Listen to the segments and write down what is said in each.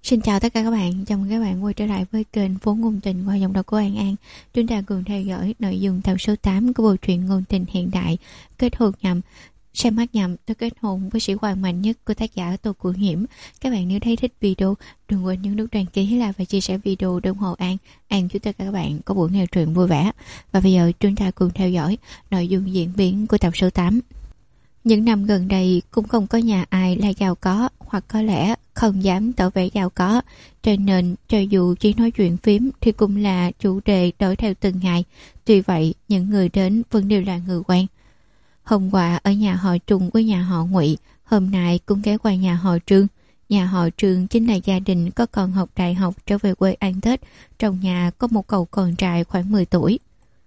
Xin chào tất cả các bạn, chào mừng các bạn quay trở lại với kênh Phố Ngôn Tình qua giọng đọc của An An. Chúng ta cùng theo dõi nội dung tập số 8 của bộ truyện ngôn tình hiện đại Kết hôn nhầm, xem mắt nhầm tôi kết hôn với sĩ quan mạnh nhất của tác giả Tô Của Hiểm. Các bạn nếu thấy thích video, đừng quên nhấn nút đăng ký, like và chia sẻ video để ủng hộ An. An chúc tất cả các bạn có buổi nghe truyện vui vẻ. Và bây giờ chúng ta cùng theo dõi nội dung diễn biến của tập số 8. Những năm gần đây cũng không có nhà ai là giàu có, hoặc có lẽ không dám tỏ vẻ giàu có, cho nên cho dù chỉ nói chuyện phím thì cũng là chủ đề đổi theo từng ngày. Tuy vậy những người đến vẫn đều là người quen. Hôm qua ở nhà họ Trung với nhà họ Ngụy, hôm nay cũng ghé qua nhà họ Trương. Nhà họ Trương chính là gia đình có con học đại học trở về quê ăn Tết. Trong nhà có một cậu con trai khoảng 10 tuổi.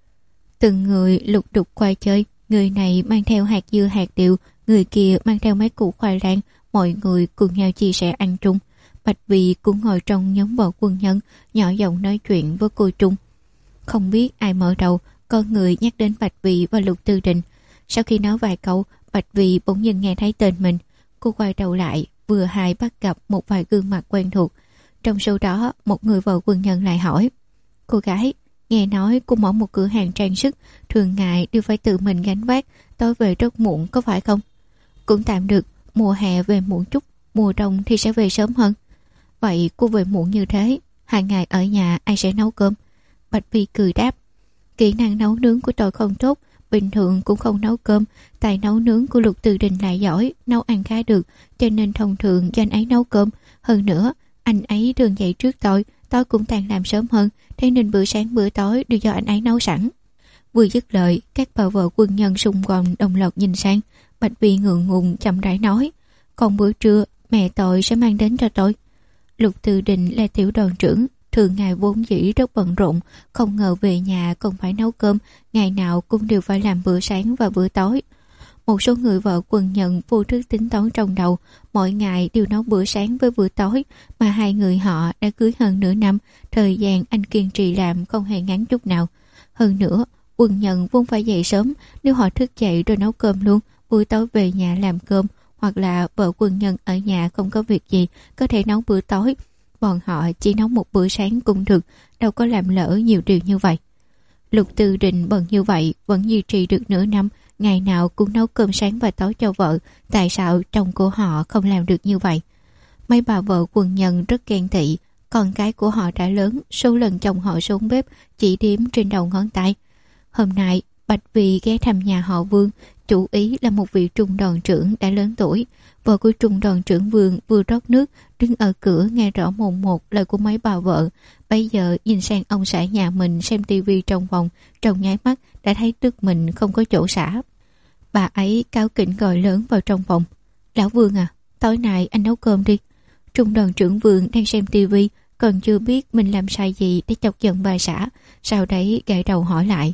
Từng người lục đục qua chơi. Người này mang theo hạt dưa hạt điều, người kia mang theo mấy củ khoai lang. Mọi người cùng nhau chia sẻ ăn chung. Bạch Vy cũng ngồi trong nhóm vợ quân nhân, nhỏ giọng nói chuyện với cô Trung. Không biết ai mở đầu, có người nhắc đến Bạch Vy và Lục Tư Đình. Sau khi nói vài câu, Bạch Vy bỗng nhiên nghe thấy tên mình. Cô quay đầu lại, vừa hay bắt gặp một vài gương mặt quen thuộc. Trong số đó, một người vợ quân nhân lại hỏi: Cô gái, nghe nói cô mở một cửa hàng trang sức, thường ngày đều phải tự mình gánh vác, tối về rất muộn có phải không? Cũng tạm được, mùa hè về muộn chút, mùa đông thì sẽ về sớm hơn. Vậy cô về muộn như thế, hàng ngày ở nhà ai sẽ nấu cơm? Bạch Vy cười đáp: Kỹ năng nấu nướng của tôi không tốt, bình thường cũng không nấu cơm. Tài nấu nướng của Lục Tư Đình lại giỏi, nấu ăn khá được, cho nên thông thường do anh ấy nấu cơm. Hơn nữa, anh ấy thường dậy trước tôi cũng tan làm sớm hơn, thế nên bữa sáng bữa tối đều do anh ấy nấu sẵn. Vừa dứt lời, các bà vợ quân nhân xung quanh đồng loạt nhìn sang. Bạch Vy ngượng ngùng chậm rãi nói: Còn bữa trưa mẹ tôi sẽ mang đến cho tôi. Lục Tư Đình là tiểu đoàn trưởng, thường ngày vốn dĩ rất bận rộn, không ngờ về nhà còn phải nấu cơm, ngày nào cũng đều phải làm bữa sáng và bữa tối. Một số người vợ quân nhân vô thức tính toán trong đầu, mỗi ngày đều nấu bữa sáng với bữa tối, mà hai người họ đã cưới hơn nửa năm, thời gian anh kiên trì làm không hề ngắn chút nào. Hơn nữa, quân nhân vốn phải dậy sớm, nếu họ thức dậy rồi nấu cơm luôn, buổi tối về nhà làm cơm, hoặc là vợ quân nhân ở nhà không có việc gì có thể nấu bữa tối. Bọn họ chỉ nấu một bữa sáng cũng được, đâu có làm lỡ nhiều điều như vậy. Lục Tư Đình bận như vậy vẫn duy trì được nửa năm, ngày nào cũng nấu cơm sáng và tối cho vợ. Tại sao chồng của họ không làm được như vậy? Mấy bà vợ quân nhân rất ghen tị. Con cái của họ đã lớn, số lần chồng họ xuống bếp chỉ đếm trên đầu ngón tay. Hôm nay Bạch Vy ghé thăm nhà họ Vương, chủ ý là một vị trung đoàn trưởng đã lớn tuổi. Vợ của trung đoàn trưởng Vương vừa rót nước, đứng ở cửa nghe rõ mồn một lời của mấy bà vợ. Bây giờ nhìn sang ông xã nhà mình xem tivi trong phòng, trong nháy mắt đã thấy tức mình không có chỗ xả. Bà ấy cáu kỉnh gọi lớn vào trong phòng: Lão Vương à, tối nay anh nấu cơm đi. Trung đoàn trưởng Vương đang xem tivi, còn chưa biết mình làm sai gì để chọc giận bà xã, sau đấy gãi đầu hỏi lại: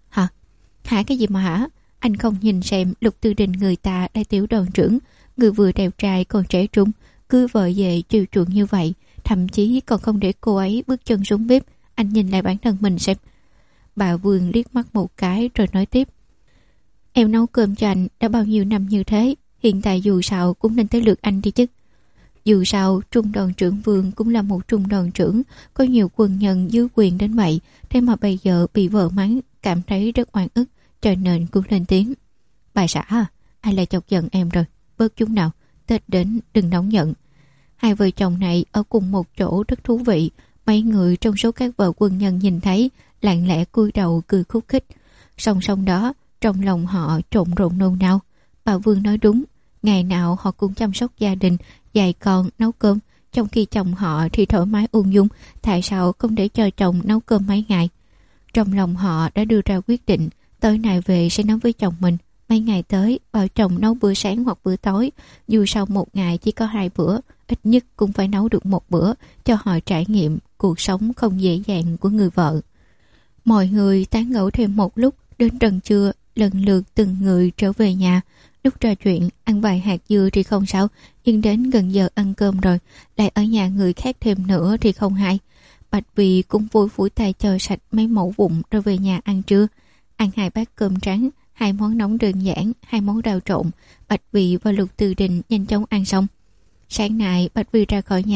Hả cái gì mà hả? Anh không nhìn xem Lục Tư Đình người ta là tiểu đoàn trưởng, người vừa đẹp trai còn trẻ trung, cưới vợ về chiều chuộng như vậy, thậm chí còn không để cô ấy bước chân xuống bếp. Anh nhìn lại bản thân mình xem. Bà Vương liếc mắt một cái rồi nói tiếp: Em nấu cơm cho anh đã bao nhiêu năm như thế, hiện tại dù sao cũng nên tới lượt anh đi chứ. Dù sao trung đoàn trưởng Vương cũng là một trung đoàn trưởng, có nhiều quân nhân dưới quyền đến vậy, thế mà bây giờ bị vợ mắng, cảm thấy rất oan ức, cho nên cũng lên tiếng: Bà xã à, ai lại chọc giận em rồi, bớt chút nào, Tết đến đừng nóng giận. Hai vợ chồng này ở cùng một chỗ rất thú vị. Mấy người trong số các vợ quân nhân nhìn thấy, lặng lẽ cúi đầu cười khúc khích. Song song đó, trong lòng họ trộn rộn nôn nao. Bà Vương nói đúng, ngày nào họ cũng chăm sóc gia đình, dạy con, nấu cơm, trong khi chồng họ thì thoải mái ung dung, tại sao không để cho chồng nấu cơm mấy ngày? Trong lòng họ đã đưa ra quyết định, tối nay về sẽ nấu với chồng mình. Mấy ngày tới, bảo chồng nấu bữa sáng hoặc bữa tối, dù sau một ngày chỉ có 2 bữa, ít nhất cũng phải nấu được 1 bữa, cho họ trải nghiệm cuộc sống không dễ dàng của người vợ. Mọi người tán gẫu thêm một lúc, đến gần trưa, lần lượt từng người trở về nhà. Lúc trò chuyện, ăn vài hạt dưa thì không sao, nhưng đến gần giờ ăn cơm rồi, lại ở nhà người khác thêm nữa thì không hay. Bạch Vy cũng vui phủi tay chờ sạch mấy mẩu vụn rồi về nhà ăn trưa. Ăn 2 bát cơm trắng, 2 món nóng đơn giản, 2 món rau trộn. Bạch Vy và Lục Tư Đình nhanh chóng ăn xong. Sáng nay Bạch Vy ra khỏi nhà,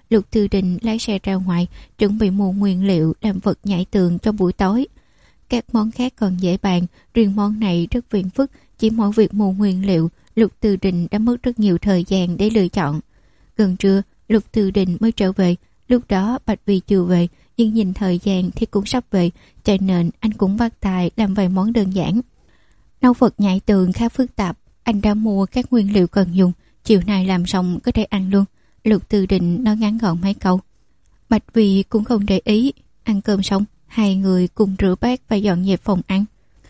Lục Tư Đình lái xe ra ngoài, chuẩn bị mua nguyên liệu làm vật nhảy tường cho buổi tối. Các món khác còn dễ bàn, riêng món này rất phiền phức, chỉ mỗi việc mua nguyên liệu, Lục Tư Đình đã mất rất nhiều thời gian để lựa chọn. Gần trưa, Lục Tư Đình mới trở về, lúc đó Bạch Vi chưa về, nhưng nhìn thời gian thì cũng sắp về, cho nên anh cũng bắt tay làm vài món đơn giản. Nấu vật nhảy tường khá phức tạp, anh đã mua các nguyên liệu cần dùng, chiều nay làm xong có thể ăn luôn. Lục Tư Đình nói ngắn gọn mấy câu. Bạch Vi cũng không để ý. Ăn cơm xong, hai người cùng rửa bát và dọn dẹp phòng ăn.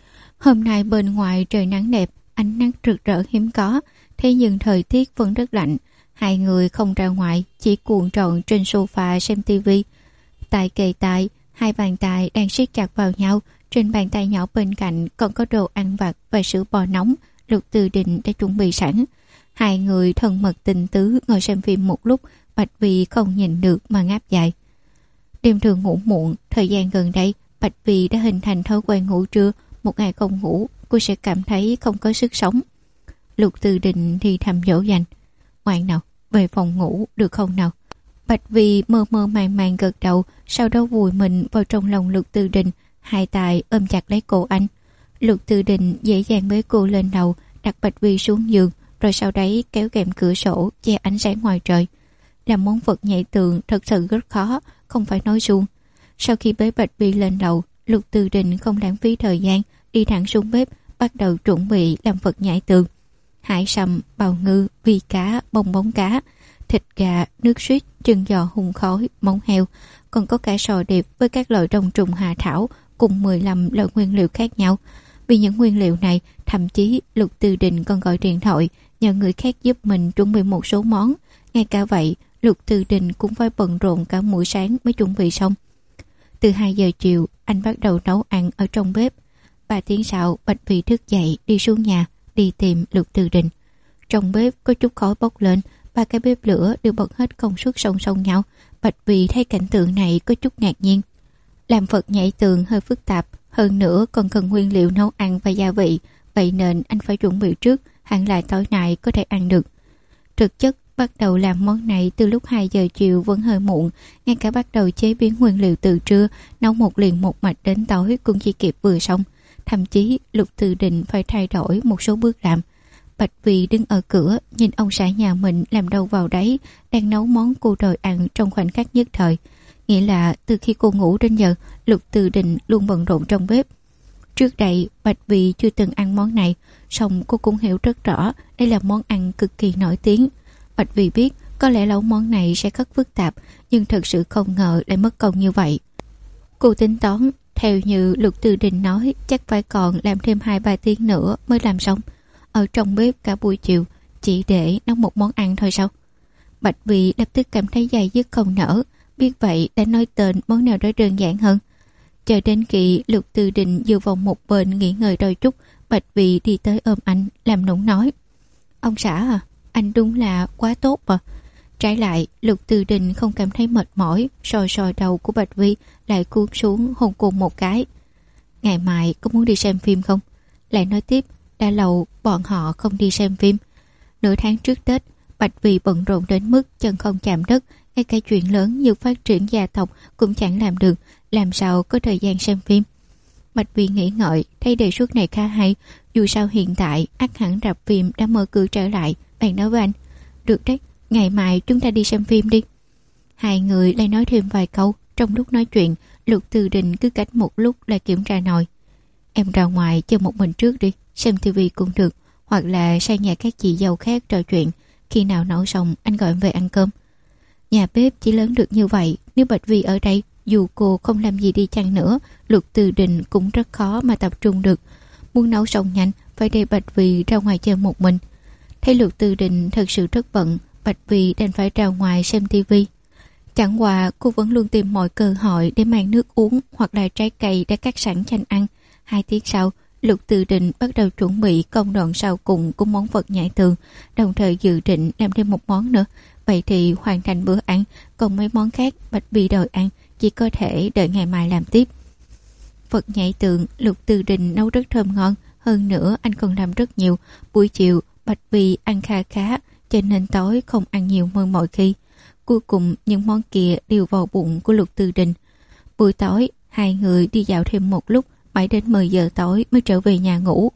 Hôm nay bên ngoài trời nắng đẹp, ánh nắng rực rỡ hiếm có, thế nhưng thời tiết vẫn rất lạnh. Hai người không ra ngoài, chỉ cuộn tròn trên sofa xem tivi. Tại kề tai, hai bàn tay đang siết chặt vào nhau, trên bàn tay nhỏ bên cạnh còn có đồ ăn vặt và sữa bò nóng. Lục Tư Đình đã chuẩn bị sẵn. Hai người thân mật tình tứ ngồi xem phim một lúc, Bạch Vi không nhìn được mà ngáp dài. Đêm thường ngủ muộn, thời gian gần đây Bạch Vi đã hình thành thói quen ngủ trưa. Một ngày không ngủ, cô sẽ cảm thấy không có sức sống. Lục Tư Đình thì thầm dỗ dành. Ngoan nào, về phòng ngủ được không nào? Bạch Vi mơ mơ màng màng gật đầu, sau đó vùi mình vào trong lòng Lục Tư Đình, hai tay ôm chặt lấy cổ anh. Lục Tư Đình dễ dàng bế cô lên đầu, đặt Bạch Vi xuống giường, rồi sau đấy kéo kèm cửa sổ che ánh sáng ngoài trời. Làm món vật nhảy tường thật sự rất khó, không phải nói suông. Sau khi bế Bạch Vi lên đầu, Lục Tư Đình không lãng phí thời gian, đi thẳng xuống bếp, bắt đầu chuẩn bị làm vật nhảy tường. Hải sâm, bào ngư, vi cá, bông bóng cá, thịt gà, nước suýt, chân giò hun khói, móng heo, còn có cả sò điệp với các loại đông trùng hạ thảo cùng 15 loại nguyên liệu khác nhau. Vì những nguyên liệu này, thậm chí Lục Tư Đình còn gọi điện thoại nhờ người khác giúp mình chuẩn bị một số món. Ngay cả vậy, Lục Tư Đình cũng phải bận rộn cả buổi sáng mới chuẩn bị xong. Từ 2 giờ chiều, anh bắt đầu nấu ăn ở trong bếp. 3 tiếng sau, Bạch Vi thức dậy đi xuống nhà, đi tìm Lục Tư Đình. Trong bếp có chút khói bốc lên, 3 cái bếp lửa đều bật hết công suất song song nhau. Bạch Vi thấy cảnh tượng này có chút ngạc nhiên. Làm vật nhảy tường hơi phức tạp, hơn nữa còn cần nguyên liệu nấu ăn và gia vị, vậy nên anh phải chuẩn bị trước, hẳn là tối nay có thể ăn được. Thực chất bắt đầu làm món này từ lúc 2 giờ chiều vẫn hơi muộn, ngay cả bắt đầu chế biến nguyên liệu từ trưa, nấu một liền một mạch đến tối cũng chỉ kịp vừa xong. Thậm chí Lục Tư Đình phải thay đổi một số bước làm. Bạch Vi đứng ở cửa, nhìn ông xã nhà mình làm đâu vào đấy, đang nấu món cô đòi ăn trong khoảnh khắc nhất thời. Nghĩa là từ khi cô ngủ đến giờ, Lục Tư Đình luôn bận rộn trong bếp. Trước đây, Bạch Vi chưa từng ăn món này, song cô cũng hiểu rất rõ đây là món ăn cực kỳ nổi tiếng. Bạch Vi biết có lẽ nấu món này sẽ rất phức tạp, nhưng thật sự không ngờ lại mất công như vậy. Cô tính toán, theo như Lục Tư Đình nói, chắc phải còn làm thêm 2-3 tiếng nữa mới làm xong. Ở trong bếp cả buổi chiều, chỉ để nấu một món ăn thôi sao? Bạch Vi lập tức cảm thấy dai dứt không nở, biết vậy đã nói tên món nào đó đơn giản hơn. Chờ đến khi Lục Tư Đình dựa vào một bên nghỉ ngơi đôi chút, Bạch Vi đi tới ôm anh, làm nũng nói. Ông xã à, anh đúng là quá tốt mà. Trái lại, Lục Tư Đình không cảm thấy mệt mỏi, soi soi đầu của Bạch Vi, lại cúi xuống hôn cô một cái. Ngày mai có muốn đi xem phim không? Lại nói tiếp, đã lâu bọn họ không đi xem phim. Nửa tháng trước Tết, Bạch Vi bận rộn đến mức chân không chạm đất, ngay cả chuyện lớn như phát triển gia tộc cũng chẳng làm được, làm sao có thời gian xem phim. Bạch Vi nghĩ ngợi, thấy đề xuất này khá hay, dù sao hiện tại ắt hẳn rạp phim đã mở cửa trở lại. Bạn nói với anh, được đấy, ngày mai chúng ta đi xem phim đi. Hai người lại nói thêm vài câu. Trong lúc nói chuyện, Lục Tư Đình cứ cách một lúc lại kiểm tra nồi. Em ra ngoài chơi một mình trước đi, xem tivi cũng được, hoặc là sang nhà các chị dâu khác trò chuyện. Khi nào nấu xong anh gọi em về ăn cơm. Nhà bếp chỉ lớn được như vậy, nếu Bạch Vi ở đây, dù cô không làm gì đi chăng nữa, Lục Tư Đình cũng rất khó mà tập trung được. Muốn nấu xong nhanh, phải để Bạch Vi ra ngoài chơi một mình. Thấy Lục Tư Đình thật sự rất bận, Bạch Vi đành phải ra ngoài xem tivi. Chẳng qua cô vẫn luôn tìm mọi cơ hội để mang nước uống hoặc là trái cây đã cắt sẵn cho anh ăn. 2 tiếng sau, Lục Tư Đình bắt đầu chuẩn bị công đoạn sau cùng của món vật nhảy tường, đồng thời dự định làm thêm một món nữa. Vậy thì hoàn thành bữa ăn, còn mấy món khác Bạch Vi đòi ăn chỉ có thể đợi ngày mai làm tiếp. Vật nhảy tường Lục Tư Đình nấu rất thơm ngon, hơn nữa anh còn làm rất nhiều. Buổi chiều Bạch Vi ăn kha khá, cho nên tối không ăn nhiều hơn mọi khi. Cuối cùng những món kia đều vào bụng của Lục Tư Đình. Buổi tối, hai người đi dạo thêm một lúc, mãi đến 10 giờ tối mới trở về nhà ngủ.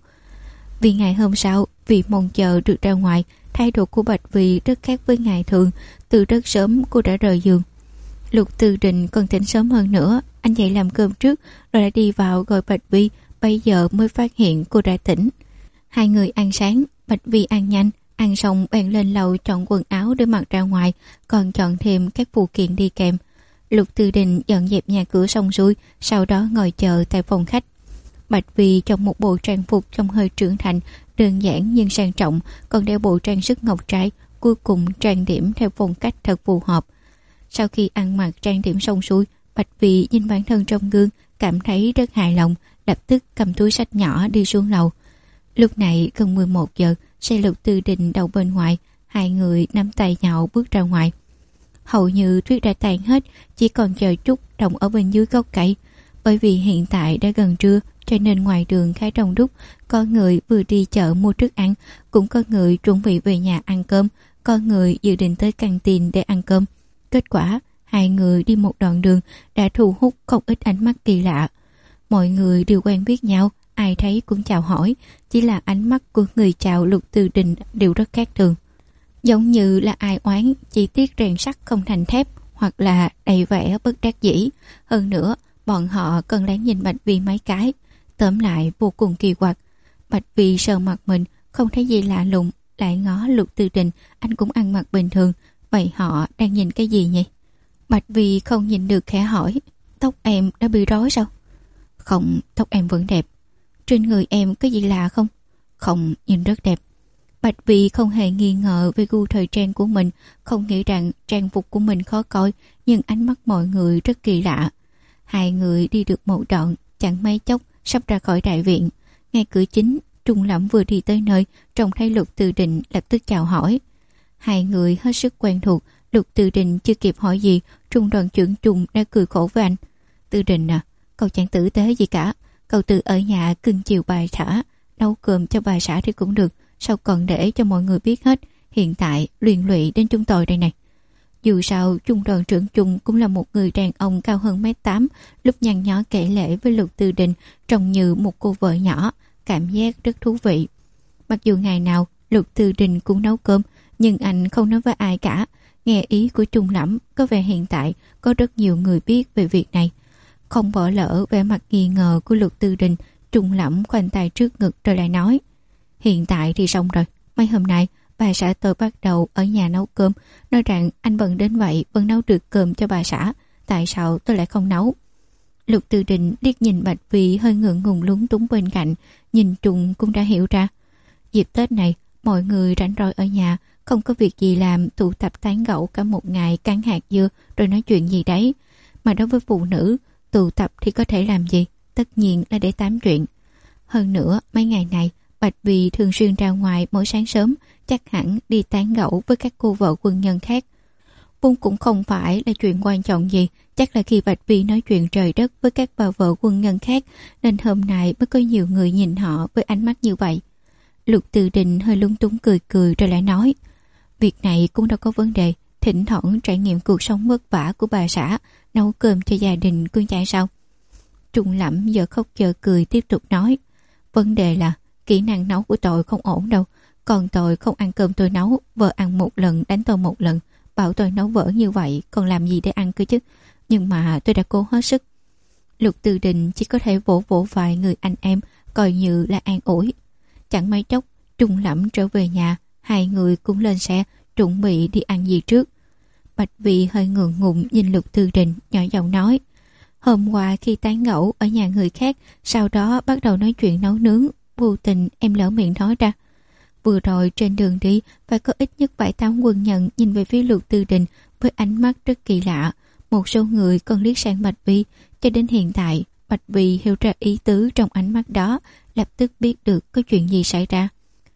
Vì ngày hôm sau, vì mong chờ được ra ngoài, thái độ của Bạch Vi rất khác với ngày thường. Từ rất sớm cô đã rời giường. Lục Tư Đình còn tỉnh sớm hơn nữa. Anh dậy làm cơm trước rồi đã đi vào gọi Bạch Vi. Bây giờ mới phát hiện cô đã tỉnh. Hai người ăn sáng. Bạch Vi ăn nhanh, ăn xong bèn lên lầu chọn quần áo để mặc ra ngoài, còn chọn thêm các phụ kiện đi kèm. Lục Tư Đình dọn dẹp nhà cửa xong xuôi, sau đó ngồi chờ tại phòng khách. Bạch Vi trong một bộ trang phục trông hơi trưởng thành, đơn giản nhưng sang trọng, còn đeo bộ trang sức ngọc trai, cuối cùng trang điểm theo phong cách thật phù hợp. Sau khi ăn mặc trang điểm xong xuôi, Bạch Vi nhìn bản thân trong gương, cảm thấy rất hài lòng, lập tức cầm túi xách nhỏ đi xuống lầu. Lúc này gần 11 giờ, xe Lục Tư Đình đậu bên ngoài, hai người nắm tay nhau bước ra ngoài. Hầu như tuyết đã tàn hết, chỉ còn chờ chút đồng ở bên dưới gốc cây. Bởi vì hiện tại đã gần trưa, cho nên ngoài đường khá đông đúc. Có người vừa đi chợ mua thức ăn, cũng có người chuẩn bị về nhà ăn cơm, có người dự định tới căng tin để ăn cơm. Kết quả, hai người đi một đoạn đường đã thu hút không ít ánh mắt kỳ lạ. Mọi người đều quen biết nhau, ai thấy cũng chào hỏi, chỉ là ánh mắt của người chào Lục Tư Đình đều rất khác thường. Giống như là ai oán, chỉ tiếc rèn sắt không thành thép, hoặc là đầy vẻ bất đắc dĩ. Hơn nữa, bọn họ cần lén nhìn Bạch Vi mấy cái. Tóm lại vô cùng kỳ quặc. Bạch Vi sờ mặt mình, không thấy gì lạ lùng, lại ngó Lục Tư Đình, anh cũng ăn mặc bình thường. Vậy họ đang nhìn cái gì nhỉ? Bạch Vi không nhìn được khẽ hỏi, tóc em đã bị rối sao? Không, tóc em vẫn đẹp. Trên người em có gì lạ không? Không, nhìn rất đẹp. Bạch Vi không hề nghi ngờ về gu thời trang của mình, không nghĩ rằng trang phục của mình khó coi, nhưng ánh mắt mọi người rất kỳ lạ. Hai người đi được một đoạn, chẳng mấy chốc sắp ra khỏi đại viện. Ngay cửa chính, Trung Lẫm vừa đi tới nơi, trông thấy Lục Tư Đình lập tức chào hỏi. Hai người hết sức quen thuộc. Lục Tư Đình chưa kịp hỏi gì, Trung đoàn trưởng Trung đã cười khổ với anh. Tư Đình à, cậu chẳng tử tế gì cả. Cậu tự ở nhà cưng chiều bà xã, nấu cơm cho bà xã thì cũng được, sao còn để cho mọi người biết hết. Hiện tại liên lụy đến chúng tôi đây này. Dù sao Trung đoàn trưởng Trung cũng là một người đàn ông cao hơn 1m8, lúc nhăn nhó kể lể với Lục Tư Đình trông như một cô vợ nhỏ, cảm giác rất thú vị. Mặc dù ngày nào Lục Tư Đình cũng nấu cơm, nhưng anh không nói với ai cả. Nghe ý của Trung Lẫm, có vẻ hiện tại có rất nhiều người biết về việc này. Không bỏ lỡ vẻ mặt nghi ngờ của Lục Tư Đình, Trung Lẫm khoanh tay trước ngực rồi lại nói, hiện tại thì xong rồi. Mấy hôm nay bà xã tôi bắt đầu ở nhà nấu cơm, nói rằng anh bận đến vậy vẫn nấu được cơm cho bà xã, tại sao tôi lại không nấu? Lục Tư Đình liếc nhìn Bạch Vi hơi ngượng ngùng lúng túng bên cạnh, nhìn Trung cũng đã hiểu ra. Dịp Tết này, mọi người rảnh rỗi ở nhà, không có việc gì làm, tụ tập tán gẫu cả một ngày, cắn hạt dưa rồi nói chuyện gì đấy. Mà đối với phụ nữ, tụ tập thì có thể làm gì? Tất nhiên là để tám chuyện. Hơn nữa, mấy ngày này, Bạch Vi thường xuyên ra ngoài mỗi sáng sớm, chắc hẳn đi tán gẫu với các cô vợ quân nhân khác. Vốn cũng không phải là chuyện quan trọng gì, chắc là khi Bạch Vi nói chuyện trời đất với các bà vợ quân nhân khác, nên hôm nay mới có nhiều người nhìn họ với ánh mắt như vậy. Lục Tư Đình hơi lung túng cười cười rồi lại nói, việc này cũng đâu có vấn đề, thỉnh thoảng trải nghiệm cuộc sống vất vả của bà xã, nấu cơm cho gia đình cũng chả sao. Trung Lẫm giờ khóc giờ cười tiếp tục nói, vấn đề là kỹ năng nấu của tôi không ổn đâu, còn tôi không ăn cơm tôi nấu, vợ ăn một lần đánh tôi một lần, bảo tôi nấu vỡ như vậy còn làm gì để ăn cơ chứ, nhưng mà tôi đã cố hết sức. Lục Tư Đình chỉ có thể vỗ vỗ vài người anh em, coi như là an ủi. Chẳng mấy chốc Trung Lẫm trở về nhà, hai người cũng lên xe chuẩn bị đi ăn gì trước. Bạch Vi hơi ngượng ngùng nhìn Lục Tư Đình, nhỏ giọng nói, hôm qua khi tán gẫu ở nhà người khác, sau đó bắt đầu nói chuyện nấu nướng, vô tình em lỡ miệng nói ra. Vừa rồi trên đường đi, phải có ít nhất 7-8 quân nhân nhìn về phía Lục Tư Đình với ánh mắt rất kỳ lạ. Một số người còn liếc sang Bạch Vi. Cho đến hiện tại, Bạch Vi hiểu ra ý tứ trong ánh mắt đó, lập tức biết được có chuyện gì xảy ra.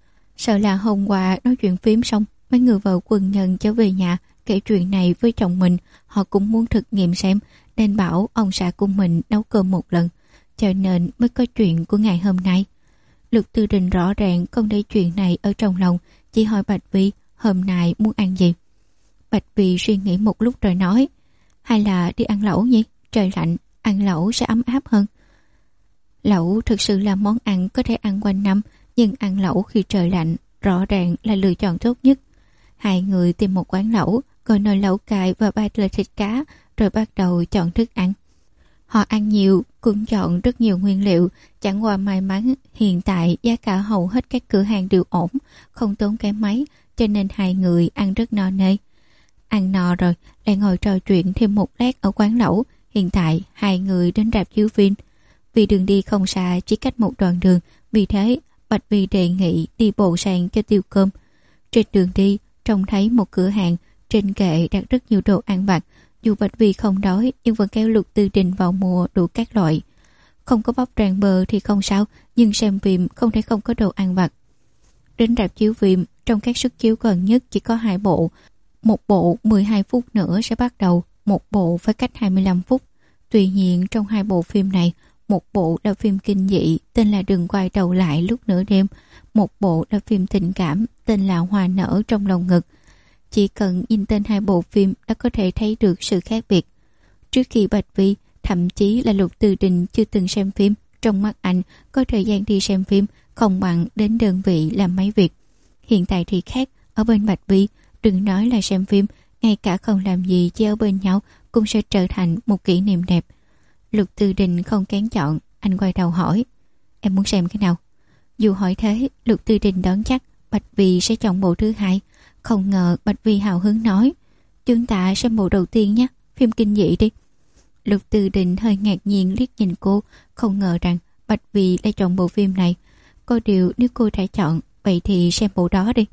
Sợ là hôm qua nói chuyện phím xong, mấy người vợ quân nhân trở về nhà kể chuyện này với chồng mình. Họ cũng muốn thực nghiệm xem, nên bảo ông xã của mình nấu cơm một lần, cho nên mới có chuyện của ngày hôm nay. Lục Tư Đình rõ ràng không để chuyện này ở trong lòng, chỉ hỏi Bạch Vi hôm nay muốn ăn gì. Bạch Vy suy nghĩ một lúc rồi nói, hay là đi ăn lẩu nhỉ? Trời lạnh, ăn lẩu sẽ ấm áp hơn. Lẩu thực sự là món ăn có thể ăn quanh năm, nhưng ăn lẩu khi trời lạnh rõ ràng là lựa chọn tốt nhất. Hai người tìm một quán lẩu, gọi nồi lẩu cay và 3 lời thịt cá, rồi bắt đầu chọn thức ăn. Họ ăn nhiều, cũng chọn rất nhiều nguyên liệu, chẳng qua may mắn hiện tại giá cả hầu hết các cửa hàng đều ổn, không tốn kém mấy, cho nên hai người ăn rất no nê. Ăn no rồi, lại ngồi trò chuyện thêm một lát ở quán lẩu. Hiện tại hai người đến rạp chiếu phim. Vì đường đi không xa, chỉ cách một đoạn đường, vì thế Bạch Vy đề nghị đi bộ sang cho tiêu cơm. Trên đường đi, trông thấy một cửa hàng, trên kệ đặt rất nhiều đồ ăn vặt. Dù Bạch Vy không đói nhưng vẫn kéo Lục Tư Đình vào mua đủ các loại. Không có bắp rang bơ thì không sao, nhưng xem phim không thể không có đồ ăn vặt. Đến rạp chiếu phim, trong các suất chiếu gần nhất chỉ có 2 bộ. Một bộ 12 phút nữa sẽ bắt đầu, một bộ phải cách 25 phút. Tuy nhiên trong 2 bộ phim này, một bộ là phim kinh dị tên là Đừng Quay Đầu Lại Lúc Nửa Đêm, một bộ là phim tình cảm tên là Hoa Nở Trong Lòng Ngực. Chỉ cần nhìn tên 2 bộ phim đã có thể thấy được sự khác biệt. Trước khi Bạch Vy, thậm chí là Lục Tư Đình chưa từng xem phim, trong mắt anh có thời gian đi xem phim không bằng đến đơn vị làm mấy việc. Hiện tại thì khác, ở bên Bạch Vy, đừng nói là xem phim, ngay cả không làm gì chỉ ở bên nhau cũng sẽ trở thành một kỷ niệm đẹp. Lục Tư Đình không kén chọn, anh quay đầu hỏi, em muốn xem cái nào? Dù hỏi thế, Lục Tư Đình đoán chắc Bạch Vy sẽ chọn bộ thứ 2. Không ngờ Bạch Vy hào hứng nói, chúng ta xem bộ đầu tiên nhé, phim kinh dị đi. Lục Tư Đình hơi ngạc nhiên liếc nhìn cô, không ngờ rằng Bạch Vy lại chọn bộ phim này. Có điều nếu cô đã chọn, vậy thì xem bộ đó đi.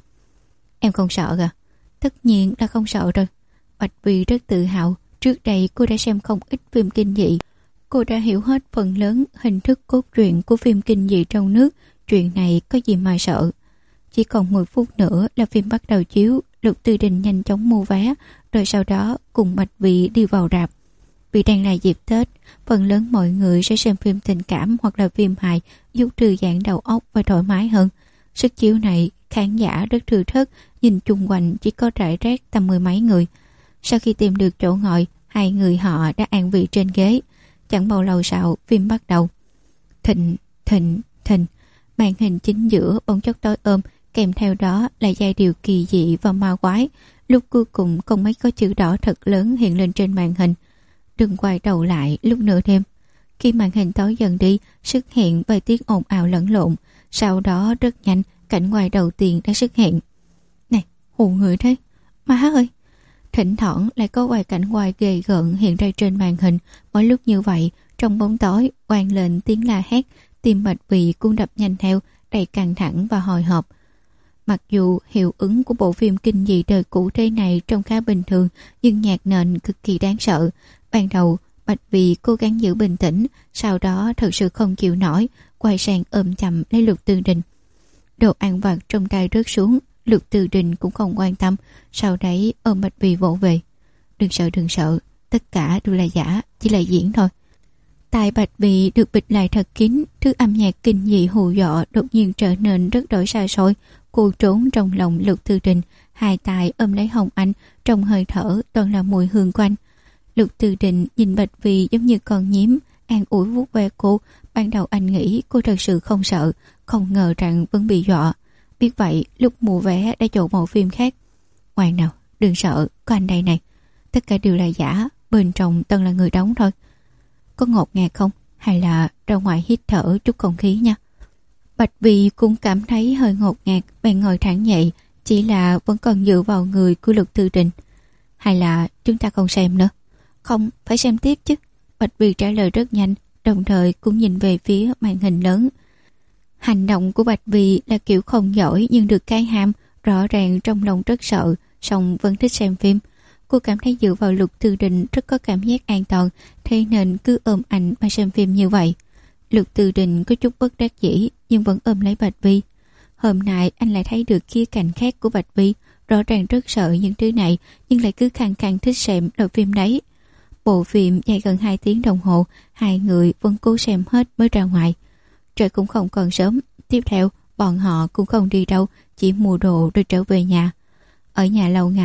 Em không sợ à? Tất nhiên là không sợ rồi. Bạch Vy rất tự hào, trước đây cô đã xem không ít phim kinh dị. Cô đã hiểu hết phần lớn hình thức cốt truyện của phim kinh dị trong nước, chuyện này có gì mà sợ. Chỉ còn 10 phút nữa là phim bắt đầu chiếu, Lục Tư Đình nhanh chóng mua vé, rồi sau đó cùng Bạch Vy đi vào rạp. Vì đang là dịp Tết, phần lớn mọi người sẽ xem phim tình cảm hoặc là phim hài giúp thư giãn đầu óc và thoải mái hơn. Sức chiếu này, khán giả rất thưa thớt, nhìn chung quanh chỉ có rải rác tầm 10 mấy người. Sau khi tìm được chỗ ngồi, hai người họ đã an vị trên ghế. Chẳng bao lâu sau, phim bắt đầu. Thình, thình, thình. Màn hình chính giữa bỗng chốc tối ôm, kèm theo đó là giai điệu kỳ dị và ma quái. Lúc cuối cùng con mấy có chữ đỏ thật lớn hiện lên trên màn hình. Đừng quay đầu lại lúc nửa đêm. Khi màn hình tối dần đi, xuất hiện vài tiếng ồn ào lẫn lộn. Sau đó rất nhanh, cảnh quay đầu tiên đã xuất hiện. Này, hù người thế. Má ơi! Thỉnh thoảng lại có vài cảnh quay ghê gợn hiện ra trên màn hình. Mỗi lúc như vậy, trong bóng tối vang lên tiếng la hét, tim Bạch Vy cũng đập nhanh theo, đầy căng thẳng và hồi hộp. Mặc dù hiệu ứng của bộ phim kinh dị đời cũ thế này trông khá bình thường, nhưng nhạc nền cực kỳ đáng sợ. Ban đầu, Bạch Vy cố gắng giữ bình tĩnh, sau đó thật sự không chịu nổi, quay sang ôm chầm lấy Lục Tư Đình. Đồ ăn vặt trong tay rớt xuống, Lục Tư Đình cũng không quan tâm, sau đấy ôm Bạch Vy vỗ về. Đừng sợ, tất cả đều là giả, chỉ là diễn thôi. Tai Bạch Vy được bịt lại thật kín, thứ âm nhạc kinh dị hù dọa đột nhiên trở nên rất đổi xa xôi. Cô trốn trong lòng Lục Tư Đình, hai tay ôm lấy hông anh, trong hơi thở toàn là mùi hương của anh. Lục Tư Đình nhìn Bạch Vy giống như con nhím, an ủi vuốt ve cô. Ban đầu anh nghĩ cô thật sự không sợ, không ngờ rằng vẫn bị dọa. Biết vậy, lúc mua vé đã chọn một phim khác. Ngoan nào, đừng sợ, có anh đây này. Tất cả đều là giả, bên trong toàn là người đóng thôi. Có ngột ngạt không? Hay là ra ngoài hít thở chút không khí nha. Bạch Vy cũng cảm thấy hơi ngột ngạt, bèn ngồi thẳng dậy, chỉ là vẫn còn dựa vào người của Lục Tư Đình. Hay là chúng ta không xem nữa? Không, phải xem tiếp chứ. Bạch Vy trả lời rất nhanh, đồng thời cũng nhìn về phía màn hình lớn. Hành động của Bạch Vy là kiểu không giỏi nhưng được cái ham, rõ ràng trong lòng rất sợ, song vẫn thích xem phim. Cô cảm thấy dựa vào Lục Tư Đình rất có cảm giác an toàn, thế nên cứ ôm anh mà xem phim như vậy. Lục Tư Đình có chút bất đắc dĩ nhưng vẫn ôm lấy Bạch Vy. Hôm nay anh lại thấy được khía cạnh khác của Bạch Vy, rõ ràng rất sợ những thứ này nhưng lại cứ khăng khăng thích xem loại phim đấy. Bộ phim dài gần 2 tiếng đồng hồ, hai người vẫn cố xem hết mới ra ngoài. Trời cũng không còn sớm, tiếp theo bọn họ cũng không đi đâu, chỉ mua đồ rồi trở về nhà. Ở nhà lâu ngày,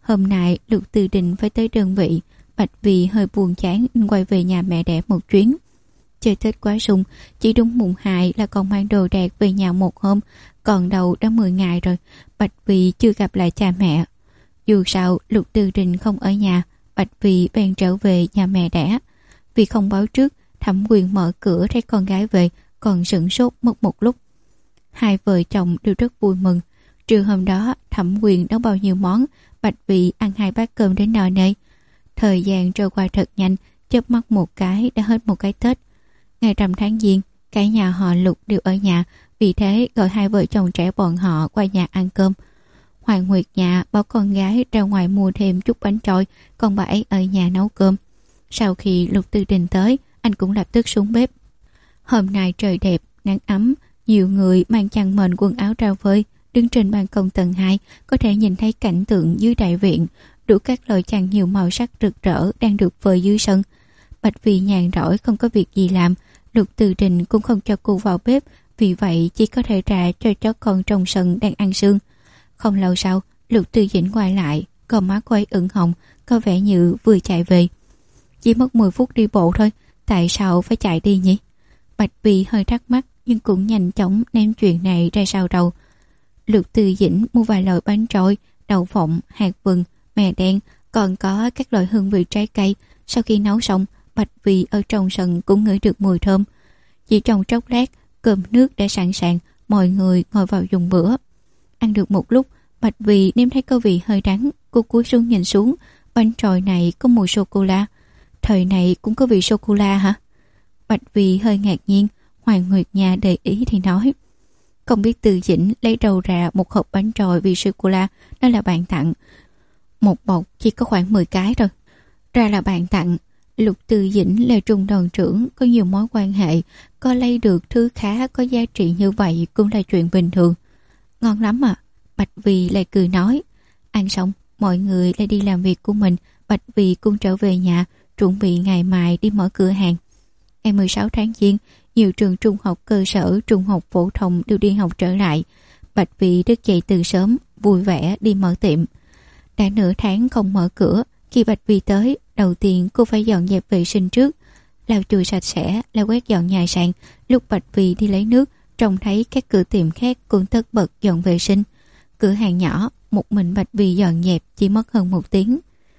Hôm nay Lục Tư định phải tới đơn vị. Bạch Vì hơi buồn chán nên quay về nhà mẹ đẻ một chuyến. Chơi Tết quá sung, chỉ đúng mùng 2 là còn mang đồ đạc về nhà một hôm, còn đầu đã 10 ngày rồi. Bạch Vì chưa gặp lại cha mẹ. Dù sao Lục Tư Đình không ở nhà, Bạch Vì bèn trở về nhà mẹ đẻ. Vì không báo trước, Thẩm Quyền mở cửa thấy con gái về, còn sửng sốt mất một lúc. Hai vợ chồng đều rất vui mừng. Trưa hôm đó Thẩm Quyền nấu bao nhiêu món, Bạch Vì ăn 2 bát cơm đến no nê. Thời gian trôi qua thật nhanh, chớp mắt một cái đã hết một cái Tết. Ngày rằm tháng Giêng, cả nhà họ Lục đều ở nhà, vì thế gọi hai vợ chồng trẻ bọn họ qua nhà ăn cơm. Hoàng Nguyệt nhà bảo con gái ra ngoài mua thêm chút bánh trôi, còn bà ấy ở nhà nấu cơm. Sau khi Lục Tư Đình tới, anh cũng lập tức xuống bếp. Hôm nay trời đẹp, nắng ấm, nhiều người mang chăn mền quần áo ra phơi. Đứng trên ban công tầng 2, có thể nhìn thấy cảnh tượng dưới đại viện, đủ các loại chăn nhiều màu sắc rực rỡ đang được phơi dưới sân. Bạch Vì nhàn rỗi không có việc gì làm, Lục Tư Đình cũng không cho cô vào bếp, vì vậy chỉ có thể ra cho chó con trong sân đang ăn sương. Không lâu sau, Lục Tư Dĩnh quay lại, con má cô ấy ửng hồng, có vẻ như vừa chạy về. Chỉ mất 10 phút đi bộ thôi, tại sao phải chạy đi nhỉ? Bạch Vì hơi thắc mắc nhưng cũng nhanh chóng ném chuyện này ra sau đầu. Lục Tư Dĩnh mua vài loại bánh trôi, đậu phộng, hạt vừng, mè đen, còn có các loại hương vị trái cây. Sau khi nấu xong, Bạch Vì ở trong sân cũng ngửi được mùi thơm. Chỉ trong chốc lát, cơm nước đã sẵn sàng, mọi người ngồi vào dùng bữa. Ăn được một lúc, Bạch Vì nếm thấy có vị hơi đắng, cô cúi xuống nhìn xuống, bánh trôi này có mùi sô-cô-la. Thời này cũng có vị sô-cô-la hả? Bạch Vì hơi ngạc nhiên. Hoàng Nguyệt nhà để ý thì nói, không biết Từ Dĩnh lấy đâu ra một hộp bánh trôi vị sô-cô-la, đó là bạn tặng. Một bọc chỉ có khoảng 10 cái thôi. Ra là bạn tặng. Lục Từ Dĩnh là trung đoàn trưởng, có nhiều mối quan hệ, có lấy được thứ khá có giá trị như vậy cũng là chuyện bình thường. Ngon lắm à? Bạch Vì lại cười nói. Ăn xong, mọi người lại đi làm việc của mình. Bạch Vì cũng trở về nhà, chuẩn bị ngày mai đi mở cửa hàng. Ngày 16 tháng Giêng, nhiều trường trung học cơ sở, trung học phổ thông đều đi học trở lại. Bạch Vì thức dậy từ sớm, vui vẻ đi mở tiệm. Đã nửa tháng không mở cửa, khi Bạch Vì tới, đầu tiên cô phải dọn dẹp vệ sinh trước. Lau chùi sạch sẽ là quét dọn nhà sàn. Lúc Bạch Vì đi lấy nước, trông thấy các cửa tiệm khác cũng tất bật dọn vệ sinh. Cửa hàng nhỏ, một mình Bạch Vì dọn dẹp chỉ mất hơn 1 tiếng.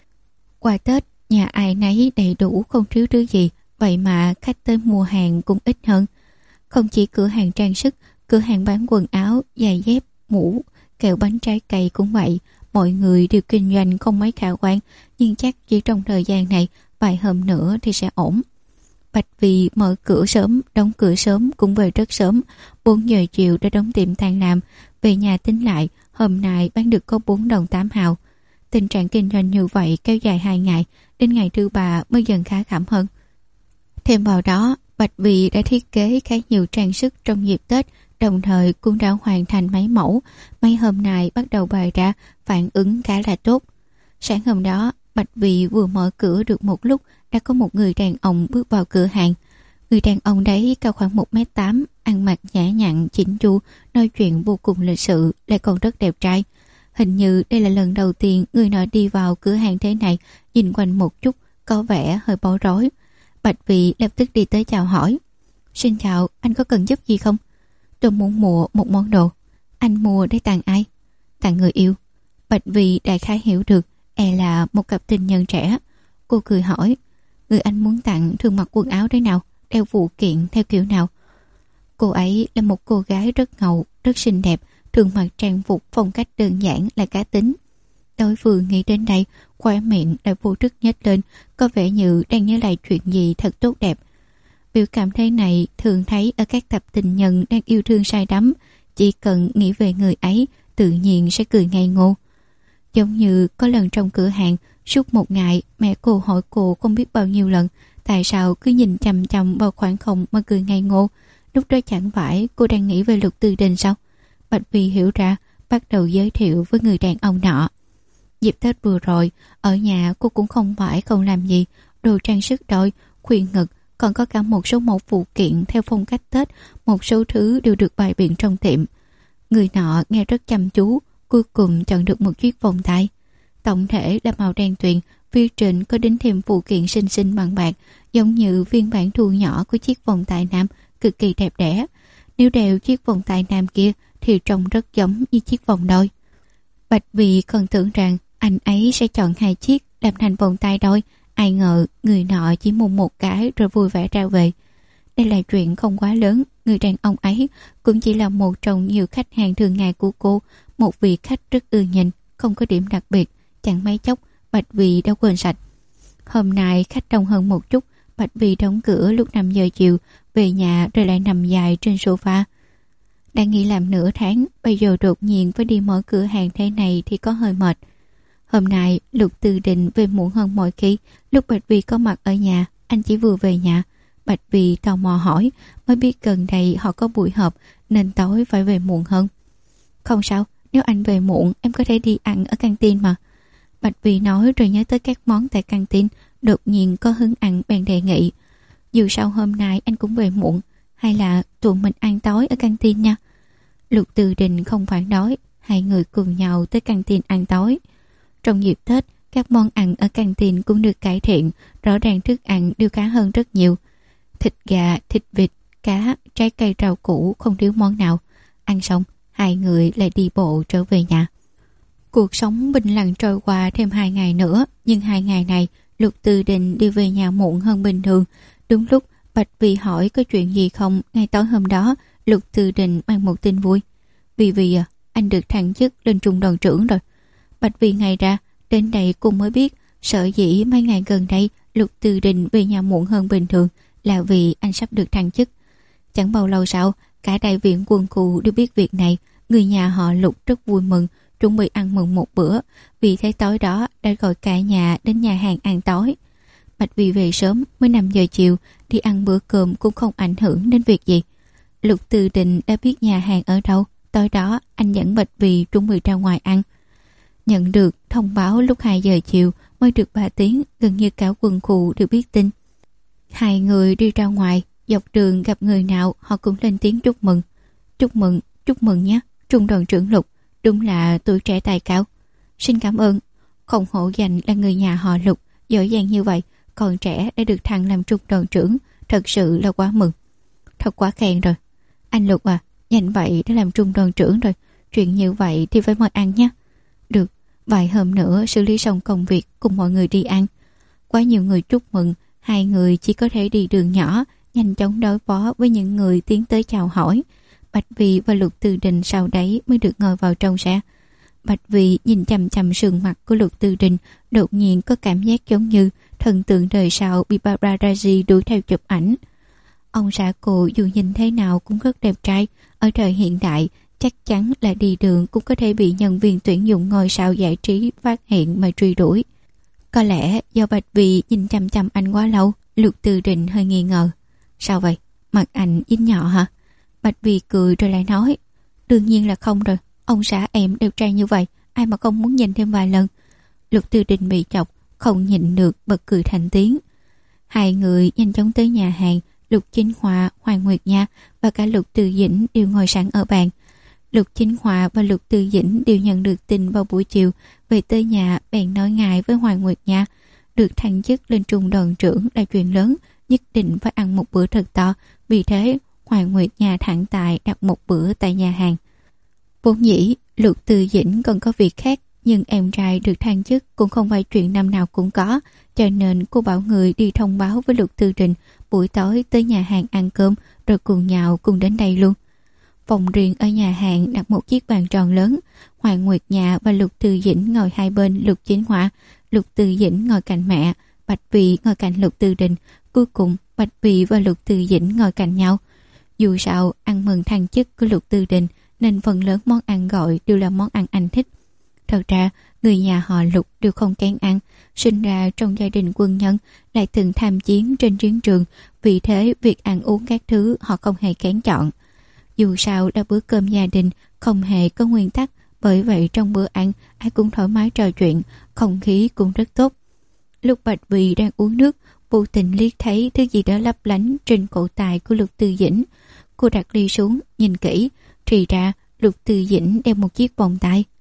Qua Tết, nhà ai nấy đầy đủ không thiếu thứ gì, vậy mà khách tới mua hàng cũng ít hơn. Không chỉ cửa hàng trang sức, cửa hàng bán quần áo, giày dép, mũ, kẹo bánh trái cây cũng vậy. Mọi người đều kinh doanh không mấy khả quan, nhưng chắc chỉ trong thời gian này, vài hôm nữa thì sẽ ổn. Bạch Vì mở cửa sớm, đóng cửa sớm, cũng về rất sớm. 4 giờ chiều đã đóng tiệm tan làm. Về nhà tính lại, hôm nay bán được có 4 đồng 8 hào. Tình trạng kinh doanh như vậy kéo dài 2 ngày, đến ngày thứ 3 mới dần khá khẩm hơn. Thêm vào đó, Bạch Vì đã thiết kế khá nhiều trang sức trong dịp Tết, đồng thời cũng đã hoàn thành mấy mẫu. Mấy hôm nay bắt đầu bày ra, phản ứng khá là tốt. Sáng hôm đó, Bạch Vì vừa mở cửa được một lúc, đã có một người đàn ông bước vào cửa hàng. Người đàn ông đấy cao khoảng 1m8, ăn mặc nhã nhặn, chỉnh chu, nói chuyện vô cùng lịch sự, lại còn rất đẹp trai. Hình như đây là lần đầu tiên người nọ đi vào cửa hàng thế này, nhìn quanh một chút, có vẻ hơi bối rối. Bạch Vì lập tức đi tới chào hỏi. Xin chào, anh có cần giúp gì không? Tôi muốn mua một món đồ. Anh mua để tặng ai? Tặng người yêu. Bạch Vì đại khái hiểu được, là một cặp tình nhân trẻ. Cô cười hỏi, người anh muốn tặng thường mặc quần áo thế nào, đeo phụ kiện theo kiểu nào? Cô ấy là một cô gái rất ngầu, rất xinh đẹp, thường mặc trang phục phong cách đơn giản lại cá tính. Đối phương nghĩ đến đây, khóe miệng đã vô thức nhếch lên, có vẻ như đang nhớ lại chuyện gì thật tốt đẹp. Biểu cảm thế này thường thấy ở các cặp tình nhân đang yêu thương say đắm, chỉ cần nghĩ về người ấy, tự nhiên sẽ cười ngây ngô. Giống như có lần trong cửa hàng, suốt một ngày mẹ cô hỏi cô không biết bao nhiêu lần, tại sao cứ nhìn chằm chằm vào khoảng không mà cười ngây ngô. Lúc đó chẳng phải cô đang nghĩ về Lục Tư Đình sao? Bạch Vì hiểu ra, bắt đầu giới thiệu với người đàn ông nọ. Dịp Tết vừa rồi, ở nhà cô cũng không phải không làm gì, đồ trang sức đôi, khuyên ngực, còn có cả một số mẫu phụ kiện theo phong cách Tết, một số thứ đều được bày biện trong tiệm. Người nọ nghe rất chăm chú, cuối cùng chọn được một chiếc vòng tay. tổng thể là màu đen tuyền, phía trên có đính thêm phụ kiện xinh xinh bằng bạc, giống như phiên bản thu nhỏ của chiếc vòng tay nam, cực kỳ đẹp đẽ. Nếu đeo chiếc vòng tay nam kia thì trông rất giống như chiếc vòng đôi. Bạch Vì còn tưởng rằng anh ấy sẽ chọn 2 chiếc làm thành vòng tay đôi, ai ngờ người nọ chỉ mua một cái rồi vui vẻ ra về. Đây là chuyện không quá lớn, người đàn ông ấy cũng chỉ là một trong nhiều khách hàng thường ngày của cô, một vị khách rất ưa nhìn, không có điểm đặc biệt. Chẳng mấy chốc Bạch Vì đã quên sạch. Hôm nay khách đông hơn một chút, Bạch Vì đóng cửa lúc 5 giờ chiều, về nhà rồi lại nằm dài trên sofa. Đang nghỉ làm nửa tháng, bây giờ đột nhiên phải đi mở cửa hàng thế này thì có hơi mệt. Hôm nay Lục Tư Định về muộn hơn mọi khi. Lúc Bạch Vì có mặt ở nhà, anh chỉ vừa về nhà. Bạch Vì tò mò hỏi, mới biết gần đây họ có buổi họp nên tối phải về muộn hơn. Không sao, nếu anh về muộn em có thể đi ăn ở căng tin mà. Bạch Vì nói rồi nhớ tới các món tại căng tin, đột nhiên có hứng ăn bèn đề nghị. Dù sao hôm nay anh cũng về muộn, hay là tụi mình ăn tối ở căng tin nha. Lục Tư Định không phản đối, hai người cùng nhau tới căng tin ăn tối. Trong dịp Tết, các món ăn ở căng tin cũng được cải thiện, rõ ràng thức ăn đều khá hơn rất nhiều. Thịt gà, thịt vịt, cá, trái cây rau củ không thiếu món nào. Ăn xong, hai người lại đi bộ trở về nhà. Cuộc sống bình lặng trôi qua thêm 2 ngày nữa, nhưng 2 ngày này Lục Tư Định đi về nhà muộn hơn bình thường. Đúng lúc Bạch Vì hỏi có chuyện gì không, ngay tối hôm đó Lục Tư Định mang một tin vui. Vì anh được thăng chức lên trung đoàn trưởng rồi. Bạch Vì ngày ra đến đây cũng mới biết, sở dĩ mấy ngày gần đây Lục Tư Định về nhà muộn hơn bình thường là vì anh sắp được thăng chức. Chẳng bao lâu sau, cả đại viện quân khu đều biết việc này. Người nhà họ Lục rất vui mừng, chuẩn bị ăn mừng một bữa. Vì thế tối đó đã gọi cả nhà đến nhà hàng ăn tối. Bạch Vì về sớm, mới 5 giờ chiều, đi ăn bữa cơm cũng không ảnh hưởng đến việc gì. Lục Tư Định đã biết nhà hàng ở đâu. Tối đó anh dẫn Bạch Vì chuẩn bị ra ngoài ăn. Nhận được thông báo lúc 2 giờ chiều, mới được 3 tiếng, gần như cả quân khu đều biết tin. Hai người đi ra ngoài, dọc đường gặp người nào họ cũng lên tiếng chúc mừng. Chúc mừng nhé, trung đoàn trưởng Lục, đúng là tuổi trẻ tài cao. Xin cảm ơn, không hổ danh là người nhà họ Lục, giỏi giang như vậy, còn trẻ đã được thăng làm trung đoàn trưởng, thật sự là quá mừng. Thật quá khen rồi. Anh Lục à, nhanh vậy đã làm trung đoàn trưởng rồi, chuyện như vậy thì phải mời ăn nhé. Được, vài hôm nữa xử lý xong công việc cùng mọi người đi ăn. Quá nhiều người chúc mừng, hai người chỉ có thể đi đường nhỏ, nhanh chóng đối phó với những người tiến tới chào hỏi. Bạch Vì và Lục Tư Định sau đấy mới được ngồi vào trong xe. Bạch Vì nhìn chằm chằm sườn mặt của Lục Tư Định, đột nhiên có cảm giác giống như thần tượng đời sau bị paparazzi đuổi theo chụp ảnh. Ông xã cô dù nhìn thế nào cũng rất đẹp trai, ở thời hiện đại chắc chắn là đi đường cũng có thể bị nhân viên tuyển dụng ngôi sao giải trí phát hiện mà truy đuổi. Có lẽ do Bạch Vì nhìn chằm chằm anh quá lâu, Lục Tư Định hơi nghi ngờ. Sao vậy? Mặt anh dính nhỏ hả? Bạch Vì cười rồi lại nói, đương nhiên là không rồi, ông xã em đẹp trai như vậy, ai mà không muốn nhìn thêm vài lần. Lục Tư Định bị chọc, không nhịn được bật cười thành tiếng. Hai người nhanh chóng tới nhà hàng. Lục Chính Hòa, Hoàng Nguyệt Nha và cả Lục Tư Dĩnh đều ngồi sẵn ở bàn. Lục Chính Hòa và Lục Tư Dĩnh đều nhận được tin vào buổi chiều. Về tới nhà bèn nói ngại với Hoàng Nguyệt Nha, được thăng chức lên trung đoàn trưởng là chuyện lớn, nhất định phải ăn một bữa thật to. Vì thế Hoàng Nguyệt Nha thẳng tại đặt một bữa tại nhà hàng. Vốn dĩ Lục Tư Dĩnh còn có việc khác, nhưng em trai được thăng chức cũng không phải chuyện năm nào cũng có, cho nên cô bảo người đi thông báo với Lục Tư Định buổi tối tới nhà hàng ăn cơm, rồi cùng nhạo cùng đến đây luôn. Phòng riêng ở nhà hàng đặt một chiếc bàn tròn lớn. Hoàng Nguyệt Nha và Lục Tư Dĩnh ngồi hai bên Lục Chính Hòa, Lục Tư Dĩnh ngồi cạnh mẹ, Bạch Vì ngồi cạnh Lục Tư Định. Cuối cùng Bạch Vì và Lục Tư Dĩnh ngồi cạnh nhau. Dù sao ăn mừng thăng chức của Lục Tư Định nên phần lớn món ăn gọi đều là món ăn anh thích. Thật ra người nhà họ Lục đều không kén ăn, sinh ra trong gia đình quân nhân, lại từng tham chiến trên chiến trường, vì thế việc ăn uống các thứ họ không hề kén chọn. Dù sao là bữa cơm gia đình, không hề có nguyên tắc, bởi vậy trong bữa ăn ai cũng thoải mái trò chuyện, không khí cũng rất tốt. Lúc Bạch Vì đang uống nước, vô tình liếc thấy thứ gì đó lấp lánh trên cổ tay của Lục Tư Dĩnh. Cô đặt ly xuống nhìn kỹ, thì ra Lục Tư Dĩnh đeo một chiếc vòng tay.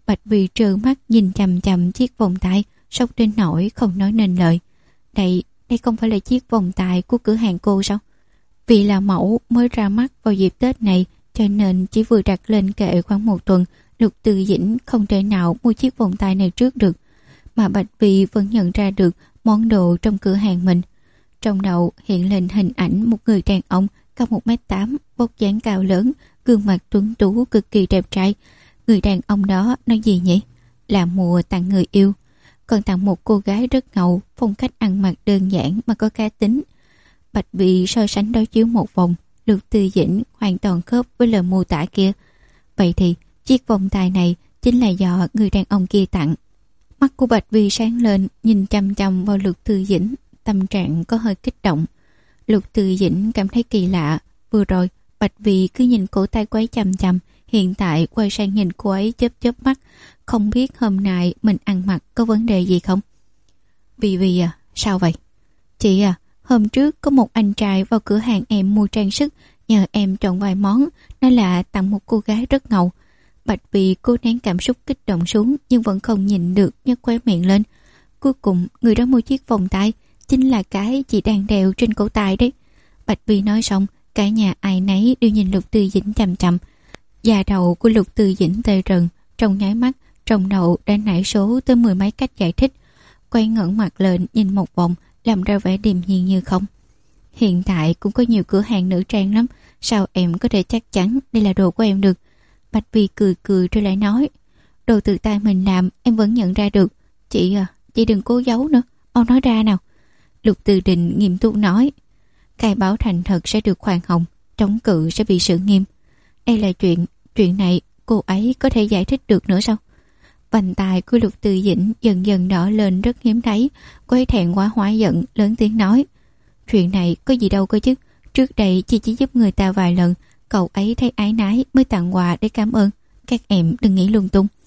Bạch Vì trợn mắt nhìn chằm chằm chiếc vòng tay, sốc đến nỗi không nói nên lời. Đây không phải là chiếc vòng tay của cửa hàng cô sao? Vì là mẫu mới ra mắt vào dịp Tết này, cho nên chỉ vừa đặt lên kệ khoảng 1 tuần, Lục Từ Dĩnh không thể nào mua chiếc vòng tay này trước được. Mà Bạch Vì vẫn nhận ra được món đồ trong cửa hàng mình. Trong đầu hiện lên hình ảnh một người đàn ông cao 1m8, vóc dáng cao lớn, gương mặt tuấn tú cực kỳ đẹp trai. Người đàn ông đó nói gì nhỉ? Là mua tặng người yêu, còn tặng một cô gái rất ngầu, phong cách ăn mặc đơn giản mà có cá tính. Bạch Vì so sánh đối chiếu một vòng, Lục Từ Dĩnh hoàn toàn khớp với lời mô tả kia. Vậy thì chiếc vòng tay này chính là do người đàn ông kia tặng. Mắt của Bạch Vì sáng lên, nhìn chăm chăm vào Lục Từ Dĩnh, tâm trạng có hơi kích động. Lục Từ Dĩnh cảm thấy kỳ lạ. Vừa rồi Bạch Vì cứ nhìn cổ tay cô ấy chăm chăm, hiện tại quay sang nhìn cô ấy chớp chớp mắt. Không biết hôm nay mình ăn mặc có vấn đề gì không? Vì à, sao vậy? Chị à, hôm trước có một anh trai vào cửa hàng em mua trang sức, nhờ em chọn vài món, nói là tặng một cô gái rất ngầu. Bạch Vì cố nén cảm xúc kích động xuống, nhưng vẫn không nhìn được, nhếch khóe miệng lên. Cuối cùng người đó mua chiếc vòng tay, chính là cái chị đang đeo trên cổ tay đấy. Bạch Vì nói xong, cả nhà ai nấy đều nhìn Lục Từ Dĩnh chằm chằm. Da đầu của Lục Từ Dĩnh tê rần, trong nháy mắt trong đầu đã nảy số tới 10 mấy cách giải thích. Quay ngẩng mặt lên nhìn một vòng, làm ra vẻ điềm nhiên như không. Hiện tại cũng có nhiều cửa hàng nữ trang lắm, sao em có thể chắc chắn đây là đồ của em được? Bạch Vi cười cười rồi lại nói, đồ tự tay mình làm em vẫn nhận ra được. Chị à, chị đừng cố giấu nữa, mau nói ra nào. Lục Từ Định nghiêm túc nói, khai báo thành thật sẽ được khoan hồng, chống cự sẽ bị xử nghiêm. Đây là chuyện này cô ấy có thể giải thích được nữa sao? Vành tai của Lục Từ Dĩnh dần dần đỏ lên rất hiếm thấy. Cô ấy thẹn quá hóa giận, lớn tiếng nói, chuyện này có gì đâu cơ chứ, trước đây chị chỉ giúp người ta vài lần, cậu ấy thấy ái nái mới tặng quà để cảm ơn, các em đừng nghĩ lung tung.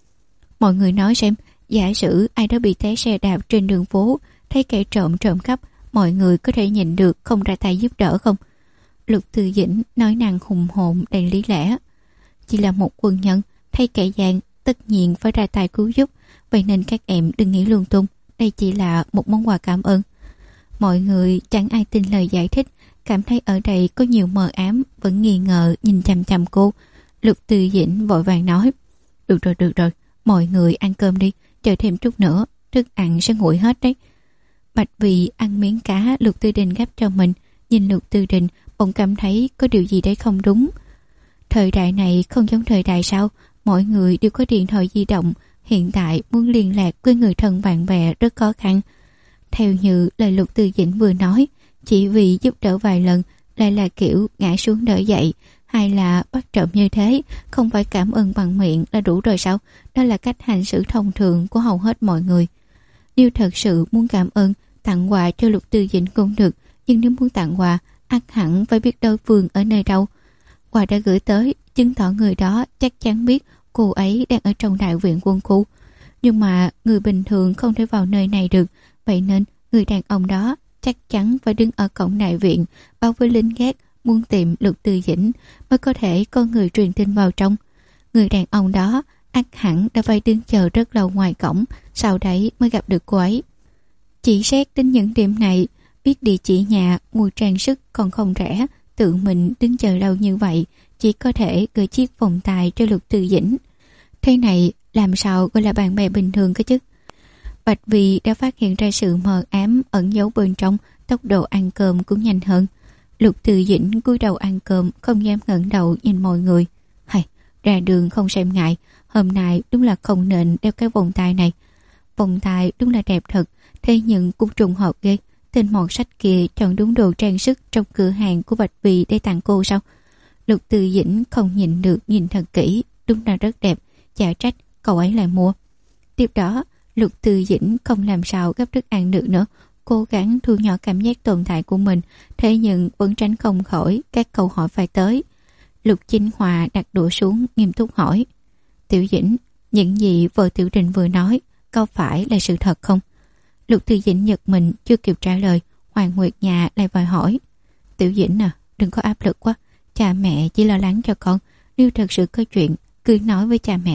Mọi người nói xem, giả sử ai đó bị té xe đạp trên đường phố, thấy kẻ trộm cắp, mọi người có thể nhìn được không ra tay giúp đỡ không? Lục Từ Dĩnh nói năng hùng hồn đầy lý lẽ, chỉ là một quân nhân, thấy kẻ gian tất nhiên phải ra tay cứu giúp, vậy nên các em đừng nghĩ lung tung, đây chỉ là một món quà cảm ơn. Mọi người chẳng ai tin lời giải thích, cảm thấy ở đây có nhiều mờ ám, vẫn nghi ngờ nhìn chằm chằm cô. Lục Từ Dĩnh vội vàng nói, được rồi, mọi người ăn cơm đi, chờ thêm chút nữa, thức ăn sẽ nguội hết đấy. Bạch Vì ăn miếng cá Lục Tư Đình gắp cho mình, nhìn Lục Tư Đình bỗng cảm thấy có điều gì đấy không đúng. Thời đại này không giống thời đại sau, mọi người đều có điện thoại di động, hiện tại muốn liên lạc với người thân bạn bè rất khó khăn. Theo như lời Lục Từ Dĩnh vừa nói, chỉ vì giúp đỡ vài lần lại là kiểu ngã xuống đỡ dậy, hay là bắt trộm như thế, không phải cảm ơn bằng miệng là đủ rồi sao? Đó là cách hành xử thông thường của hầu hết mọi người. Nếu thật sự muốn cảm ơn, tặng quà cho Lục Từ Dĩnh cũng được, nhưng nếu muốn tặng quà, ắt hẳn phải biết đối phương ở nơi đâu. Quà đã gửi tới, chứng tỏ người đó chắc chắn biết cô ấy đang ở trong đại viện quân khu. Nhưng mà người bình thường không thể vào nơi này được, vậy nên người đàn ông đó chắc chắn phải đứng ở cổng đại viện, báo với lính gác muốn tìm Lục Từ Dĩnh, mới có thể có người truyền tin vào trong. Người đàn ông đó ắt hẳn đã phải đứng chờ rất lâu ngoài cổng, sau đấy mới gặp được cô ấy. Chỉ xét đến những điểm này, biết địa chỉ nhà, mua trang sức còn không rẻ, tự mình đứng chờ lâu như vậy, chỉ có thể gửi chiếc vòng tay cho Lục Từ Dĩnh. Thế này làm sao gọi là bạn bè bình thường cơ chứ? Bạch Vì đã phát hiện ra sự mờ ám ẩn giấu bên trong, tốc độ ăn cơm cũng nhanh hơn. Lục Từ Dĩnh cúi đầu ăn cơm, không dám ngẩng đầu nhìn mọi người. Hay, ra đường không xem ngại, hôm nay đúng là không nên đeo cái vòng tay này. Vòng tay đúng là đẹp thật, thế nhưng cũng trùng hợp ghê. Tên mọt sách kia chọn đúng đồ trang sức trong cửa hàng của Bạch Vì để tặng cô sao? Lục Từ Dĩnh không nhìn được, nhìn thật kỹ, đúng là rất đẹp, chả trách cậu ấy lại mua. Tiếp đó, Lục Từ Dĩnh không làm sao gấp thức ăn được nữa, cố gắng thu nhỏ cảm giác tồn tại của mình, thế nhưng vẫn tránh không khỏi các câu hỏi phải tới. Lục Chính Hòa đặt đũa xuống, nghiêm túc hỏi, Tiểu Dĩnh, những gì vợ Tiểu Đình vừa nói có phải là sự thật không? Lục Từ Dĩnh giật mình, chưa kịp trả lời, Hoàng Nguyệt Nhà lại vội hỏi, Tiểu Dĩnh à, đừng có áp lực quá, cha mẹ chỉ lo lắng cho con, nếu thật sự có chuyện cứ nói với cha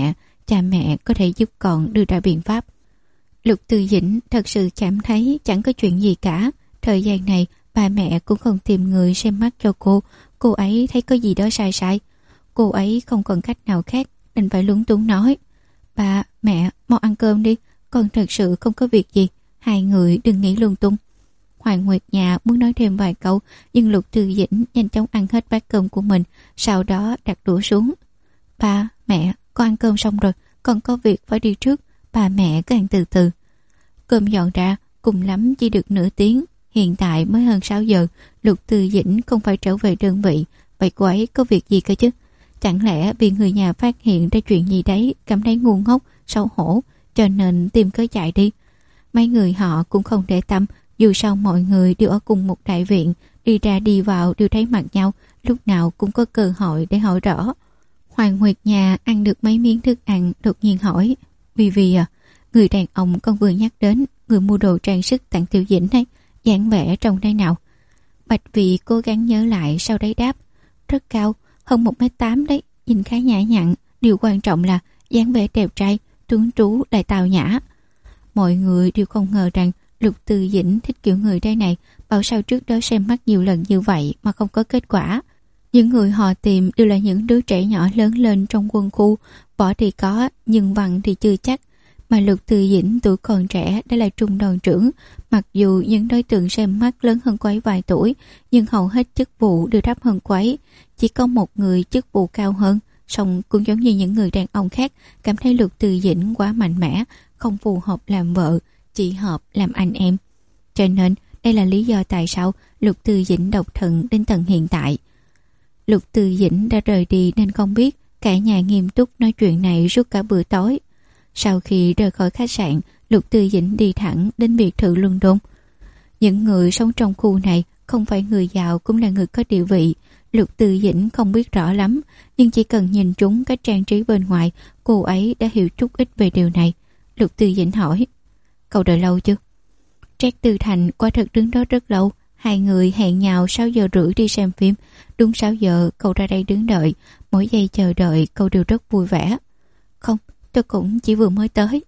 cha mẹ có thể giúp con đưa ra biện pháp. Lục Từ Dĩnh thật sự cảm thấy chẳng có chuyện gì cả. Thời gian này ba mẹ cũng không tìm người xem mắt cho cô ấy thấy có gì đó sai sai. Cô ấy không còn cách nào khác nên phải lúng túng nói: Ba, mẹ, mau ăn cơm đi, con thật sự không có việc gì, hai người đừng nghĩ lung tung. Hoàng Nguyệt Nhà muốn nói thêm vài câu, nhưng Lục Từ Dĩnh nhanh chóng ăn hết bát cơm của mình, sau đó đặt đũa xuống. Ba, mẹ, con ăn cơm xong rồi, con có việc phải đi trước, ba mẹ cứ ăn từ từ. Cơm dọn ra, cùng lắm chỉ được nửa tiếng, hiện tại mới hơn 6 giờ, Lục Từ Dĩnh không phải trở về đơn vị, vậy cô ấy có việc gì cơ chứ? Chẳng lẽ vì người nhà phát hiện ra chuyện gì đấy, cảm thấy ngu ngốc, xấu hổ, cho nên tìm cớ chạy đi? Mấy người họ cũng không để tâm, dù sao mọi người đều ở cùng một đại viện, đi ra đi vào đều thấy mặt nhau, lúc nào cũng có cơ hội để hỏi rõ. Hoàng Nguyệt Nhà ăn được mấy miếng thức ăn, đột nhiên hỏi: Vì à, người đàn ông con vừa nhắc đến, người mua đồ trang sức tặng Tiểu Dĩnh ấy, dáng vẻ trông thế nào? Bạch Vị cố gắng nhớ lại, sau đấy đáp: Rất cao, hơn 1m8 đấy, nhìn khá nhã nhặn, điều quan trọng là dáng vẻ đẹp trai, tuấn tú lại tào nhã. Mọi người đều không ngờ rằng Lục Từ Dĩnh thích kiểu người đây này, bảo sao trước đó xem mắt nhiều lần như vậy mà không có kết quả. Những người họ tìm đều là những đứa trẻ nhỏ lớn lên trong quân khu, võ thì có, nhưng văn thì chưa chắc. Mà Lục Từ Dĩnh tuổi còn trẻ đã là trung đoàn trưởng, mặc dù những đối tượng xem mắt lớn hơn cô ấy vài tuổi, nhưng hầu hết chức vụ đều thấp hơn cô ấy. Chỉ có một người chức vụ cao hơn, song cũng giống như những người đàn ông khác, cảm thấy Lục Từ Dĩnh quá mạnh mẽ, không phù hợp làm vợ, chỉ hợp làm anh em. Cho nên đây là lý do tại sao Lục Từ Dĩnh độc thân đến tận hiện tại. Lục Từ Dĩnh đã rời đi nên không biết, cả nhà nghiêm túc nói chuyện này suốt cả bữa tối. Sau khi rời khỏi khách sạn, Lục Từ Dĩnh đi thẳng đến biệt thự London. Những người sống trong khu này không phải người giàu cũng là người có địa vị. Lục Từ Dĩnh không biết rõ lắm, nhưng chỉ cần nhìn chúng cái trang trí bên ngoài, cô ấy đã hiểu chút ít về điều này. Lục Từ Dĩnh hỏi: Cậu đợi lâu chưa? Trác Tư Thành quả thật đứng đó rất lâu. Hai người hẹn nhau 6 giờ rưỡi đi xem phim. Đúng 6 giờ cậu ra đây đứng đợi. Mỗi giây chờ đợi cậu đều rất vui vẻ. Không, tôi cũng chỉ vừa mới tới.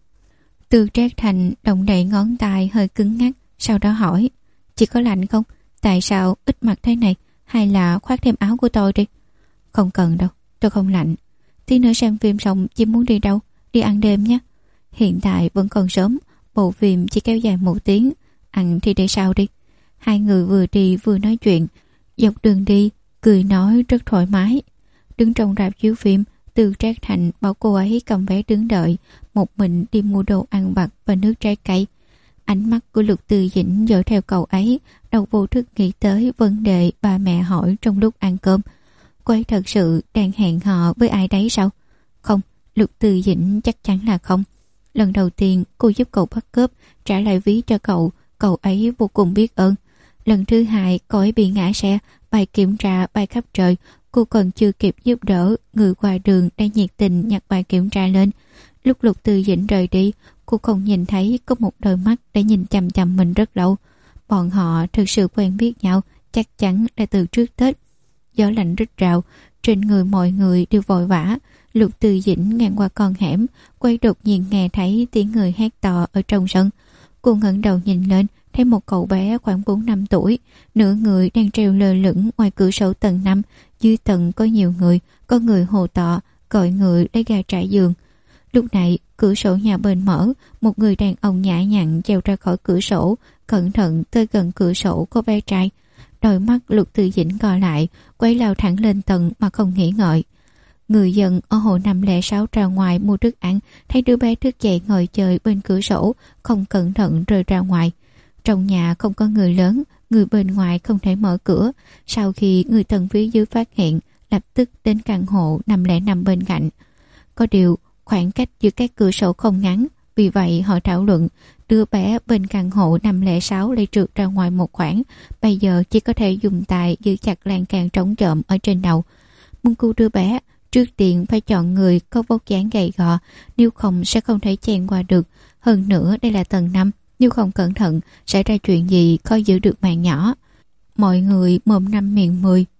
Từ Trác Thành động đậy ngón tay hơi cứng ngắc, sau đó hỏi: Chị có lạnh không? Tại sao ít mặc thế này? Hay là khoác thêm áo của tôi đi? Không cần đâu, tôi không lạnh. Tí nữa xem phim xong chị muốn đi đâu? Đi ăn đêm nhé. Hiện tại vẫn còn sớm, bộ phim chỉ kéo dài 1 tiếng, ăn thì để sau đi. Hai người vừa đi vừa nói chuyện, dọc đường đi cười nói rất thoải mái. Đứng trong rạp chiếu phim, Từ Trác Thành bảo cô ấy cầm vé đứng đợi, một mình đi mua đồ ăn vặt và nước trái cây. Ánh mắt của Lục Từ Dĩnh dõi theo cậu ấy, đầu vô thức nghĩ tới vấn đề ba mẹ hỏi trong lúc ăn cơm. Cô ấy thật sự đang hẹn hò với ai đấy sao? Không, Lục Từ Dĩnh chắc chắn là không. Lần đầu tiên cô giúp cậu bắt cướp, trả lại ví cho cậu ấy vô cùng biết ơn. Lần thứ hai cậu ấy bị ngã xe, bài kiểm tra bay khắp trời, cô còn chưa kịp giúp đỡ, người qua đường đang nhiệt tình nhặt bài kiểm tra lên. Lúc Lục Từ Dĩnh rời đi, cô không nhìn thấy có một đôi mắt đã nhìn chằm chằm mình rất lâu. Bọn họ thực sự quen biết nhau, chắc chắn là từ trước Tết. Gió lạnh rít rào, trên người mọi người đều vội vã. Lục Từ Dĩnh ngang qua con hẻm, quay đột nhiên nghe thấy tiếng người hét to ở trong sân. Cô ngẩng đầu nhìn lên, thấy một cậu bé khoảng 4-5 tuổi, nửa người đang treo lơ lửng ngoài cửa sổ tầng 5. Dưới tầng có nhiều người, có người hô to, gọi người lấy ga trải giường. Lúc này, cửa sổ nhà bên mở, một người đàn ông nhã nhặn trèo ra khỏi cửa sổ, cẩn thận tới gần cửa sổ có bé trai. Đôi mắt Lục Từ Dĩnh co lại, quay lao thẳng lên tầng mà không nghĩ ngợi. Người dân ở hồ 506 ra ngoài mua thức ăn, thấy đứa bé thức dậy ngồi chơi bên cửa sổ, không cẩn thận rơi ra ngoài. Trong nhà không có người lớn, người bên ngoài không thể mở cửa. Sau khi người tầng phía dưới phát hiện, lập tức đến căn hộ 505 bên cạnh. Có điều, khoảng cách giữa các cửa sổ không ngắn, vì vậy họ thảo luận đứa bé bên căn hộ 506 lại trượt ra ngoài một khoảng, bây giờ chỉ có thể dùng tay giữ chặt lan can trống trộm ở trên đầu. Muốn cứu đứa bé, trước tiên phải chọn người có vóc dáng gầy gò, nếu không sẽ không thể chen qua được. Hơn nữa đây là tầng 5, nếu không cẩn thận xảy ra chuyện gì khó giữ được mạng nhỏ. Mọi người mồm năm miệng 10,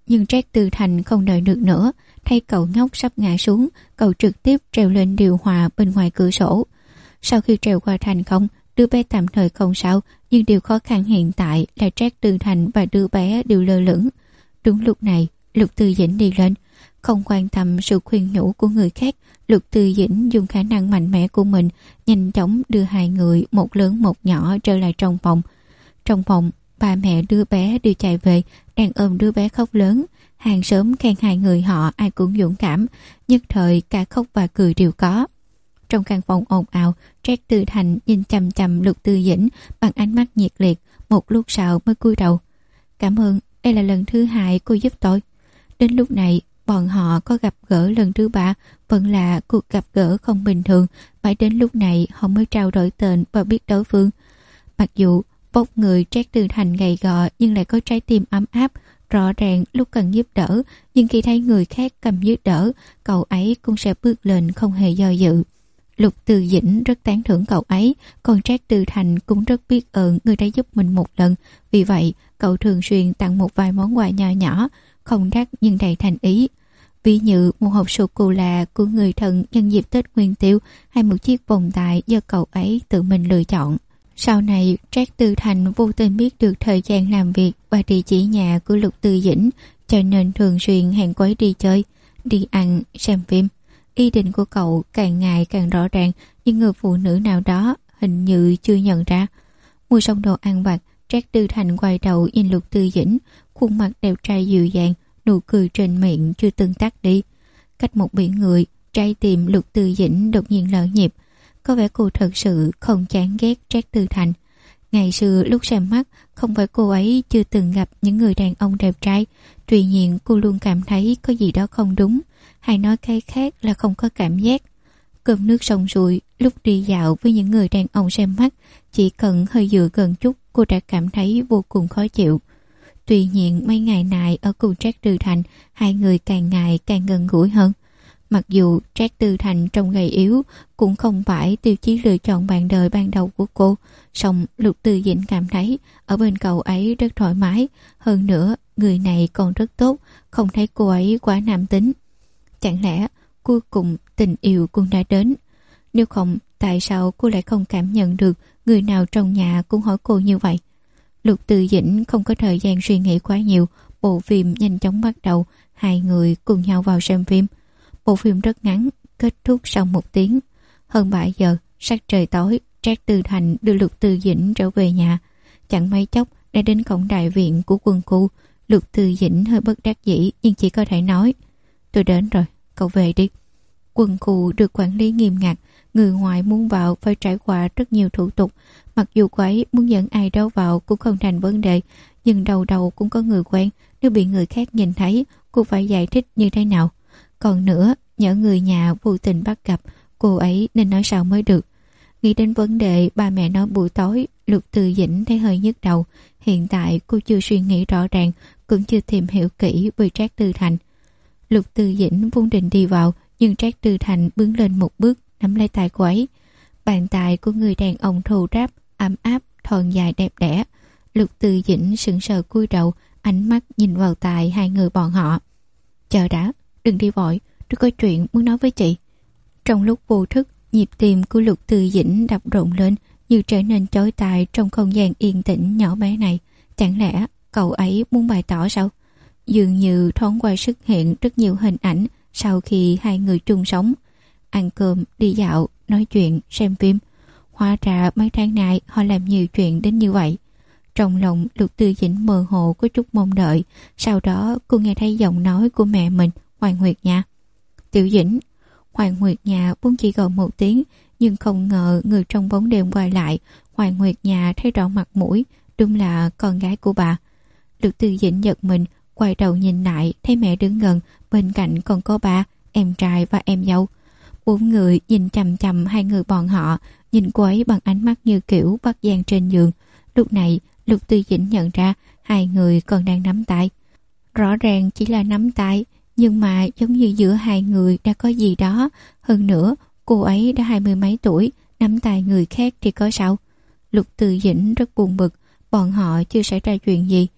Nhưng Trác Tư Thành không đợi được nữa, thấy cậu nhóc sắp ngã xuống, cậu trực tiếp trèo lên điều hòa bên ngoài cửa sổ. Sau khi trèo qua thành công, đứa bé tạm thời không sao, nhưng điều khó khăn hiện tại là Trác Tư Thành và đứa bé đều lơ lửng. Đúng lúc này, Lục Tư Dĩnh đi lên, không quan tâm sự khuyên nhủ của người khác. Lục Tư Dĩnh dùng khả năng mạnh mẽ của mình nhanh chóng đưa hai người, một lớn một nhỏ, trở lại trong phòng. Trong phòng, ba mẹ đứa bé đều chạy về, đang ôm đứa bé khóc lớn. Hàng xóm khen hai người họ ai cũng dũng cảm, nhất thời cả khóc và cười đều có. Trong căn phòng ồn ào, Trác Tư Thành nhìn chằm chằm Lục Tư Dĩnh bằng ánh mắt nhiệt liệt, một lúc sau mới cúi đầu. Cảm ơn, đây là lần thứ hai cô giúp tôi. Đến lúc này, bọn họ có gặp gỡ lần thứ ba, vẫn là cuộc gặp gỡ không bình thường, mãi đến lúc này họ mới trao đổi tên và biết đối phương. Mặc dù vóc người Trác Tư Thành gầy gò nhưng lại có trái tim ấm áp, rõ ràng lúc cần giúp đỡ, nhưng khi thấy người khác cầm giúp đỡ, cậu ấy cũng sẽ bước lên không hề do dự. Lục Tư Dĩnh rất tán thưởng cậu ấy, còn Trác Tư Thành cũng rất biết ơn người đã giúp mình một lần. Vì vậy, cậu thường xuyên tặng một vài món quà nhỏ nhỏ, không đắt nhưng đầy thành ý. Ví như một hộp sô-cô-la của người thân nhân dịp Tết Nguyên Tiêu, hay một chiếc vòng tay do cậu ấy tự mình lựa chọn. Sau này, Trác Tư Thành vô tình biết được thời gian làm việc và địa chỉ nhà của Lục Tư Dĩnh, cho nên thường xuyên hẹn cô ấy đi chơi, đi ăn, xem phim. Ý định của cậu càng ngày càng rõ ràng, nhưng người phụ nữ nào đó hình như chưa nhận ra. Mua xong đồ ăn vặt, Trác Tư Thành quay đầu nhìn Lục Tư Dĩnh, khuôn mặt đẹp trai dịu dàng, nụ cười trên miệng chưa từng tắt đi. Cách một biển người, trái tim Lục Tư Dĩnh đột nhiên lỡ nhịp. Có vẻ cô thật sự không chán ghét Trác Tư Thành. Ngày xưa lúc xem mắt, không phải cô ấy chưa từng gặp những người đàn ông đẹp trai, tuy nhiên cô luôn cảm thấy có gì đó không đúng, hay nói cái khác là không có cảm giác. Cơm nước xong xuôi, lúc đi dạo với những người đàn ông xem mắt, chỉ cần hơi dựa gần chút cô đã cảm thấy vô cùng khó chịu. Tuy nhiên mấy ngày này ở cùng Trác Tư Thành, hai người càng ngày càng gần gũi hơn. Mặc dù Trác Tư Thành trông gầy yếu, cũng không phải tiêu chí lựa chọn bạn đời ban đầu của cô, song Lục Tư Dĩnh cảm thấy ở bên cậu ấy rất thoải mái. Hơn nữa, người này còn rất tốt, không thấy cô ấy quá nam tính. Chẳng lẽ cuối cùng tình yêu cũng đã đến? Nếu không, tại sao cô lại không cảm nhận được người nào trong nhà cũng hỏi cô như vậy? Lục Tư Dĩnh không có thời gian suy nghĩ quá nhiều. Bộ phim nhanh chóng bắt đầu, hai người cùng nhau vào xem phim. Bộ phim rất ngắn, kết thúc sau 1 tiếng. Hơn 7 giờ, sắc trời tối, Trác Tư Thành đưa Lục Tư Dĩnh trở về nhà. Chẳng mấy chốc đã đến cổng đại viện của quân khu. Lục Tư Dĩnh hơi bất đắc dĩ nhưng chỉ có thể nói: tôi đến rồi, cậu về đi. Quân khu được quản lý nghiêm ngặt, người ngoài muốn vào phải trải qua rất nhiều thủ tục. Mặc dù cô ấy muốn dẫn ai đó vào cũng không thành vấn đề, nhưng đầu đầu cũng có người quen, nếu bị người khác nhìn thấy, cô phải giải thích như thế nào? Còn nữa, nhỡ người nhà vô tình bắt gặp, cô ấy nên nói sao mới được? Nghĩ đến vấn đề ba mẹ nói buổi tối, Lục Tư Dĩnh thấy hơi nhức đầu. Hiện tại cô chưa suy nghĩ rõ ràng, cũng chưa tìm hiểu kỹ về Trác Tư Thành. Lục Tư Dĩnh vốn định đi vào, nhưng Trác Tư Thành bước lên một bước, nắm lấy tay cô ấy. Bàn tay của người đàn ông thô ráp, ấm áp, thon dài đẹp đẽ. Lục Tư Dĩnh sững sờ cúi đầu, ánh mắt nhìn vào tai hai người bọn họ. Chờ đã, đừng đi vội, tôi có chuyện muốn nói với chị. Trong lúc vô thức, nhịp tim của Lục Tư Dĩnh đập rộn lên, như trở nên chói tai trong không gian yên tĩnh nhỏ bé này. Chẳng lẽ cậu ấy muốn bày tỏ sao? Dường như thoáng qua xuất hiện rất nhiều hình ảnh sau khi hai người chung sống. Ăn cơm, đi dạo, nói chuyện, xem phim. Hóa ra mấy tháng nay họ làm nhiều chuyện đến như vậy. Trong lòng Lục Tư Dĩnh mơ hồ có chút mong đợi. Sau đó cô nghe thấy giọng nói của mẹ mình, Hoàng Nguyệt Nha. Tiểu Dĩnh. Hoàng Nguyệt Nha vốn chỉ gọi một tiếng, nhưng không ngờ người trong bóng đêm quay lại. Hoàng Nguyệt Nha thấy rõ mặt mũi, đúng là con gái của bà. Lục Tư Dĩnh giật mình, quay đầu nhìn lại, thấy mẹ đứng gần, bên cạnh còn có ba, em trai và em dâu. 4 người nhìn chằm chằm hai người bọn họ, nhìn cô ấy bằng ánh mắt như kiểu bắt gian trên giường. Lúc này, Lục Tư Dĩnh nhận ra hai người còn đang nắm tay. Rõ ràng chỉ là nắm tay, nhưng mà giống như giữa hai người đã có gì đó. Hơn nữa, cô ấy đã 20 mấy tuổi, nắm tay người khác thì có sao? Lục Tư Dĩnh rất buồn bực, bọn họ chưa xảy ra chuyện gì.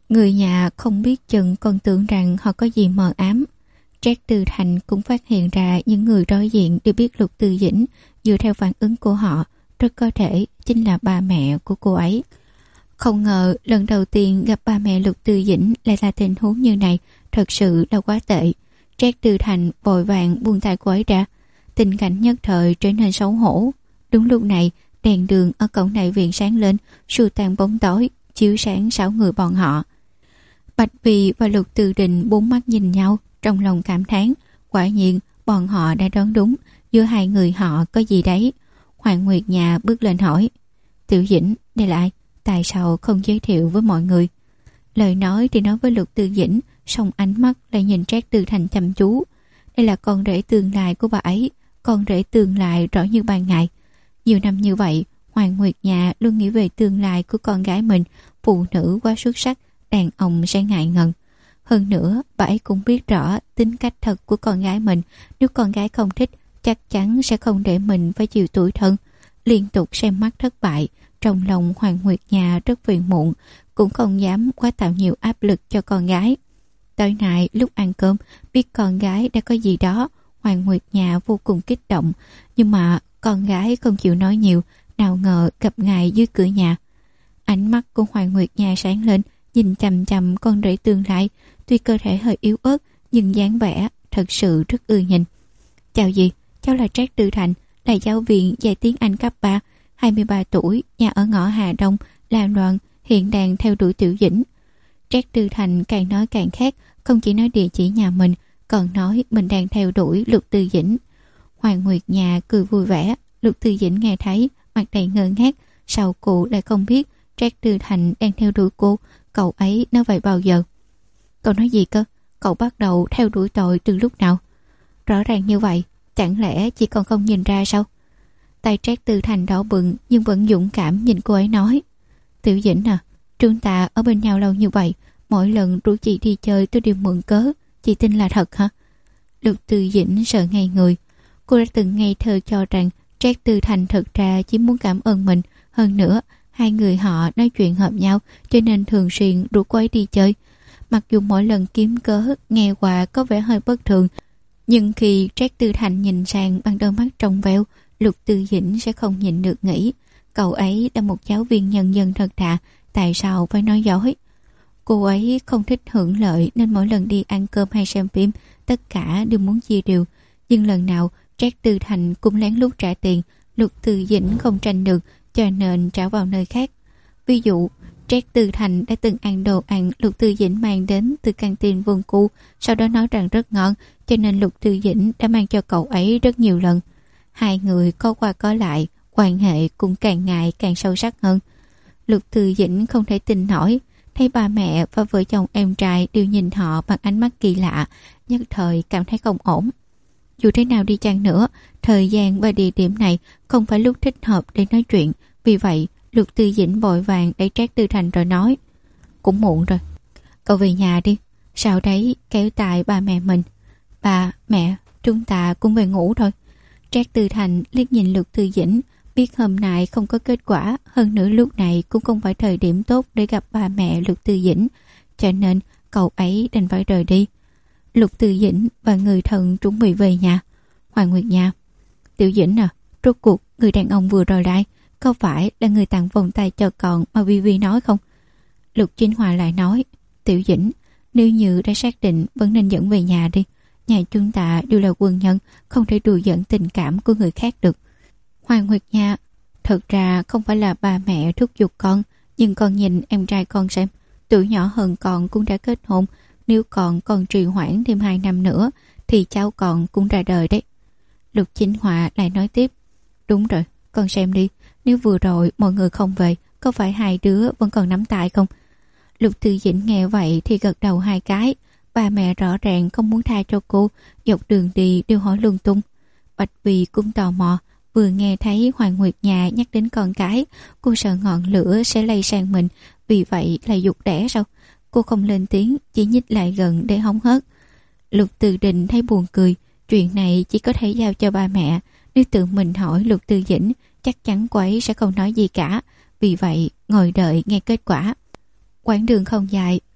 Người nhà không biết chừng còn tưởng rằng họ có gì mờ ám. Trác Tư Thành cũng phát hiện ra những người đối diện đều biết Lục Tư Dĩnh, dựa theo phản ứng của họ, rất có thể chính là ba mẹ của cô ấy. Không ngờ lần đầu tiên gặp ba mẹ Lục Tư Dĩnh lại là tình huống như này, thật sự là quá tệ. Trác Tư Thành vội vàng buông tay cô ấy ra, tình cảnh nhất thời trở nên xấu hổ. Đúng lúc này, đèn đường ở cổng đại viện sáng lên, xua tan bóng tối, chiếu sáng 6 người bọn họ. Bạch Vì và Lục Tư Đình bốn mắt nhìn nhau, trong lòng cảm thán, quả nhiên bọn họ đã đoán đúng, giữa hai người họ có gì đấy. Hoàng Nguyệt Nhà bước lên hỏi, Tiểu Dĩnh, đây là ai? Tại sao không giới thiệu với mọi người? Lời nói thì nói với Lục Tư Dĩnh, song ánh mắt lại nhìn Trác Tư Thành chăm chú. Đây là con rể tương lai của bà ấy, con rể tương lai rõ như ban ngày. Nhiều năm như vậy, Hoàng Nguyệt Nhà luôn nghĩ về tương lai của con gái mình, phụ nữ quá xuất sắc, đàn ông sẽ ngại ngần. Hơn nữa, bà ấy cũng biết rõ tính cách thật của con gái mình, nếu con gái không thích, chắc chắn sẽ không để mình phải chịu tủi thân. Liên tục xem mắt thất bại, trong lòng Hoàng Nguyệt Nhà rất phiền muộn, cũng không dám quá tạo nhiều áp lực cho con gái. Tối nay lúc ăn cơm, biết con gái đã có gì đó, Hoàng Nguyệt Nhà vô cùng kích động, nhưng mà con gái không chịu nói nhiều, nào ngờ gặp ngài dưới cửa nhà. Ánh mắt của Hoàng Nguyệt Nhà sáng lên, nhìn chằm chằm con rể tương lai, tuy cơ thể hơi yếu ớt nhưng dáng vẻ thật sự rất ưa nhìn. Chào dì, cháu là Trác Tư Thành, là giáo viên dạy tiếng Anh cấp 3, 23 tuổi, nhà ở ngõ Hà Đông, làm đoàn, hiện đang theo đuổi Tiểu Dĩnh. Trác Tư Thành càng nói càng khác, không chỉ nói địa chỉ nhà mình, còn nói mình đang theo đuổi Lục Tư Dĩnh. Hoàng Nguyệt Nhà cười vui vẻ, Lục Tư Dĩnh nghe thấy, mặt đầy ngơ ngác, sao cô lại không biết Trác Tư Thành đang theo đuổi cô, cậu ấy nói vậy bao giờ? Cậu nói gì cơ? Cậu bắt đầu theo đuổi tội từ lúc nào? Rõ ràng như vậy, chẳng lẽ chị còn không nhìn ra sao? Tay Trác Tư Thành đỏ bừng nhưng vẫn dũng cảm nhìn cô ấy nói, Tiểu Dĩnh à, chúng ta ở bên nhau lâu như vậy, mỗi lần rủ chị đi chơi tôi đều mượn cớ, chị tin là thật hả? Lục Tư Dĩnh sợ ngây người. Cô đã từng ngây thơ cho rằng Trác Tư Thành thật ra chỉ muốn cảm ơn mình. Hơn nữa, hai người họ nói chuyện hợp nhau, cho nên thường xuyên rủ cô ấy đi chơi. Mặc dù mỗi lần kiếm cớ nghe qua có vẻ hơi bất thường, nhưng khi Trác Tư Thành nhìn sang bằng đôi mắt trong veo, Lục Tư Dĩnh sẽ không nhịn được nghĩ, cậu ấy là một giáo viên nhân dân thật thà, tại sao phải nói dối? Cô ấy không thích hưởng lợi nên mỗi lần đi ăn cơm hay xem phim, tất cả đều muốn chia đều. Nhưng lần nào Trác Tư Thành cũng lén lút trả tiền, Lục Tư Dĩnh không tranh được, cho nên trả vào nơi khác. Ví dụ, Trác Tư Thành đã từng ăn đồ ăn Lục Tư Dĩnh mang đến từ căng tin Vương Cu, sau đó nói rằng rất ngon, cho nên Lục Tư Dĩnh đã mang cho cậu ấy rất nhiều lần. Hai người có qua có lại, quan hệ cũng càng ngày càng sâu sắc hơn. Lục Tư Dĩnh không thể tin nổi, thấy ba mẹ và vợ chồng em trai đều nhìn họ bằng ánh mắt kỳ lạ, nhất thời cảm thấy không ổn. Dù thế nào đi chăng nữa, thời gian và địa điểm này không phải lúc thích hợp để nói chuyện, vì vậy Lục Tư Dĩnh vội vàng đẩy Trác Tư Thành rồi nói, cũng muộn rồi, cậu về nhà đi. Sau đấy kéo tay ba mẹ mình, ba, mẹ, chúng ta cũng về ngủ thôi. Trác Tư Thành liếc nhìn Lục Tư Dĩnh, biết hôm nay không có kết quả, hơn nữa lúc này cũng không phải thời điểm tốt để gặp ba mẹ Lục Tư Dĩnh, cho nên cậu ấy đành phải rời đi. Lục Tư Dĩnh và người thân chuẩn bị về nhà. Hoàng Nguyệt Nhà, Tiểu Dĩnh à, rốt cuộc người đàn ông vừa rồi lại có phải là người tặng vòng tay cho con mà Vi Vi nói không? Lục Chính Hòa lại nói, Tiểu Dĩnh, nếu như đã xác định vẫn nên dẫn về nhà đi. Nhà chúng ta đều là quân nhân, không thể đùa giỡn tình cảm của người khác được. Hoàng Nguyệt Nha, thật ra không phải là ba mẹ thúc giục con, nhưng con nhìn em trai con xem, tuổi nhỏ hơn con cũng đã kết hôn, nếu còn trì hoãn thêm 2 năm nữa thì cháu con cũng ra đời đấy. Lục Chính Hòa lại nói tiếp, đúng rồi, con xem đi, nếu vừa rồi mọi người không về, có phải hai đứa vẫn còn nắm tay không? Lục Tư Dĩnh nghe vậy thì gật đầu 2 cái. Ba mẹ rõ ràng không muốn tha cho cô, dọc đường đi đều hỏi lung tung. Bạch Vì cũng tò mò, vừa nghe thấy Hoàng Nguyệt Nhà nhắc đến con cái, cô sợ ngọn lửa sẽ lây sang mình, vì vậy là giục đẻ sao? Cô không lên tiếng, chỉ nhích lại gần để hóng hớt. Lục Tư Đình thấy buồn cười, chuyện này chỉ có thể giao cho ba mẹ, nếu tự mình hỏi Lục Tư Dĩnh, chắc chắn cô ấy sẽ không nói gì cả, vì vậy ngồi đợi nghe kết quả. Quãng đường không dài,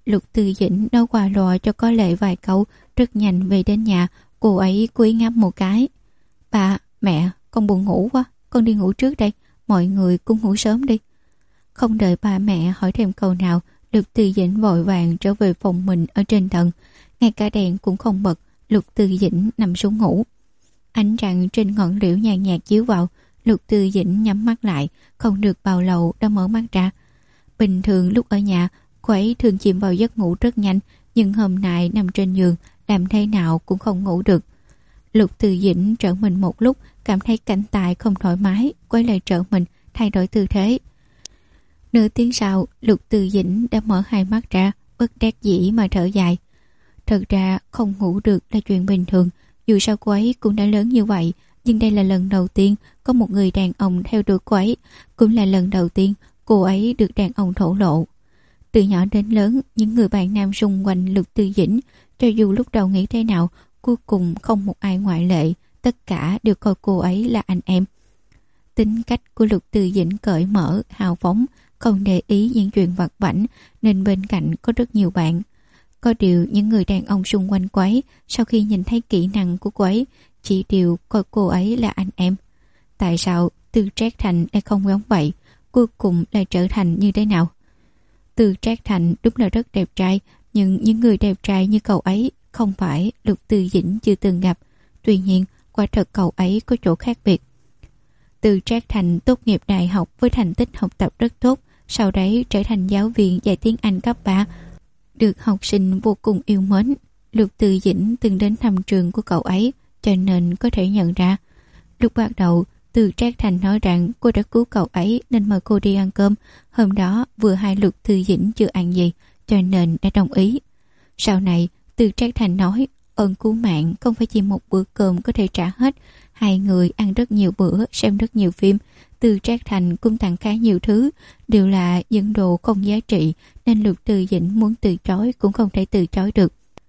Lục Tư Dĩnh nói qua loa cho có lệ vài câu, rất nhanh về đến nhà. Cô ấy cúi ngáp một cái. Bà, mẹ, con buồn ngủ quá, con đi ngủ trước đây, mọi người cũng ngủ sớm đi. Không đợi ba mẹ hỏi thêm câu nào, Lục Tư Dĩnh vội vàng trở về phòng mình ở trên tầng. Ngay cả đèn cũng không bật, Lục Tư Dĩnh nằm xuống ngủ. Ánh trăng trên ngọn liễu nhàn nhạt chiếu vào, Lục Tư Dĩnh nhắm mắt lại, không được bao lâu đã mở mắt ra. Bình thường lúc ở nhà, cô ấy thường chìm vào giấc ngủ rất nhanh, nhưng hôm nay nằm trên giường, làm thế nào cũng không ngủ được. Lục Tư Dĩnh trở mình một lúc, cảm thấy cánh tay không thoải mái, quay lại trở mình, thay đổi tư thế. Nửa tiếng sau, Lục Tư Dĩnh đã mở hai mắt ra, bất đắc dĩ mà thở dài. Thật ra không ngủ được là chuyện bình thường, dù sao cô ấy cũng đã lớn như vậy, nhưng đây là lần đầu tiên có một người đàn ông theo đuổi cô ấy, cũng là lần đầu tiên cô ấy được đàn ông thổ lộ. Từ nhỏ đến lớn, những người bạn nam xung quanh Lục Tư Dĩnh, cho dù lúc đầu nghĩ thế nào, cuối cùng không một ai ngoại lệ, tất cả đều coi cô ấy là anh em. Tính cách của Lục Tư Dĩnh cởi mở, hào phóng, không để ý những chuyện vặt vãnh, nên bên cạnh có rất nhiều bạn. Có điều những người đàn ông xung quanh cô ấy, sau khi nhìn thấy kỹ năng của cô ấy, chỉ đều coi cô ấy là anh em. Tại sao Tư Trác Thành lại không giống vậy? Cuối cùng lại trở thành như thế nào? Tư Trác Thành đúng là rất đẹp trai, nhưng những người đẹp trai như cậu ấy không phải Lục Tư Dĩnh chưa từng gặp. Tuy nhiên, quả thật cậu ấy có chỗ khác biệt. Tư Trác Thành tốt nghiệp đại học với thành tích học tập rất tốt, sau đấy trở thành giáo viên dạy tiếng Anh cấp 3, được học sinh vô cùng yêu mến. Lục Tư Dĩnh từng đến thăm trường của cậu ấy, cho nên có thể nhận ra. Lúc bắt đầu, Tư Trác Thành nói rằng cô đã cứu cậu ấy nên mời cô đi ăn cơm. Hôm đó vừa hay Lục Tư Dĩnh chưa ăn gì, cho nên đã đồng ý. Sau này, Tư Trác Thành nói ơn cứu mạng không phải chỉ một bữa cơm có thể trả hết. Hai người ăn rất nhiều bữa, xem rất nhiều phim. Tư Trác Thành cũng tặng khá nhiều thứ, đều là những đồ không giá trị, nên Lục Tư Dĩnh muốn từ chối cũng không thể từ chối được.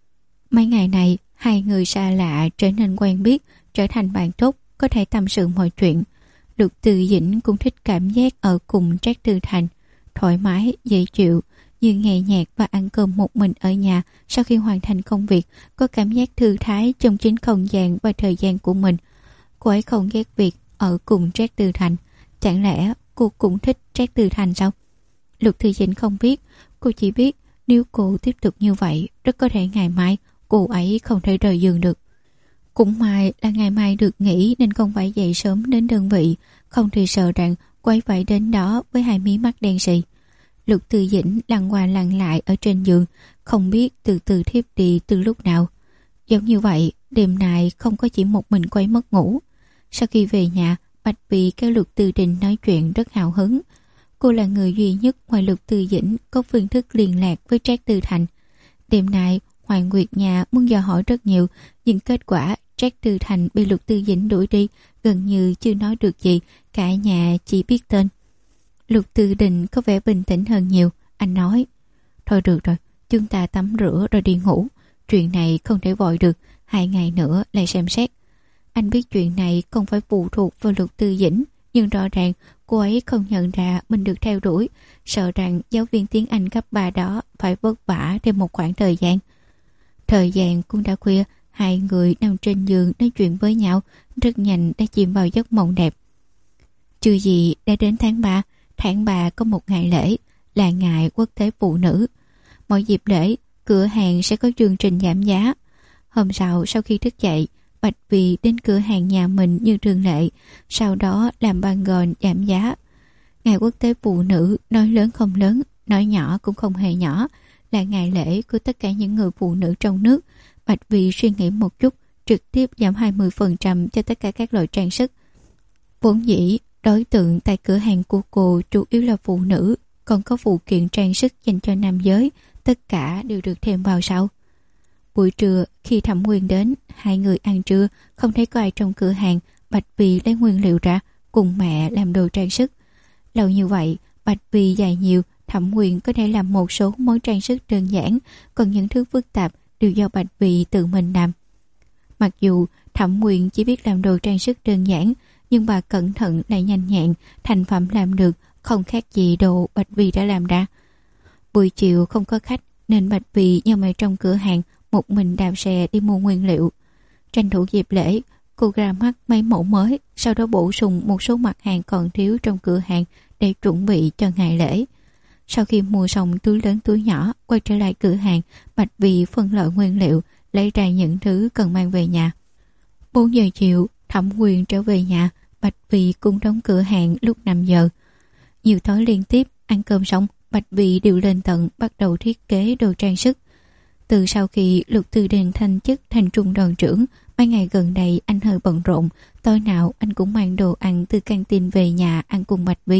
Mấy ngày này, hai người xa lạ trở nên quen biết, trở thành bạn tốt, có thể tâm sự mọi chuyện. Lục Tư Dĩnh cũng thích cảm giác ở cùng Trác Tư Thành, thoải mái, dễ chịu, như nghe nhạc và ăn cơm một mình ở nhà. Sau khi hoàn thành công việc, có cảm giác thư thái trong chính không gian và thời gian của mình. Cô ấy không ghét việc ở cùng Trác Tư Thành. Chẳng lẽ cô cũng thích Trác Tư Thành sao? Lục Tư Dĩnh không biết, cô chỉ biết nếu cô tiếp tục như vậy, rất có thể ngày mai cô ấy không thể rời giường được. Cũng may là ngày mai được nghỉ nên không phải dậy sớm đến đơn vị, không thì sợ rằng cô ấy phải đến đó với hai mí mắt đen sì. Lục Tư Dĩnh lăn qua lăn lại ở trên giường, không biết từ từ thiếp đi từ lúc nào. Giống như vậy, đêm nay không có chỉ một mình cô ấy mất ngủ. Sau khi về nhà, Bạch Bì kéo Lục Tư Đình nói chuyện rất hào hứng. Cô là người duy nhất ngoài Lục Tư Dĩnh có phương thức liên lạc với Trác Tư Thành. Đêm nay, Hoàng Nguyệt Nhà muốn dò hỏi rất nhiều, nhưng kết quả Trác Tư Thành bị Lục Tư Dĩnh đuổi đi, gần như chưa nói được gì, cả nhà chỉ biết tên. Lục Tư Đình có vẻ bình tĩnh hơn nhiều, anh nói: thôi được rồi, chúng ta tắm rửa rồi đi ngủ, chuyện này không thể vội được, 2 ngày nữa lại xem xét. Anh biết chuyện này không phải phụ thuộc vào Lục Tư Dĩnh, nhưng rõ ràng cô ấy không nhận ra mình được theo đuổi, sợ rằng giáo viên tiếng Anh cấp 3 đó phải vất vả thêm một khoảng thời gian. Thời gian cũng đã khuya, hai người nằm trên giường nói chuyện với nhau, rất nhanh đã chìm vào giấc mộng đẹp. Chưa gì đã đến tháng 3 có một ngày lễ, là ngày Quốc tế Phụ nữ. Mỗi dịp lễ, cửa hàng sẽ có chương trình giảm giá. Hôm sau khi thức dậy, Bạch Vì đến cửa hàng nhà mình như thường lệ, sau đó làm băng gòn giảm giá. Ngày Quốc tế Phụ nữ nói lớn không lớn, nói nhỏ cũng không hề nhỏ, là ngày lễ của tất cả những người phụ nữ trong nước. Bạch Vì suy nghĩ một chút, trực tiếp giảm 20% cho tất cả các loại trang sức. Vốn dĩ, đối tượng tại cửa hàng của cô chủ yếu là phụ nữ, còn có phụ kiện trang sức dành cho nam giới, tất cả đều được thêm vào sau. Buổi trưa, khi Thẩm Nguyên đến, hai người ăn trưa, không thấy có ai trong cửa hàng. Bạch Vì lấy nguyên liệu ra, cùng mẹ làm đồ trang sức. Lâu như vậy, Bạch Vì dạy nhiều, Thẩm Nguyên có thể làm một số món trang sức đơn giản, còn những thứ phức tạp đều do Bạch Vì tự mình làm. Mặc dù Thẩm Nguyên chỉ biết làm đồ trang sức đơn giản, nhưng bà cẩn thận lại nhanh nhẹn, thành phẩm làm được không khác gì đồ Bạch Vì đã làm ra. Buổi chiều không có khách, nên Bạch Vì nhờ mẹ trong cửa hàng một mình đạp xe đi mua nguyên liệu. Tranh thủ dịp lễ, cô ra mắt mấy mẫu mới, sau đó bổ sung một số mặt hàng còn thiếu trong cửa hàng để chuẩn bị cho ngày lễ. Sau khi mua xong túi lớn túi nhỏ, quay trở lại cửa hàng, Bạch Vì phân loại nguyên liệu, lấy ra những thứ cần mang về nhà. 4 giờ chiều, Thẩm Quyền trở về nhà, Bạch Vì cũng đóng cửa hàng lúc 5 giờ. Nhiều tối liên tiếp, ăn cơm xong, Bạch Vì đều lên tận bắt đầu thiết kế đồ trang sức. Từ sau khi Lục Tư Đình thanh chức thành trung đoàn trưởng, mấy ngày gần đây anh hơi bận rộn, tối nào anh cũng mang đồ ăn từ căng tin về nhà ăn cùng Bạch Vi.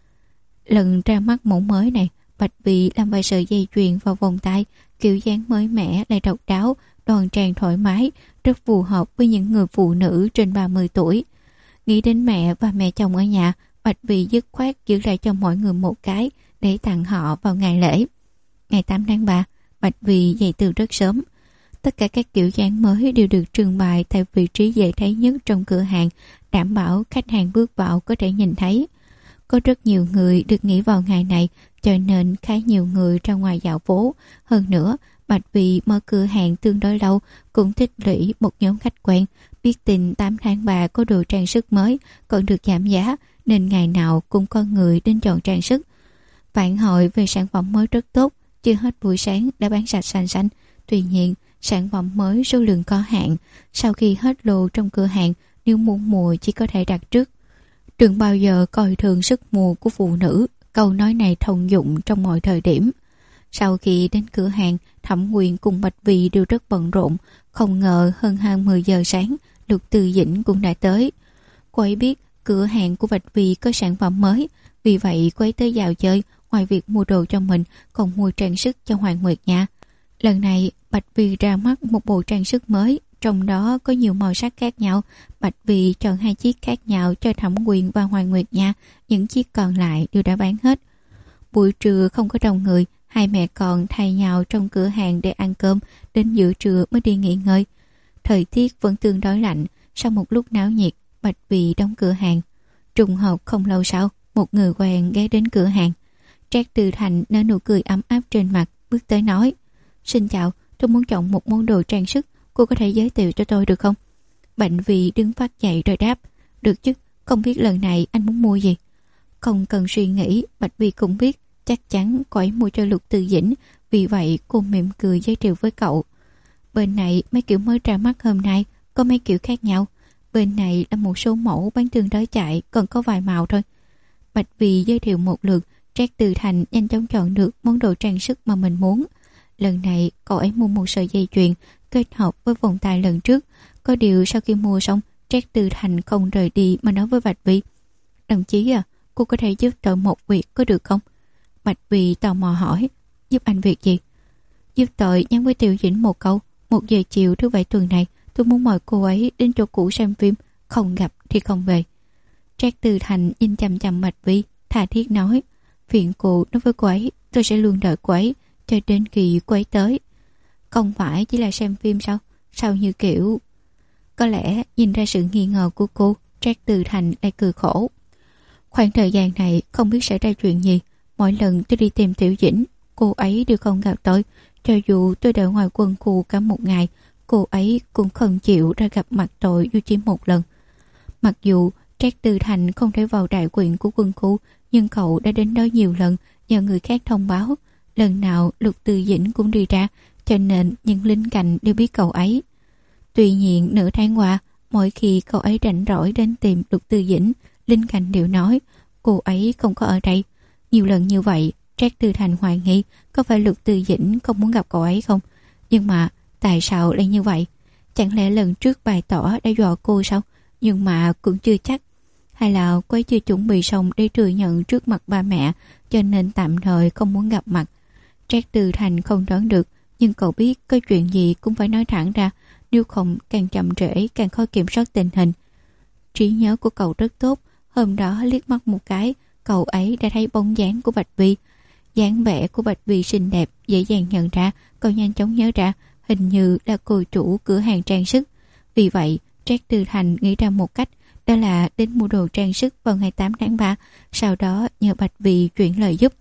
Lần ra mắt mẫu mới này, Bạch Vi làm vài sợi dây chuyền vào vòng tay, kiểu dáng mới mẻ lại độc đáo, đoan trang thoải mái, rất phù hợp với những người phụ nữ trên 30 tuổi. Nghĩ đến mẹ và mẹ chồng ở nhà, Bạch Vi dứt khoát giữ lại cho mọi người một cái để tặng họ vào ngày lễ. Ngày 8 tháng 3, Bạch Vi dậy từ rất sớm. Tất cả các kiểu dáng mới đều được trưng bày tại vị trí dễ thấy nhất trong cửa hàng, đảm bảo khách hàng bước vào có thể nhìn thấy. Có rất nhiều người được nghỉ vào ngày này, cho nên khá nhiều người ra ngoài dạo phố. Hơn nữa, Bạch Vi mở cửa hàng tương đối lâu, cũng tích lũy một nhóm khách quen. Biết tin 8 tháng 3 có đồ trang sức mới, còn được giảm giá, nên ngày nào cũng có người đến chọn trang sức. Phản hồi về sản phẩm mới rất tốt, chưa hết buổi sáng đã bán sạch sành xanh. Tuy nhiên, sản phẩm mới số lượng có hạn, sau khi hết lô trong cửa hàng, nếu muốn mua chỉ có thể đặt trước. Đừng bao giờ coi thường sức mua của phụ nữ, câu nói này thông dụng trong mọi thời điểm. Sau khi đến cửa hàng, Thẩm Quyền cùng Bạch Vi đều rất bận rộn, không ngờ hơn 20 giờ sáng, Lục Từ Dĩnh cũng đã tới. Cô ấy biết cửa hàng của Bạch Vi có sản phẩm mới, vì vậy cô ấy tới dạo chơi, ngoài việc mua đồ cho mình, còn mua trang sức cho Hoàng Nguyệt nha. Lần này, Bạch Vi ra mắt một bộ trang sức mới, trong đó có nhiều màu sắc khác nhau. Bạch Vi chọn 2 chiếc khác nhau cho Thẩm Quyền và Hoàng Nguyệt nha, những chiếc còn lại đều đã bán hết. Buổi trưa không có đông người, hai mẹ con thay nhau trong cửa hàng để ăn cơm, đến giữa trưa mới đi nghỉ ngơi. Thời tiết vẫn tương đối lạnh, sau một lúc náo nhiệt, Bạch Vi đóng cửa hàng. Trùng hợp không lâu sau, một người quen ghé đến cửa hàng. Trác Từ Thành nở nụ cười ấm áp trên mặt, bước tới nói: "Xin chào, tôi muốn chọn một món đồ trang sức, cô có thể giới thiệu cho tôi được không?" Bạch Vi đứng phát dậy rồi đáp: "Được chứ, không biết lần này anh muốn mua gì?" Không cần suy nghĩ, Bạch Vi cũng biết chắc chắn cô ấy mua cho Lục Từ Dĩnh, vì vậy cô mỉm cười giới thiệu với cậu: "Bên này mấy kiểu mới ra mắt hôm nay, có mấy kiểu khác nhau. Bên này là một số mẫu bán tương đối chạy, còn có vài màu thôi." Bạch Vi giới thiệu một lượt, Trác Từ Thành nhanh chóng chọn được món đồ trang sức mà mình muốn. Lần này cậu ấy mua một sợi dây chuyền kết hợp với vòng tay lần trước. Có điều sau khi mua xong, Trác Từ Thành không rời đi mà nói với Bạch Vi: "Đồng chí à, cô có thể giúp tôi một việc có được không?" Bạch Vi tò mò hỏi: "Giúp anh việc gì?" "Giúp tôi nhắn với Tiểu Dĩnh một câu, 1 giờ chiều thứ Bảy tuần này tôi muốn mời cô ấy đến chỗ cũ xem phim, không gặp thì không về." Trác Từ Thành nhìn chằm chằm Bạch Vi, tha thiết nói: "Phiền cô nói với cô ấy, tôi sẽ luôn đợi cô ấy cho đến khi cô ấy tới." "Không phải chỉ là xem phim sao? Sao như kiểu..." Có lẽ nhìn ra sự nghi ngờ của cô, Trác Từ Thành lại cười khổ: "Khoảng thời gian này không biết xảy ra chuyện gì, mỗi lần tôi đi tìm Tiểu Dĩnh, cô ấy đều không gặp tôi. Cho dù tôi đợi ngoài quân khu cả một ngày, cô ấy cũng không chịu ra gặp mặt tôi dù chỉ một lần." Mặc dù Trác Từ Thành không thể vào đại quyện của quân khu, nhưng cậu đã đến đó nhiều lần, nhờ người khác thông báo. Lần nào Lục Từ Dĩnh cũng đi ra, cho nên những lính canh đều biết cậu ấy. Tuy nhiên nửa tháng qua, mỗi khi cậu ấy rảnh rỗi đến tìm Lục Từ Dĩnh, lính canh đều nói cô ấy không có ở đây. Nhiều lần như vậy, Trác Từ Thành hoài nghi có phải Lục Từ Dĩnh không muốn gặp cậu ấy không. Nhưng mà tại sao lại như vậy? Chẳng lẽ lần trước bày tỏ đã dọa cô sao? Nhưng mà cũng chưa chắc. Hay là cô ấy chưa chuẩn bị xong để thừa nhận trước mặt ba mẹ, cho nên tạm thời không muốn gặp mặt. Trác Từ Thành không đoán được, nhưng cậu biết có chuyện gì cũng phải nói thẳng ra, nếu không càng chậm trễ càng khó kiểm soát tình hình. Trí nhớ của cậu rất tốt, hôm đó liếc mắt một cái, cậu ấy đã thấy bóng dáng của Bạch Vi. Dáng vẻ của Bạch Vi xinh đẹp, dễ dàng nhận ra, cậu nhanh chóng nhớ ra, hình như là cô chủ cửa hàng trang sức. Vì vậy, Trác Từ Thành nghĩ ra một cách, đó là đến mua đồ trang sức vào ngày 8 tháng 3, sau đó nhờ Bạch Vi chuyển lời giúp.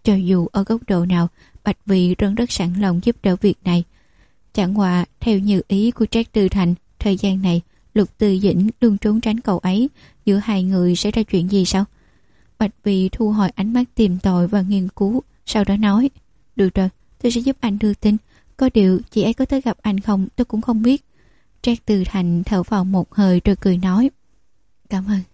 Cho dù ở góc độ nào, Bạch Vy rất sẵn lòng giúp đỡ việc này. Chẳng qua theo như ý của Trác Tư Thành, thời gian này Lục Tư Dĩnh luôn trốn tránh cậu ấy, giữa hai người xảy ra chuyện gì sao? Bạch Vy thu hồi ánh mắt tìm tòi và nghiên cứu, sau đó nói: được rồi, tôi sẽ giúp anh đưa tin. Có điều chị ấy có tới gặp anh không tôi cũng không biết. Trác Tư Thành thở vào một hơi rồi cười nói: cảm ơn.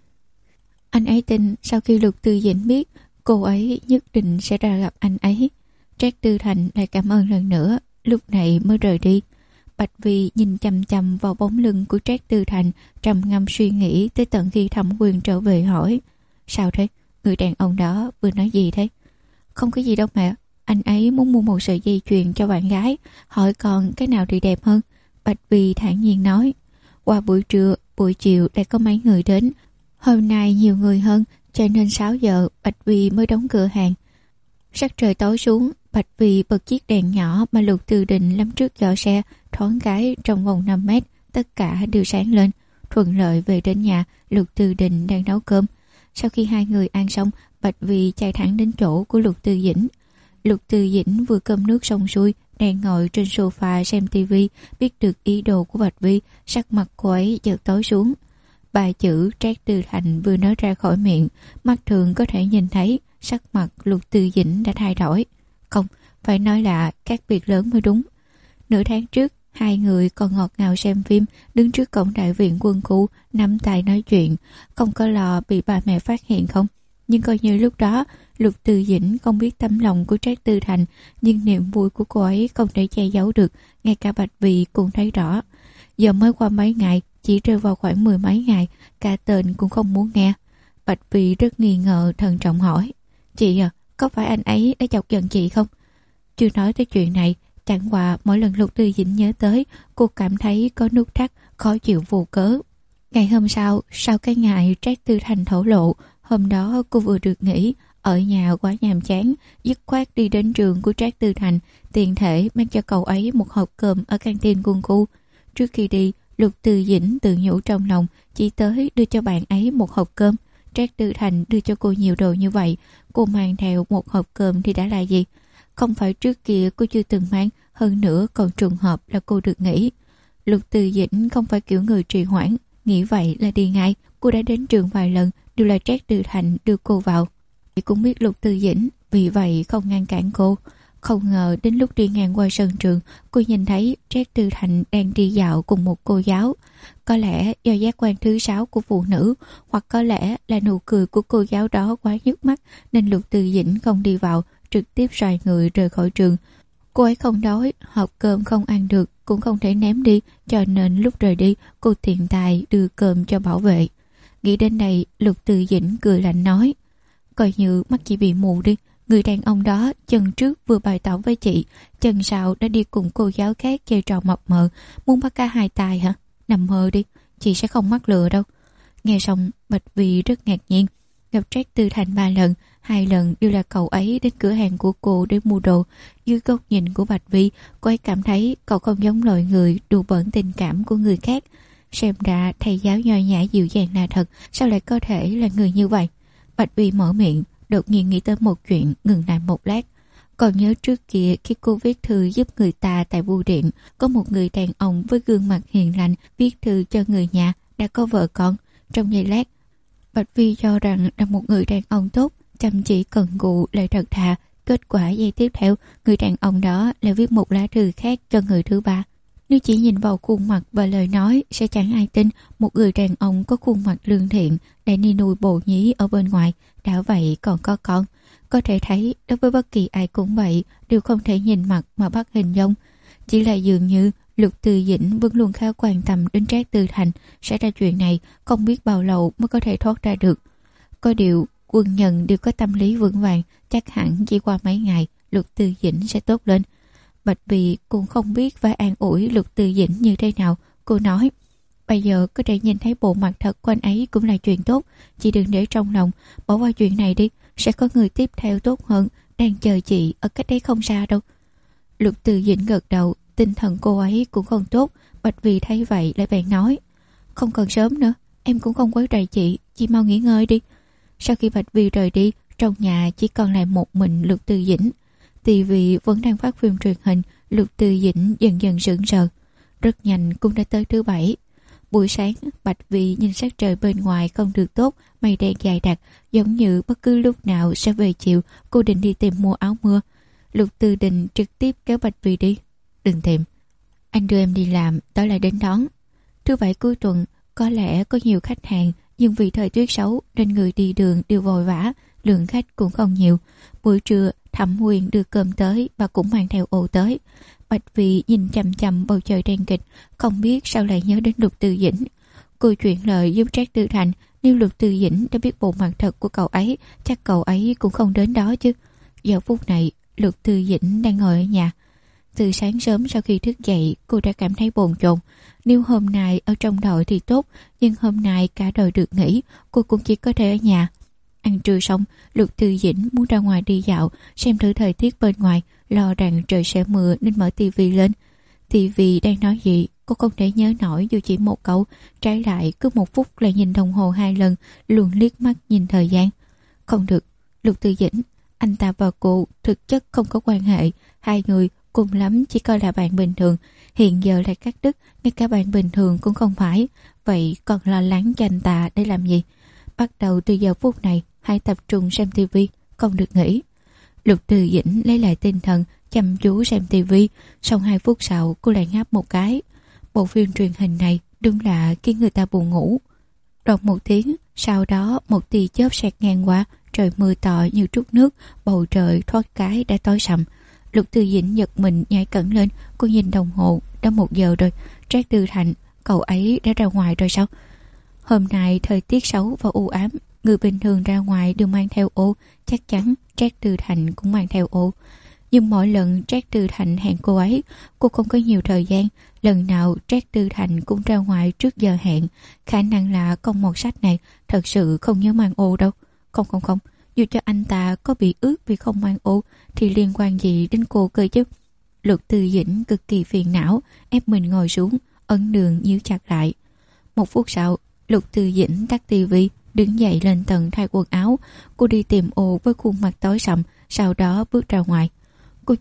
Anh ấy tin sau khi Lục Tư Dĩnh biết, cô ấy nhất định sẽ ra gặp anh ấy. Trác Tư Thành lại cảm ơn lần nữa, lúc này mới rời đi. Bạch Vy nhìn chằm chằm vào bóng lưng của Trác Tư Thành, trầm ngâm suy nghĩ tới tận khi Thẩm Quyền trở về hỏi: sao thế? Người đàn ông đó vừa nói gì thế? Không có gì đâu mẹ, anh ấy muốn mua một sợi dây chuyền cho bạn gái, hỏi còn cái nào thì đẹp hơn. Bạch Vy thản nhiên nói. Qua buổi trưa, buổi chiều đã có mấy người đến. Hôm nay nhiều người hơn, cho nên 6 giờ Bạch Vy mới đóng cửa hàng. Sắc trời tối xuống, Bạch Vy bật chiếc đèn nhỏ mà Lục Tư Định lắm trước giỏ xe, thoáng cái trong vòng 5 mét, tất cả đều sáng lên. Thuận lợi về đến nhà, Lục Tư Định đang nấu cơm. Sau khi hai người ăn xong, Bạch Vy chạy thẳng đến chỗ của Lục Tư Dĩnh. Lục Tư Dĩnh vừa cơm nước xong xuôi, đang ngồi trên sofa xem tivi, biết được ý đồ của Bạch Vy, sắc mặt cô ấy chợt tối xuống. Ba chữ Trác Tư Thành vừa nói ra khỏi miệng, mắt thường có thể nhìn thấy sắc mặt Lục Tư Dĩnh đã thay đổi. Không, phải nói là khác biệt lớn mới đúng. Nửa tháng trước, hai người còn ngọt ngào xem phim, đứng trước cổng đại viện Quân khu, nắm tay nói chuyện, không có lo bị bà mẹ phát hiện không. Nhưng coi như lúc đó, Lục Tư Dĩnh không biết tấm lòng của Trác Tư Thành, nhưng niềm vui của cô ấy không thể che giấu được, ngay cả Bạch Vy cũng thấy rõ. Giờ mới qua mấy ngày, chỉ rơi vào khoảng 10 mấy ngày, cả tên cũng không muốn nghe. Bạch Vy rất nghi ngờ, thận trọng hỏi: chị à, có phải anh ấy đã chọc giận chị không? Chưa nói tới chuyện này, chẳng qua mỗi lần Lục Tư Dĩnh nhớ tới, cô cảm thấy có nút thắt, khó chịu vô cớ. Ngày hôm sau cái ngày Trác Tư Thành thổ lộ, hôm đó cô vừa được nghỉ, ở nhà quá nhàm chán, dứt khoát đi đến trường của Trác Tư Thành, tiện thể mang cho cậu ấy một hộp cơm ở căng tin Quân khu. Trước khi đi, Lục Tư Dĩnh tự nhủ trong lòng, chỉ tới đưa cho bạn ấy một hộp cơm. Trác Tư Thành đưa cho cô nhiều đồ như vậy, cô mang theo một hộp cơm thì đã là gì? Không phải trước kia cô chưa từng mang, hơn nữa còn trùng hợp là cô được nghỉ. Lục Tư Dĩnh không phải kiểu người trì hoãn, nghĩ vậy là đi ngay. Cô đã đến trường vài lần, đều là Trác Tư Thành đưa cô vào. Chị cũng biết Lục Tư Dĩnh, vì vậy không ngăn cản cô. Không ngờ đến lúc đi ngang qua sân trường, cô nhìn thấy Trác Tư Thành đang đi dạo cùng một cô giáo. Có lẽ do giác quan thứ 6 của phụ nữ, hoặc có lẽ là nụ cười của cô giáo đó quá nhức mắt, nên Lục Tư Dĩnh không đi vào, trực tiếp xoay người rời khỏi trường. Cô ấy không đói, hộp cơm không ăn được, cũng không thể ném đi, cho nên lúc rời đi, cô tiện tay đưa cơm cho bảo vệ. Nghĩ đến đây, Lục Tư Dĩnh cười lạnh nói: coi như mắt chị bị mù đi, người đàn ông đó chân trước vừa bày tỏ với chị, chân sau đã đi cùng cô giáo khác chơi trò mập mờ, muốn bắt cả hai tài hả? Nằm mơ đi, chị sẽ không mắc lừa đâu. Nghe xong, Bạch Vy rất ngạc nhiên. Gặp Trác Tư Thành 3 lần, 2 lần đều là cậu ấy đến cửa hàng của cô để mua đồ. Dưới góc nhìn của Bạch Vy, cô ấy cảm thấy cậu không giống loại người đùa bỡn tình cảm của người khác. Xem ra thầy giáo nho nhã dịu dàng là thật, sao lại có thể là người như vậy? Bạch Vy mở miệng, đột nhiên nghĩ tới một chuyện, ngừng lại một lát. Còn nhớ trước kia khi cô viết thư giúp người ta tại bưu điện, có một người đàn ông với gương mặt hiền lành viết thư cho người nhà đã có vợ con. Trong giây lát, Bạch Vy cho rằng là một người đàn ông tốt, chăm chỉ cần cù lại thật thà. Kết quả giây tiếp theo, người đàn ông đó lại viết một lá thư khác cho người thứ ba. Nếu chỉ nhìn vào khuôn mặt và lời nói sẽ chẳng ai tin một người đàn ông có khuôn mặt lương thiện lại đi nuôi bồ nhí ở bên ngoài, đã vậy còn có con. Có thể thấy đối với bất kỳ ai cũng vậy, đều không thể nhìn mặt mà bắt hình dung. Chỉ là dường như Lục Tư Dĩnh vẫn luôn khá quan tâm đến Trác Tư Thành. Xảy ra chuyện này không biết bao lâu mới có thể thoát ra được. Có điều quân nhân đều có tâm lý vững vàng, chắc hẳn chỉ qua mấy ngày Lục Tư Dĩnh sẽ tốt lên. Bạch Vy cũng không biết phải an ủi Lục Tư Dĩnh như thế nào. Cô nói: bây giờ có thể nhìn thấy bộ mặt thật của anh ấy cũng là chuyện tốt, chị đừng để trong lòng, bỏ qua chuyện này đi, sẽ có người tiếp theo tốt hơn đang chờ chị ở cách đấy không xa đâu. Lục Tư Dĩnh gật đầu, tinh thần cô ấy cũng không tốt. Bạch Vy thấy vậy lại bèn nói: không còn sớm nữa, em cũng không quấy rầy chị mau nghỉ ngơi đi. Sau khi Bạch Vy rời đi, Trong nhà chỉ còn lại một mình Lục Tư Dĩnh. TV vẫn đang phát phim truyền hình. Lục Tư Dĩnh dần dần sững sờ. Rất nhanh cũng đã tới thứ Bảy. Buổi sáng, Bạch Vi nhìn sắc trời bên ngoài không được tốt, mây đen dày đặc, giống như bất cứ lúc nào sẽ về chiều. Cô định đi tìm mua áo mưa. Lục Tư Định trực tiếp kéo Bạch Vi đi. Đừng tìm, anh đưa em đi làm, tối lại đến đón. Thứ Bảy cuối tuần có lẽ có nhiều khách hàng, nhưng vì thời tiết xấu nên người đi đường đều vội vã, lượng khách cũng không nhiều. Buổi trưa Thẩm Huyền đưa cơm tới, bà cũng mang theo ô tới. Bạch Vi nhìn chằm chằm bầu trời đen kịt, không biết sao lại nhớ đến Lục Tư Dĩnh. Cô chuyển lời giúp Trác Tư Thành, nếu Lục Tư Dĩnh đã biết bộ mặt thật của cậu ấy, chắc cậu ấy cũng không đến đó chứ. Giờ phút này Lục Tư Dĩnh đang ngồi ở nhà. Từ sáng sớm sau khi thức dậy, cô đã cảm thấy bồn chồn. Nếu hôm nay ở trong đội thì tốt, nhưng hôm nay cả đội được nghỉ, cô cũng chỉ có thể ở nhà. Ăn trưa xong, Lục Tư Dĩnh muốn ra ngoài đi dạo, xem thử thời tiết bên ngoài, lo rằng trời sẽ mưa nên mở tivi lên. Tivi đang nói gì, cô không thể nhớ nổi dù chỉ một câu. Trái lại, cứ một phút lại nhìn đồng hồ 2 lần, luôn liếc mắt nhìn thời gian. Không được, Lục Tư Dĩnh, anh ta và cô thực chất không có quan hệ. Hai người cùng lắm chỉ coi là bạn bình thường. Hiện giờ lại cắt đứt, ngay cả bạn bình thường cũng không phải. Vậy còn lo lắng cho anh ta để làm gì? Bắt đầu từ giờ phút này, hãy tập trung xem tivi, không được nghỉ. Lục Tư Dĩnh lấy lại tinh thần, chăm chú xem tivi. Sau 2 phút sau, cô lại ngáp một cái. Bộ phim truyền hình này đúng là khiến người ta buồn ngủ. Đột một tiếng, sau đó một tia chớp xẹt ngang qua, trời mưa to như trút nước, bầu trời thoát cái đã tối sầm. Lục Tư Dĩnh giật mình nhảy cẩn lên, cô nhìn đồng hồ, đã 1 giờ rồi. Trác Tư Thành, cậu ấy đã ra ngoài rồi sao? Hôm nay thời tiết xấu và u ám, người bình thường ra ngoài đều mang theo ô, chắc chắn Trác Tư Thành cũng mang theo ô. Nhưng mỗi lần Trác Tư Thành hẹn cô ấy, cô không có nhiều thời gian. Lần nào Trác Tư Thành cũng ra ngoài trước giờ hẹn. Khả năng là con một sách này thật sự không nhớ mang ô đâu. Không, dù cho anh ta có bị ướt vì không mang ô thì liên quan gì đến cô cơ chứ. Lục Tư Dĩnh cực kỳ phiền não, ép mình ngồi xuống, ấn đường nhíu chặt lại. 1 phút sau, Lục Tư Dĩnh tắt tivi, đứng dậy lên tầng thay quần áo. Cô đi tìm ô với khuôn mặt tối sầm, sau đó bước ra ngoài. Cô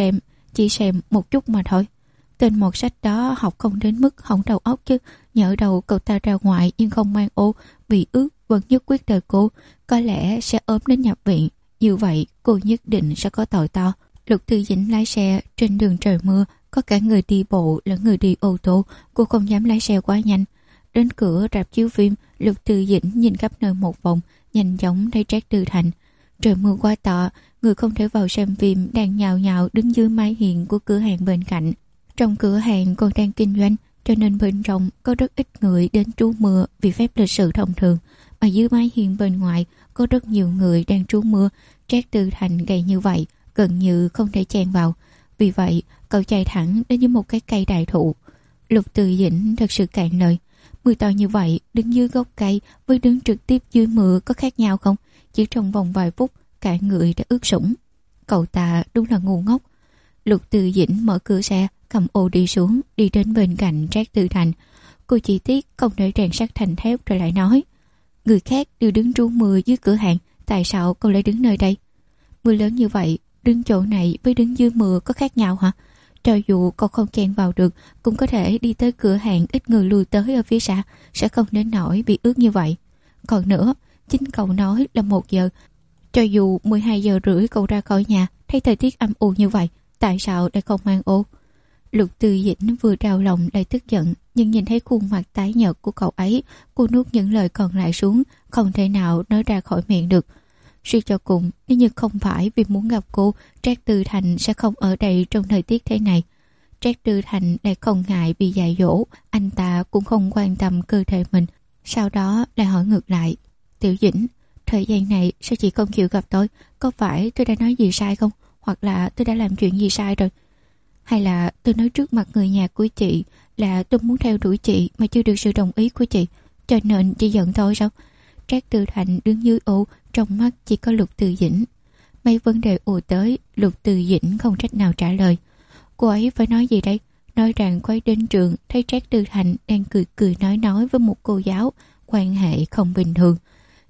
chỉ xem một chút mà thôi. Tên một sách đó học không đến mức hỏng đầu óc chứ. Nhỡ đầu cậu ta ra ngoài nhưng không mang ô, bị ướt vẫn nhất quyết đời cô, có lẽ sẽ ốm đến nhập viện. Như vậy cô nhất định sẽ có tội to. Lục Tư Dĩnh lái xe trên đường trời mưa, có cả người đi bộ lẫn người đi ô tô. Cô không dám lái xe quá nhanh. Đến cửa rạp chiếu phim, Lục Tư Dĩnh nhìn khắp nơi một vòng, nhanh chóng thấy Trác Tư Thành. Trời mưa quá to, người không thể vào xem phim đang nhào nhào đứng dưới mái hiên của cửa hàng bên cạnh. Trong cửa hàng còn đang kinh doanh, cho nên bên trong có rất ít người đến trú mưa vì phép lịch sự thông thường. Mà dưới mái hiên bên ngoài có rất nhiều người đang trú mưa. Trác Tư Thành gầy như vậy, gần như không thể chen vào. Vì vậy, cậu chạy thẳng đến dưới một cái cây đại thụ. Lục Tư Dĩnh thật sự cạn lời. Mưa to như vậy, đứng dưới gốc cây với đứng trực tiếp dưới mưa có khác nhau không? Chỉ trong vòng vài phút, cả người đã ướt sũng. Cậu ta đúng là ngu ngốc. Lục Tư Dĩnh mở cửa xe, cầm ô đi xuống, đi đến bên cạnh Trác Tư Thành. Cô chỉ tiếc không để rèn sắt thành thép rồi lại nói: người khác đều đứng trú mưa dưới cửa hàng, tại sao cậu lại đứng nơi đây? Mưa lớn như vậy, đứng chỗ này với đứng dưới mưa có khác nhau hả? Cho dù cậu không chen vào được, cũng có thể đi tới cửa hàng ít người lui tới ở phía xa, sẽ không đến nỗi bị ướt như vậy. Còn nữa, chính cậu nói là 1 giờ. Cho dù 12 giờ rưỡi cậu ra khỏi nhà, thấy thời tiết âm u như vậy, tại sao lại không mang ô? Lục Tư Dĩnh vừa đau lòng lại tức giận, nhưng nhìn thấy khuôn mặt tái nhợt của cậu ấy, cô nuốt những lời còn lại xuống, không thể nào nói ra khỏi miệng được. Suy cho cùng, nếu như không phải vì muốn gặp cô, Trác Tư Thành sẽ không ở đây trong thời tiết thế này. Trác Tư Thành lại không ngại bị dạy dỗ, anh ta cũng không quan tâm cơ thể mình. Sau đó lại hỏi ngược lại: Tiểu Dĩnh, thời gian này sao chị không chịu gặp tôi? Có phải tôi đã nói gì sai không? Hoặc là tôi đã làm chuyện gì sai rồi? Hay là tôi nói trước mặt người nhà của chị là tôi muốn theo đuổi chị mà chưa được sự đồng ý của chị, cho nên chị giận tôi sao? Trác Tư Thành đứng dưới ô, trong mắt chỉ có Lục Tư Dĩnh. Mấy vấn đề ùa tới, Lục Tư Dĩnh không trách nào trả lời. Cô ấy phải nói gì đây? Nói rằng cô ấy đến trường thấy Trác Tư Thành đang cười nói với một cô giáo, quan hệ không bình thường.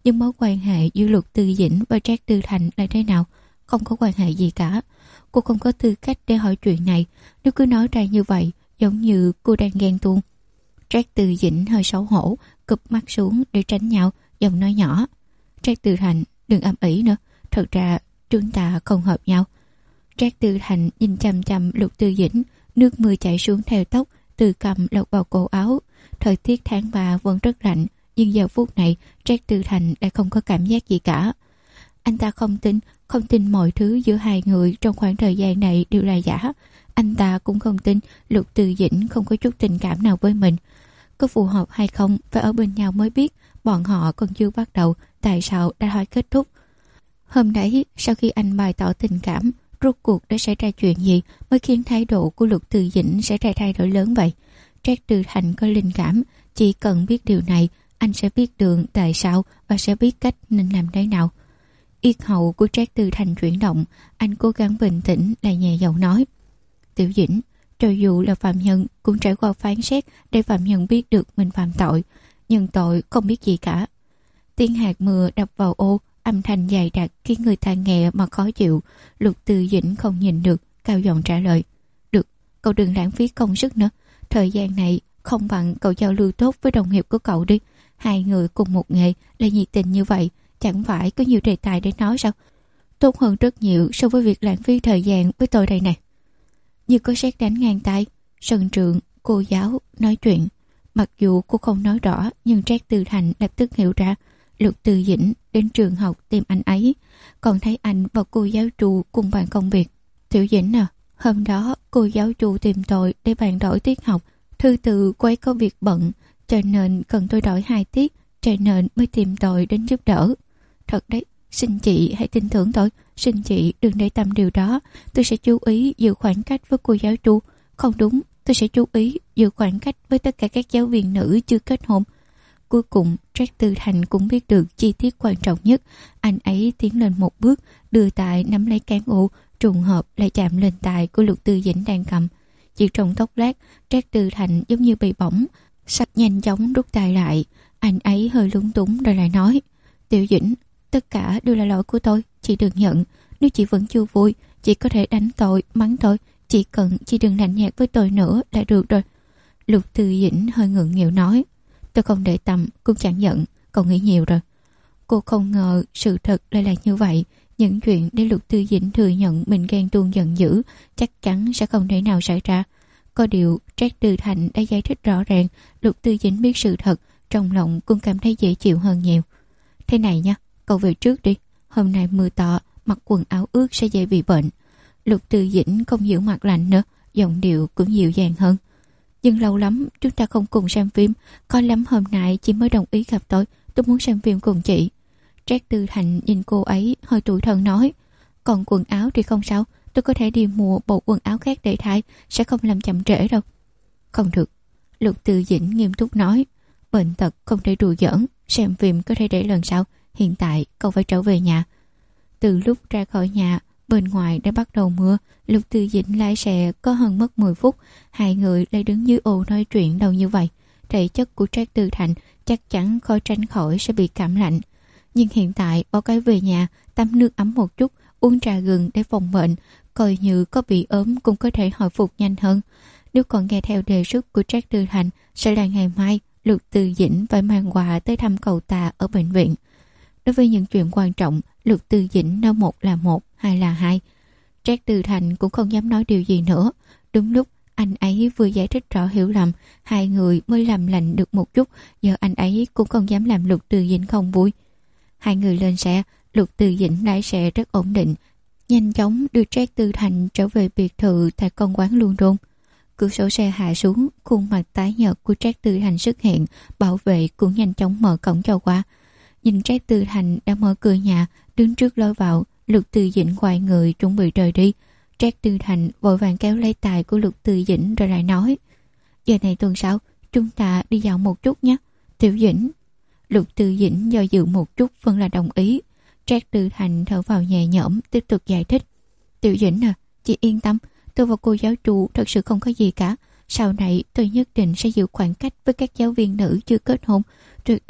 Nhưng mối quan hệ giữa Lục Tư Dĩnh và Trác Tư Thành là thế nào? Không có quan hệ gì cả. Cô không có tư cách để hỏi chuyện này. Nếu cứ nói ra như vậy, giống như cô đang ghen tuông. Trác Tư Dĩnh hơi xấu hổ, cụp mắt xuống để tránh nhau, giọng nói nhỏ. Trác Tư Thành, đừng ầm ĩ nữa. Thật ra chúng ta không hợp nhau. Trác Tư Thành nhìn chằm chằm Lục Tư Dĩnh, nước mưa chảy xuống theo tóc, từ cằm lọt vào cổ áo. Thời tiết tháng 3 vẫn rất lạnh, nhưng giờ phút này Trác Tư Thành đã không có cảm giác gì cả. Anh ta không tin mọi thứ giữa hai người trong khoảng thời gian này đều là giả. Anh ta cũng không tin Lục Tư Dĩnh không có chút tình cảm nào với mình. Có phù hợp hay không phải ở bên nhau mới biết. Bọn họ còn chưa bắt đầu, tại sao đã hỏi kết thúc? Hôm đấy, sau khi anh bày tỏ tình cảm, rốt cuộc đã xảy ra chuyện gì mới khiến thái độ của Lục Tư Dĩnh xảy ra thay đổi lớn vậy? Trác Tư Thành có linh cảm, chỉ cần biết điều này, anh sẽ biết đường tại sao và sẽ biết cách nên làm thế nào. Yết hầu của Trác Tư Thành chuyển động, anh cố gắng bình tĩnh lại nhẹ giọng nói. Tiểu Dĩnh, cho dù là phạm nhân cũng trải qua phán xét để phạm nhân biết được mình phạm tội, nhưng tội không biết gì cả. Tiếng hạt mưa đập vào ô, âm thanh dày đặc khiến người ta nghe mà khó chịu. Lục Tư Dĩnh không nhìn được, cao giọng trả lời. Được, cậu đừng lãng phí công sức nữa. Thời gian này không bằng cậu giao lưu tốt với đồng nghiệp của cậu đi. Hai người cùng một nghề lại nhiệt tình như vậy, chẳng phải có nhiều đề tài để nói sao? Tốt hơn rất nhiều so với việc lãng phí thời gian với tôi đây này. Như có sét đánh ngang tai, sân trường, cô giáo nói chuyện. Mặc dù cô không nói rõ, nhưng Trác Tư Thành lập tức hiểu ra. Lục Tư Dĩnh đến trường học tìm anh ấy, còn thấy anh và cô giáo Chu cùng bàn công việc. Tiểu Dĩnh à, hôm đó cô giáo Chu tìm tôi để bàn đổi tiết học. Thư từ cô ấy có việc bận, cho nên cần tôi đổi 2 tiết, cho nên mới tìm tôi đến giúp đỡ. Thật đấy, xin chị hãy tin tưởng tôi, xin chị đừng để tâm điều đó. Tôi sẽ chú ý giữ khoảng cách với cô giáo Chu. Không đúng, tôi sẽ chú ý giữ khoảng cách với tất cả các giáo viên nữ chưa kết hôn. Cuối cùng, Trác Tư Thành cũng biết được chi tiết quan trọng nhất. Anh ấy tiến lên một bước, đưa tay nắm lấy cán ô, trùng hợp lại chạm lên tay của Lục Tư Dĩnh đang cầm. Chỉ trong chốc lát, Trác Tư Thành giống như bị bỏng, sắp nhanh chóng rút tay lại. Anh ấy hơi lúng túng rồi lại nói. Tiểu Dĩnh, tất cả đều là lỗi của tôi, chị đừng giận. Nếu chị vẫn chưa vui, chị có thể đánh tôi, mắng tôi. Chỉ cần chị đừng lạnh nhạt với tôi nữa là được rồi. Lục Tư Dĩnh hơi ngượng nghịu nói. Tôi không để tâm, cũng chẳng giận, cậu nghĩ nhiều rồi. Cô không ngờ sự thật lại là như vậy. Những chuyện để Lục Tư Dĩnh thừa nhận mình ghen tuông giận dữ chắc chắn sẽ không thể nào xảy ra. Có điều Trác Tư Thành đã giải thích rõ ràng. Lục Tư Dĩnh biết sự thật, trong lòng cũng cảm thấy dễ chịu hơn nhiều. Thế này nha, cậu về trước đi. Hôm nay mưa to, mặc quần áo ướt sẽ dễ bị bệnh. Lục Tư Dĩnh không giữ mặt lạnh nữa, giọng điệu cũng dịu dàng hơn. Nhưng lâu lắm chúng ta không cùng xem phim. Có lắm hôm nay chị mới đồng ý gặp tôi muốn xem phim cùng chị. Trác Tư Thành nhìn cô ấy hơi tủi thân nói. Còn quần áo thì không sao, tôi có thể đi mua bộ quần áo khác để thay, sẽ không làm chậm trễ đâu. Không được, Lục Tư Dĩnh nghiêm túc nói. Bệnh tật không thể đùa giỡn, xem phim có thể để lần sau. Hiện tại cậu phải trở về nhà. Từ lúc ra khỏi nhà, bên ngoài đã bắt đầu mưa. Lục Tư Dĩnh lái xe có hơn mất 10 phút. Hai người lại đứng dưới ô nói chuyện đâu như vậy. Thể chất của Trác Tư Thành chắc chắn khó tránh khỏi sẽ bị cảm lạnh. Nhưng hiện tại bỏ cái về nhà, tắm nước ấm một chút, uống trà gừng để phòng bệnh, coi như có bị ốm cũng có thể hồi phục nhanh hơn. Nếu còn nghe theo đề xuất của Trác Tư Thành, sẽ là ngày mai Lục Tư Dĩnh phải mang quà tới thăm cậu ta ở bệnh viện. Đối với những chuyện quan trọng, Lục Tư Dĩnh nói một là một, hai là hai. Trác Tư Thành cũng không dám nói điều gì nữa. Đúng lúc anh ấy vừa giải thích rõ hiểu lầm, hai người mới làm lành được một chút. Giờ anh ấy cũng không dám làm Lục Tư Dĩnh không vui. Hai người lên xe, Lục Tư Dĩnh lái xe rất ổn định, nhanh chóng đưa Trác Tư Thành trở về biệt thự tại công quán Luân Đôn. Cửa sổ xe hạ xuống, khuôn mặt tái nhợt của Trác Tư Thành xuất hiện, bảo vệ cũng nhanh chóng mở cổng cho qua. Nhìn Trác Tư Thành đã mở cửa nhà, đứng trước lối vào. Lục Tư Dĩnh quay người chuẩn bị rời đi. Trác Tư Thành vội vàng kéo lấy tay của Lục Tư Dĩnh rồi lại nói. Giờ này tuần sau, chúng ta đi dạo một chút nhé. Tiểu Dĩnh. Lục Tư Dĩnh do dự một chút vẫn là đồng ý. Trác Tư Thành thở vào nhẹ nhõm tiếp tục giải thích. Tiểu Dĩnh à, chị yên tâm, tôi và cô giáo Chu thật sự không có gì cả. Sau này tôi nhất định sẽ giữ khoảng cách với các giáo viên nữ chưa kết hôn, tuyệt đối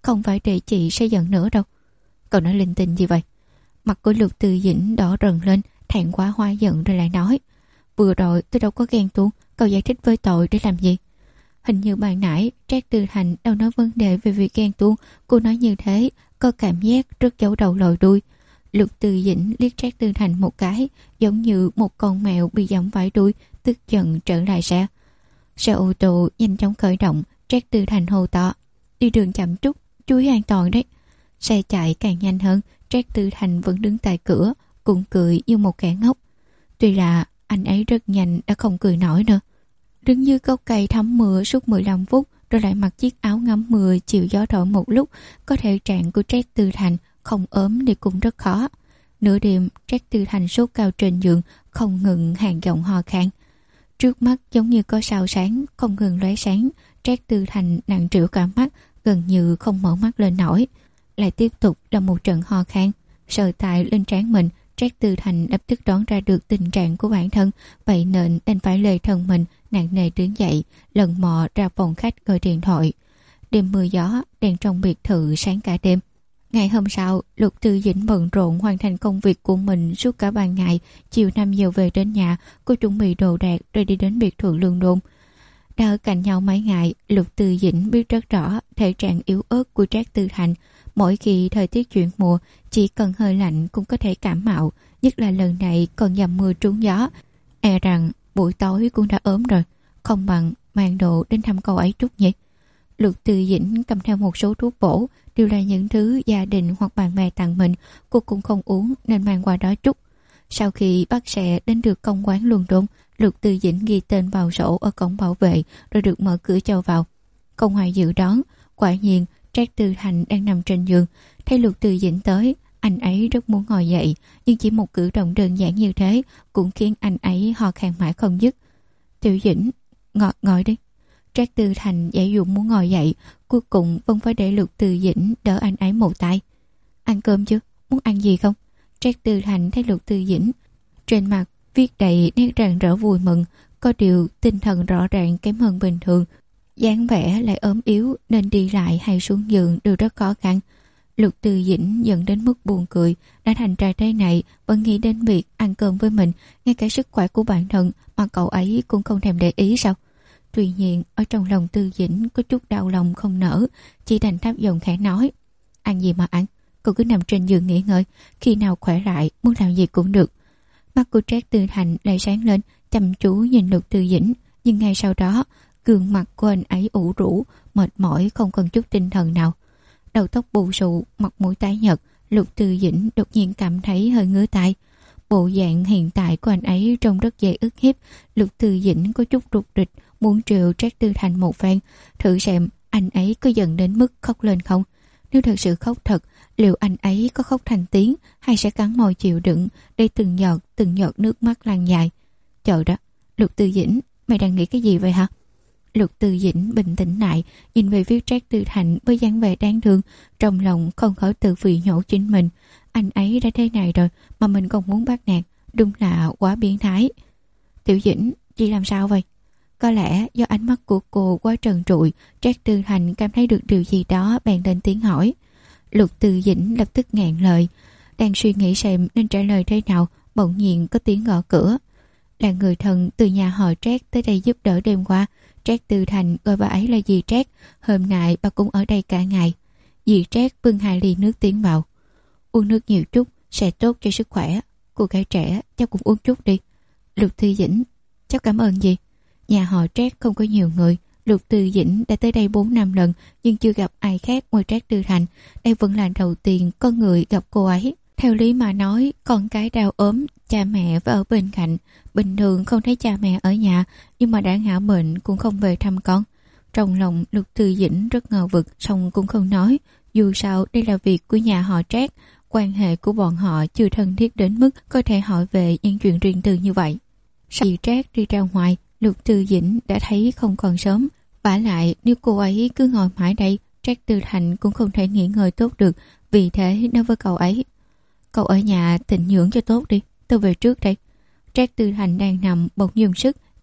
không phải để chị sẽ giận nữa đâu. Cậu nói linh tinh gì vậy? Mặt của Lục Từ Dĩnh đỏ rần lên, thẹn quá hóa giận rồi lại nói: vừa rồi tôi đâu có ghen tuông, cậu giải thích với tội để làm gì? Hình như ban nãy Trác Tư Thành đâu nói vấn đề về việc ghen tuông. Cô nói như thế có cảm giác rất giấu đầu lòi đuôi. Lục Từ Dĩnh liếc Trác Tư Thành một cái, giống như một con mèo bị giẫm phải đuôi, tức giận trở lại xe. Xe ô tô nhanh chóng khởi động. Trác Tư Thành hô to: đi đường chậm chút, chú ý an toàn đấy. Xe chạy càng nhanh hơn. Trác Tư Thành vẫn đứng tại cửa, cũng cười như một kẻ ngốc. Tuy là anh ấy rất nhanh đã không cười nổi nữa. Đứng như gốc cây thấm mưa suốt 15 phút, rồi lại mặc chiếc áo ngắm mưa chịu gió thổi một lúc, có thể trạng của Trác Tư Thành không ốm thì cũng rất khó. Nửa đêm, Trác Tư Thành sốt cao trên giường, không ngừng hàng giọng ho khan. Trước mắt giống như có sao sáng không ngừng lóe sáng. Trác Tư Thành nặng trĩu cả mắt, gần như không mở mắt lên nổi. Lại tiếp tục là một trận ho khan. Sờ tại lên trán mình, Trác Tư Thành lập tức đoán ra được tình trạng của bản thân, vậy nên đành phải lê thân mình nặng nề đứng dậy, lần mò ra phòng khách gọi điện thoại. Đêm mưa gió, đèn trong biệt thự sáng cả đêm. Ngày hôm sau, Lục Từ Dĩnh bận rộn hoàn thành công việc của mình suốt cả ban ngày. Chiều 5 giờ về đến nhà, cô chuẩn bị đồ đạc rồi đi đến biệt thự Lương Đôn. Đã ở cạnh nhau mấy ngày, Lục Từ Dĩnh biết rất rõ thể trạng yếu ớt của Trác Tư Thành. Mỗi khi thời tiết chuyển mùa, chỉ cần hơi lạnh cũng có thể cảm mạo, nhất là lần này còn dầm mưa trúng gió. E rằng buổi tối cũng đã ốm rồi, không bằng mang đồ đến thăm cậu ấy chút nhỉ. Lục Từ Dĩnh cầm theo một số thuốc bổ, đều là những thứ gia đình hoặc bạn bè tặng mình, cô cũng không uống nên mang qua đó chút. Sau khi bắt xe đến được công quán Luân Đôn, Lục Từ Dĩnh ghi tên vào sổ ở cổng bảo vệ rồi được mở cửa cho vào. Công Hoài dự đón, quả nhiên Trác Tư Thành đang nằm trên giường. Thấy Lục Từ Dĩnh tới, anh ấy rất muốn ngồi dậy, nhưng chỉ một cử động đơn giản như thế cũng khiến anh ấy ho khan mãi không dứt. Tiểu Dĩnh, ngồi đi. Trác Tư Thành dãy dụ muốn ngồi dậy, cuối cùng vẫn phải để Lục Từ Dĩnh đỡ anh ấy một tay. Ăn cơm chứ, muốn ăn gì không? Trác Tư Thành thấy Lục Từ Dĩnh trên mặt viết đầy nét rạng rỡ vui mừng, có điều tinh thần rõ ràng kém hơn bình thường, dáng vẻ lại ốm yếu nên đi lại hay xuống giường đều rất khó khăn. Lục Từ Dĩnh giận đến mức buồn cười, đã thành trai thế này vẫn nghĩ đến việc ăn cơm với mình, ngay cả sức khỏe của bản thân mà cậu ấy cũng không thèm để ý sao? Tuy nhiên ở trong lòng Từ Dĩnh có chút đau lòng không nỡ, chỉ đành thấp giọng khẽ nói: ăn gì mà ăn, cậu cứ nằm trên giường nghỉ ngơi, khi nào khỏe lại muốn làm gì cũng được. Mắt của Trác Tư Thành lại sáng lên, chăm chú nhìn Lục Từ Dĩnh, nhưng ngay sau đó gương mặt của anh ấy ủ rũ, mệt mỏi không còn chút tinh thần nào. Đầu tóc bù xù, mặt mũi tái nhợt, Lục Từ Dĩnh đột nhiên cảm thấy hơi ngứa tai. Bộ dạng hiện tại của anh ấy trông rất dễ ức hiếp. Lục Từ Dĩnh có chút rụt rịch, muốn trêu Trác Tư Thành một phen, thử xem anh ấy có giận đến mức khóc lên không. Nếu thật sự khóc thật, liệu anh ấy có khóc thành tiếng hay sẽ cắn môi chịu đựng để từng giọt nước mắt lan dài. Trời đó, Lục Từ Dĩnh, mày đang nghĩ cái gì vậy hả? Lục Từ Dĩnh bình tĩnh lại, nhìn về phía Trác Tư Thành với dáng vẻ đáng thương, trong lòng không khỏi tự phỉ nhổ chính mình. Anh ấy đã thế này rồi mà mình còn muốn bắt nạt, đúng là quá biến thái. Tiểu Dĩnh, chị làm sao vậy? Có lẽ do ánh mắt của cô quá trần trụi, Trác Tư Thành cảm thấy được điều gì đó bèn lên tiếng hỏi. Lục Từ Dĩnh lập tức ngẹn lời, đang suy nghĩ xem nên trả lời thế nào, bỗng nhiên có tiếng gõ cửa. Là người thân từ nhà họ Trác tới đây giúp đỡ đêm qua. Trác Tư Thành gọi bà ấy là dì Trác, hôm nay bà cũng ở đây cả ngày. Dì Trác bưng 2 ly nước tiến vào. Uống nước nhiều chút sẽ tốt cho sức khỏe. Cô gái trẻ, cháu cũng uống chút đi. Lục Từ Dĩnh, cháu cảm ơn dì. Nhà họ Trác không có nhiều người, Lục Từ Dĩnh đã tới đây 4-5 lần nhưng chưa gặp ai khác ngoài Trác Tư Thành. Đây vẫn là đầu tiên có người gặp cô ấy. Theo lý mà nói, con cái đau ốm, cha mẹ phải ở bên cạnh. Bình thường không thấy cha mẹ ở nhà, nhưng mà đã ngã bệnh cũng không về thăm con. Trong lòng Lục Từ Dĩnh rất ngờ vực, song cũng không nói. Dù sao đây là việc của nhà họ Trác, quan hệ của bọn họ chưa thân thiết đến mức có thể hỏi về những chuyện riêng tư như vậy. Sau khi Trác đi ra ngoài, Lục Từ Dĩnh đã thấy không còn sớm. Vả lại nếu cô ấy cứ ngồi mãi đây, Trác Tư Thành cũng không thể nghỉ ngơi tốt được. Vì thế nói với cậu ấy: cậu ở nhà tịnh dưỡng cho tốt đi, tôi về trước đây. Trác Tư Thành đang nằm bỗng dùng sức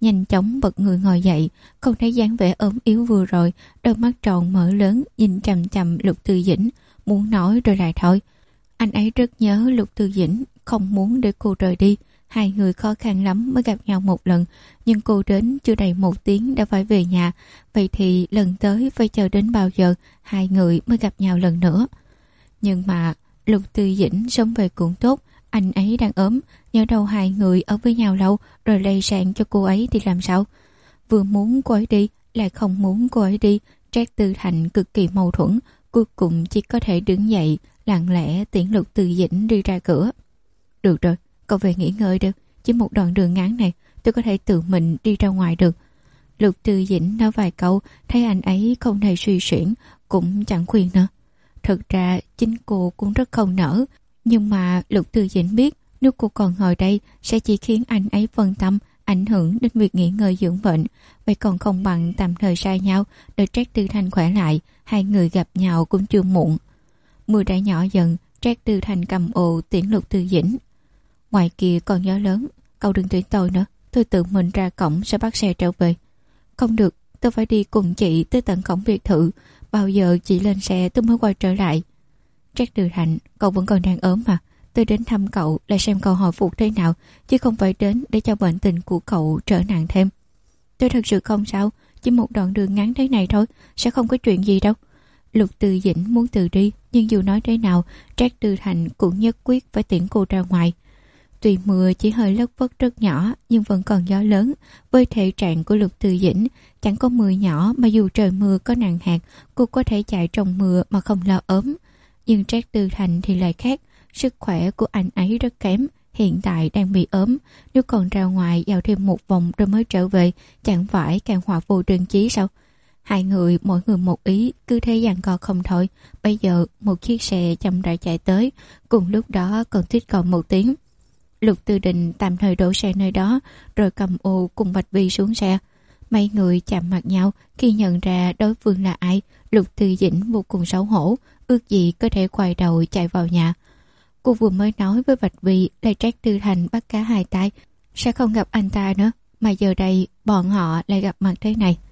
nhanh chóng bật người ngồi dậy, không thấy dáng vẻ ốm yếu vừa rồi, đôi mắt tròn mở lớn nhìn chằm chằm Lục Tư Dĩnh, muốn nói rồi lại thôi. Anh ấy rất nhớ Lục Tư Dĩnh, không muốn để cô rời đi. Hai người khó khăn lắm mới gặp nhau một lần, nhưng cô đến chưa đầy 1 tiếng đã phải về nhà. Vậy thì lần tới phải chờ đến bao giờ hai người mới gặp nhau lần nữa? Nhưng mà Lục Tư Dĩnh sống về cũng tốt, anh ấy đang ốm, nhớ đâu hai người ở với nhau lâu rồi lây sang cho cô ấy thì làm sao? Vừa muốn cô ấy đi, lại không muốn cô ấy đi. Trác Tư Thành cực kỳ mâu thuẫn, cuối cùng chỉ có thể đứng dậy, lặng lẽ tiễn Lục Tư Dĩnh đi ra cửa. Được rồi, cậu về nghỉ ngơi được, chỉ một đoạn đường ngắn này tôi có thể tự mình đi ra ngoài được. Lục Tư Dĩnh nói vài câu, thấy anh ấy không hề suy xuyển, cũng chẳng khuyên nữa. Thực ra chính cô cũng rất không nỡ, nhưng mà Lục Tư Dĩnh biết nếu cô còn ngồi đây sẽ chỉ khiến anh ấy phân tâm, ảnh hưởng đến việc nghỉ ngơi dưỡng bệnh. Vậy còn không bằng tạm thời xa nhau, đợi Trác Tư Thành khỏe lại, hai người gặp nhau cũng chưa muộn. Mưa đã nhỏ dần, Trác Tư Thành cầm ồ tiễn Lục Tư Dĩnh. Ngoài kia còn gió lớn, cậu đừng tiễn tôi nữa, tôi tự mình ra cổng sẽ bắt xe trở về. Không được, tôi phải đi cùng chị tới tận cổng biệt thự, bao giờ chị lên xe tôi mới quay trở lại. Trác Tư Thành, cậu vẫn còn đang ốm mà, tôi đến thăm cậu là xem cậu hồi phục thế nào, chứ không phải đến để cho bệnh tình của cậu trở nặng thêm. Tôi thật sự không sao, chỉ một đoạn đường ngắn thế này thôi, sẽ không có chuyện gì đâu. Lục Tư Dĩnh muốn từ đi, nhưng dù nói thế nào, Trác Tư Thành cũng nhất quyết phải tiễn cô ra ngoài. Tuy mưa chỉ hơi lất phất rất nhỏ, nhưng vẫn còn gió lớn. Với thể trạng của Lục Tư Dĩnh, chẳng có mưa nhỏ mà dù trời mưa có nặng hạt, cô có thể chạy trong mưa mà không lo ốm. Nhưng Trác Tư Thành thì lại khác, sức khỏe của anh ấy rất kém, hiện tại đang bị ốm. Nếu còn ra ngoài dạo thêm một vòng rồi mới trở về, chẳng phải càng hòa vô đơn chí sao? Hai người mỗi người một ý, cứ thế giằng co không thôi. Bây giờ một chiếc xe chậm rãi chạy tới, cùng lúc đó còn tít còi một tiếng. Lục Tư Định tạm thời đổ xe nơi đó, rồi cầm ô cùng Bạch Vi xuống xe. Mấy người chạm mặt nhau, khi nhận ra đối phương là ai, Lục Tư Dĩnh vô cùng xấu hổ, ước gì có thể quay đầu chạy vào nhà. Cô vừa mới nói với Bạch Vi là Trác Tư Thành bắt cá hai tay, sẽ không gặp anh ta nữa, mà giờ đây bọn họ lại gặp mặt thế này.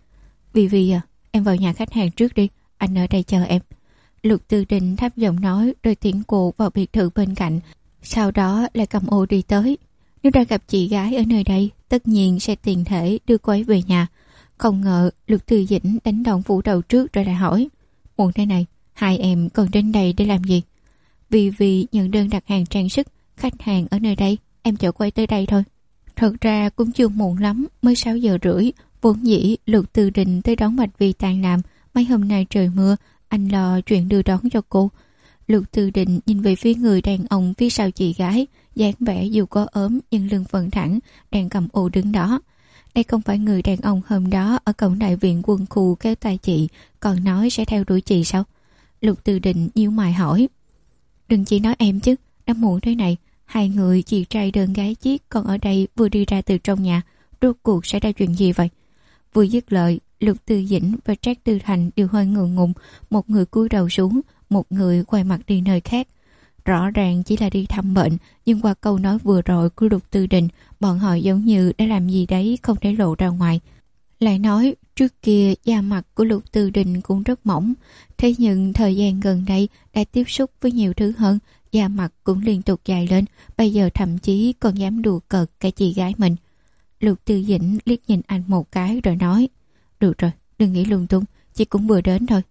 Vi à, em vào nhà khách hàng trước đi, anh ở đây chờ em. Lục Tư Định thấp giọng nói rồi tiễn cô vào biệt thự bên cạnh, sau đó lại cầm ô đi tới. Nếu đã gặp chị gái ở nơi đây, tất nhiên sẽ tiện thể đưa cô ấy về nhà. Không ngờ Lục Tư Dĩnh đánh đòn phủ đầu trước rồi lại hỏi, muộn thế này, hai em còn đến đây để làm gì? Vì nhận đơn đặt hàng trang sức, khách hàng ở nơi đây, em chở cô ấy tới đây thôi. Thật ra cũng chưa muộn lắm, mới 6:30. Vốn dĩ Lục Tư Định tới đón Bạch Vi tan làm, mấy hôm nay trời mưa, anh lo chuyện đưa đón cho cô. Lục Tư Định nhìn về phía người đàn ông phía sau chị gái, dáng vẻ dù có ốm nhưng lưng phần thẳng, đang cầm ô đứng đó. Đây không phải người đàn ông hôm đó ở cổng đại viện quân khu kéo tay chị, còn nói sẽ theo đuổi chị sao? Lục Tư Định nhíu mày hỏi. Đừng chỉ nói em chứ, đã muộn thế này, hai người chị trai đơn gái chiếc còn ở đây vừa đi ra từ trong nhà, rốt cuộc xảy ra chuyện gì vậy? Vừa dứt lời, Lục Tư Dĩnh và Trác Tư Thành đều hơi ngượng ngùng, một người cúi đầu xuống, một người quay mặt đi nơi khác. Rõ ràng chỉ là đi thăm bệnh, nhưng qua câu nói vừa rồi của Lục Tư Định, bọn họ giống như đã làm gì đấy không để lộ ra ngoài. Lại nói, trước kia da mặt của Lục Tư Định cũng rất mỏng, thế nhưng thời gian gần đây đã tiếp xúc với nhiều thứ hơn, da mặt cũng liên tục dày lên, bây giờ thậm chí còn dám đùa cợt cả chị gái mình. Lục Tư Dĩnh liếc nhìn anh một cái rồi nói, được rồi, đừng nghĩ lung tung, chị cũng vừa đến thôi.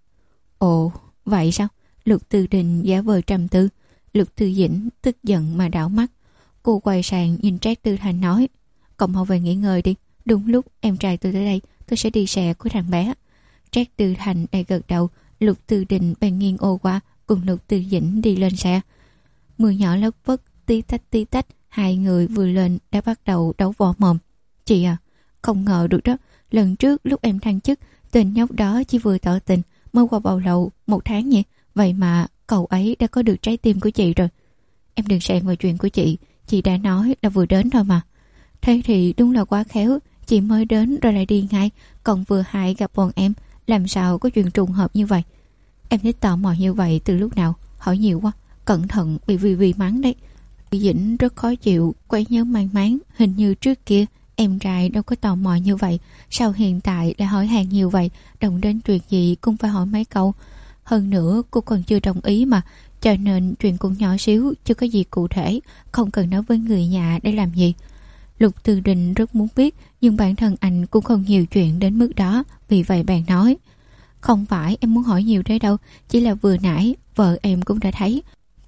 Ồ, vậy sao? Lục Tư Định giả vờ trầm tư. Lục Tư Dĩnh tức giận mà đảo mắt. Cô quay sang nhìn Trác Tư Thành nói, cậu mau về nghỉ ngơi đi, đúng lúc em trai tôi tới đây, tôi sẽ đi xe của thằng bé. Trác Tư Thành đầy gật đầu. Lục Tư Định bèn nghiêng ô qua, cùng Lục Tư Dĩnh đi lên xe. Mưa nhỏ lất phất, tí tách, hai người vừa lên đã bắt đầu đấu võ mồm. Chị à, không ngờ được đó, lần trước lúc em thăng chức, tên nhóc đó chỉ vừa tỏ tình, mới qua bầu lậu 1 tháng nhỉ, vậy mà cậu ấy đã có được trái tim của chị rồi. Em đừng xen vào chuyện của chị đã nói là vừa đến thôi mà. Thế thì đúng là quá khéo, chị mới đến rồi lại đi ngay, còn vừa hại gặp bọn em, làm sao có chuyện trùng hợp như vậy. Em thích tò mò như vậy từ lúc nào, hỏi nhiều quá, cẩn thận bị Vi mắng đấy. Dĩnh rất khó chịu, quấy nhớ mang máng, hình như trước kia Em trai đâu có tò mò như vậy, sao hiện tại lại hỏi hàng nhiều vậy? Động đến chuyện gì cũng phải hỏi mấy câu. Hơn nữa cô còn chưa đồng ý mà, cho nên chuyện cũng nhỏ xíu, chưa có gì cụ thể, không cần nói với người nhà để làm gì. Lục Tư Đình rất muốn biết, nhưng bản thân anh cũng không nhiều chuyện đến mức đó, vì vậy bạn nói: không phải em muốn hỏi nhiều đấy đâu, chỉ là vừa nãy vợ em cũng đã thấy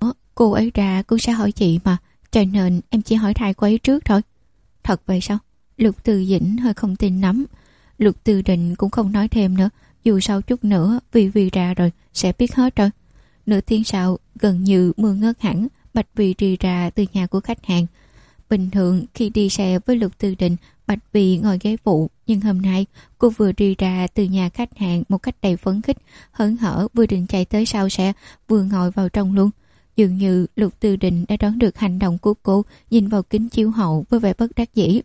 cô ấy ra cũng sẽ hỏi chị mà, cho nên em chỉ hỏi thai cô ấy trước thôi. Thật vậy sao? Lục Tư Dĩnh hơi không tin lắm. Lục Tư Đình cũng không nói thêm nữa, dù sau chút nữa vì ra rồi sẽ biết hết rồi. Nửa tiếng sau, gần như mưa ngớt hẳn, Bạch Vì đi ra từ nhà của khách hàng. Bình thường khi đi xe với Lục Tư Đình, Bạch Vì ngồi ghế phụ, nhưng hôm nay cô vừa đi ra từ nhà khách hàng một cách đầy phấn khích, hớn hở, vừa định chạy tới sau xe, vừa ngồi vào trong luôn. Dường như Lục Tư Đình đã đoán được hành động của cô, nhìn vào kính chiếu hậu với vẻ bất đắc dĩ.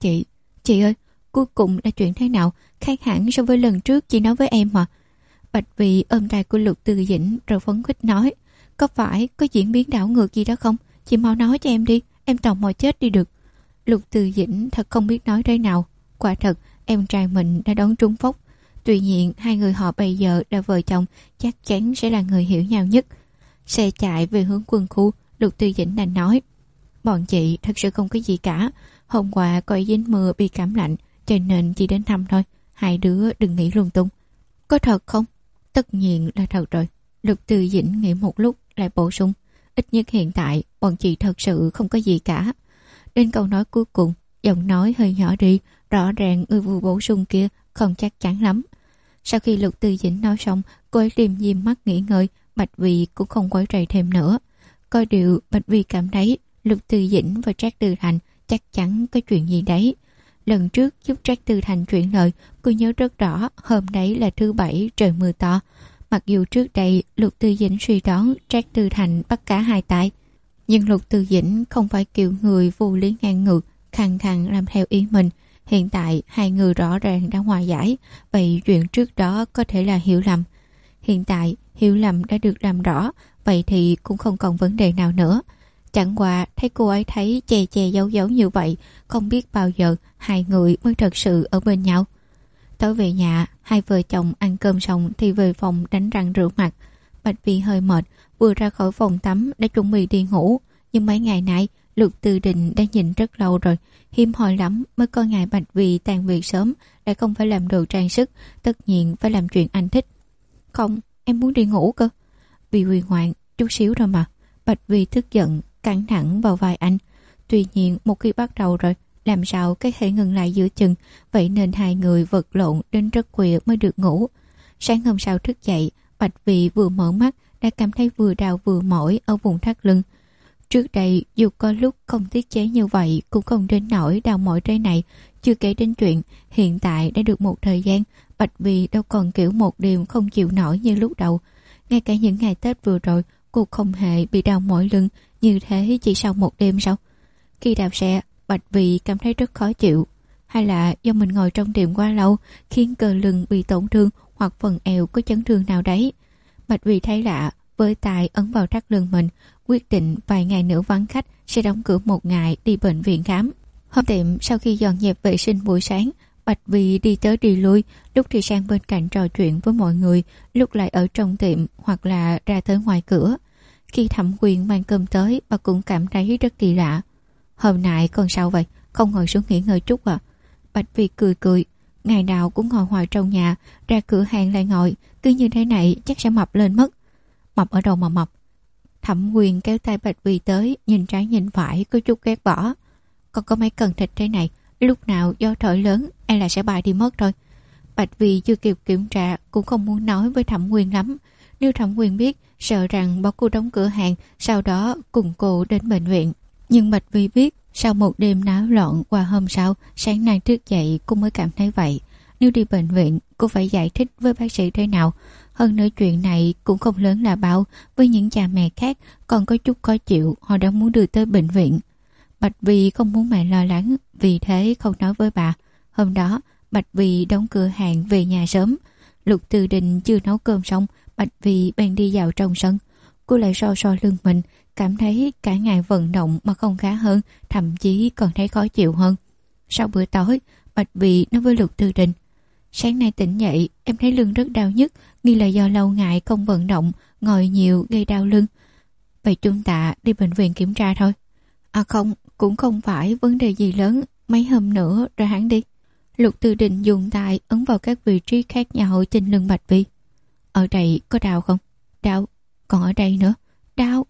Chị ơi, cuối cùng là chuyện thế nào? Khác hẳn so với lần trước chị nói với em mà. Bạch Vì ôm tay của Lục Tư Dĩnh rồi phấn khích nói: có phải có diễn biến đảo ngược gì đó không? Chị mau nói cho em đi, em tò mò chết đi được. Lục Tư Dĩnh thật không biết nói thế nào. Quả thật em trai mình đã đón trúng phốc. Tuy nhiên hai người họ bây giờ là vợ chồng, chắc chắn sẽ là người hiểu nhau nhất. Xe chạy về hướng quân khu, Lục Tư Dĩnh đành nói: bọn chị thật sự không có gì cả. Hôm qua coi dính mưa bị cảm lạnh, cho nên chỉ đến thăm thôi. Hai đứa đừng nghĩ lung tung. Có thật không? Tất nhiên là thật rồi. Lục Tư Dĩnh nghĩ một lúc lại bổ sung: ít nhất hiện tại bọn chị thật sự không có gì cả. Đến câu nói cuối cùng, giọng nói hơi nhỏ đi, rõ ràng người vừa bổ sung kia không chắc chắn lắm. Sau khi Lục Tư Dĩnh nói xong, cô ấy liêm diêm mắt nghỉ ngơi. Bạch Vì cũng không quấy rầy thêm nữa. Coi điều Bạch Vì cảm thấy Lục Tư Dĩnh và Trác Tư Thành chắc chắn có chuyện gì đấy. Lần trước giúp Trác Tư Thành chuyển lời, cô nhớ rất rõ, hôm đấy là thứ Bảy, trời mưa to. Mặc dù trước đây Lục Tư Dĩnh suy đoán Trác Tư Thành bắt cá hai tay, nhưng Lục Tư Dĩnh không phải kiểu người vô lý ngang ngược, khăng khăng làm theo ý mình. Hiện tại hai người rõ ràng đã hòa giải, vậy chuyện trước đó có thể là hiểu lầm. Hiện tại hiểu lầm đã được làm rõ, vậy thì cũng không còn vấn đề nào nữa. Chẳng qua thấy cô ấy thấy che giấu giấu như vậy, không biết bao giờ hai người mới thật sự ở bên nhau. Tới về nhà, hai vợ chồng ăn cơm xong thì về phòng đánh răng rửa mặt. Bạch Vi hơi mệt, vừa ra khỏi phòng tắm đã chuẩn bị đi ngủ. Nhưng mấy ngày nay Lục Tư Đình đã nhìn rất lâu rồi, hiếm hoi lắm mới có ngày Bạch Vi tan việc sớm, lại không phải làm đồ trang sức, tất nhiên phải làm chuyện anh thích. Không, em muốn đi ngủ cơ. Vì Huy ngoạn, chút xíu rồi mà. Bạch Vi tức giận, căng thẳng vào vai anh. Tuy nhiên một khi bắt đầu rồi, làm sao cái thể ngừng lại giữa chừng, vậy nên hai người vật lộn đến rất khuya mới được ngủ. Sáng hôm sau thức dậy, Bạch Vi vừa mở mắt đã cảm thấy vừa đau vừa mỏi ở vùng thắt lưng. Trước đây dù có lúc không tiết chế như vậy cũng không đến nỗi đau mỏi thế này. Chưa kể đến chuyện hiện tại đã được một thời gian, Bạch Vi đâu còn kiểu một đêm không chịu nổi như lúc đầu. Ngay cả những ngày Tết vừa rồi cô không hề bị đau mỏi lưng như thế chỉ sau một đêm sao. Khi đạp xe, Bạch Vi cảm thấy rất khó chịu. Hay là do mình ngồi trong tiệm quá lâu khiến cơ lưng bị tổn thương, hoặc phần eo có chấn thương nào đấy. Bạch Vi thấy lạ, với tay ấn vào thắt lưng mình, quyết định vài ngày nữa vắng khách sẽ đóng cửa một ngày đi bệnh viện khám. Hôm tiệm sau khi dọn dẹp vệ sinh buổi sáng, Bạch Vi đi tới đi lui, lúc thì sang bên cạnh trò chuyện với mọi người, lúc lại ở trong tiệm hoặc là ra tới ngoài cửa. Khi Thẩm Quyền mang cơm tới, bà cũng cảm thấy rất kỳ lạ. Hôm nay còn sao vậy? Không ngồi xuống nghỉ ngơi chút à? Bạch Vi cười cười. Ngày nào cũng ngồi hoài trong nhà, ra cửa hàng lại ngồi, cứ như thế này chắc sẽ mập lên mất. Mập ở đâu mà mập? Thẩm Quyền kéo tay Bạch Vi tới, nhìn trái nhìn phải có chút ghét bỏ. Còn có mấy cân thịt thế này, lúc nào do thở lớn em là sẽ bay đi mất thôi. Bạch Vi chưa kịp kiểm tra cũng không muốn nói với Thẩm Quyền lắm. Nếu Thẩm Quyền biết, sợ rằng bảo cô đóng cửa hàng, sau đó cùng cô đến bệnh viện. Nhưng Bạch Vi biết, sau một đêm náo loạn qua hôm sau, sáng nay thức dậy cô mới cảm thấy vậy. Nếu đi bệnh viện, cô phải giải thích với bác sĩ thế nào. Hơn nữa chuyện này cũng không lớn là bao, với những cha mẹ khác còn có chút khó chịu, họ đã muốn đưa tới bệnh viện. Bạch Vi không muốn mẹ lo lắng, vì thế không nói với bà. Hôm đó, Bạch Vi đóng cửa hàng về nhà sớm. Lục Tư Đình chưa nấu cơm xong, Bạch Vi bèn đi vào trong sân. Cô lại so lưng mình, cảm thấy cả ngày vận động mà không khá hơn, thậm chí còn thấy khó chịu hơn. Sau bữa tối, Bạch Vì nói với Lục Tư Đình: sáng nay tỉnh dậy em thấy lưng rất đau nhức, nghi là do lâu ngày không vận động, ngồi nhiều gây đau lưng. Vậy chúng ta đi bệnh viện kiểm tra thôi. À không, cũng không phải vấn đề gì lớn, mấy hôm nữa rồi hẳn đi. Lục Tư Đình dùng tay ấn vào các vị trí khác nhau trên lưng Bạch Vi. Ở đây có đau không? Đau. Còn ở đây nữa? Đau.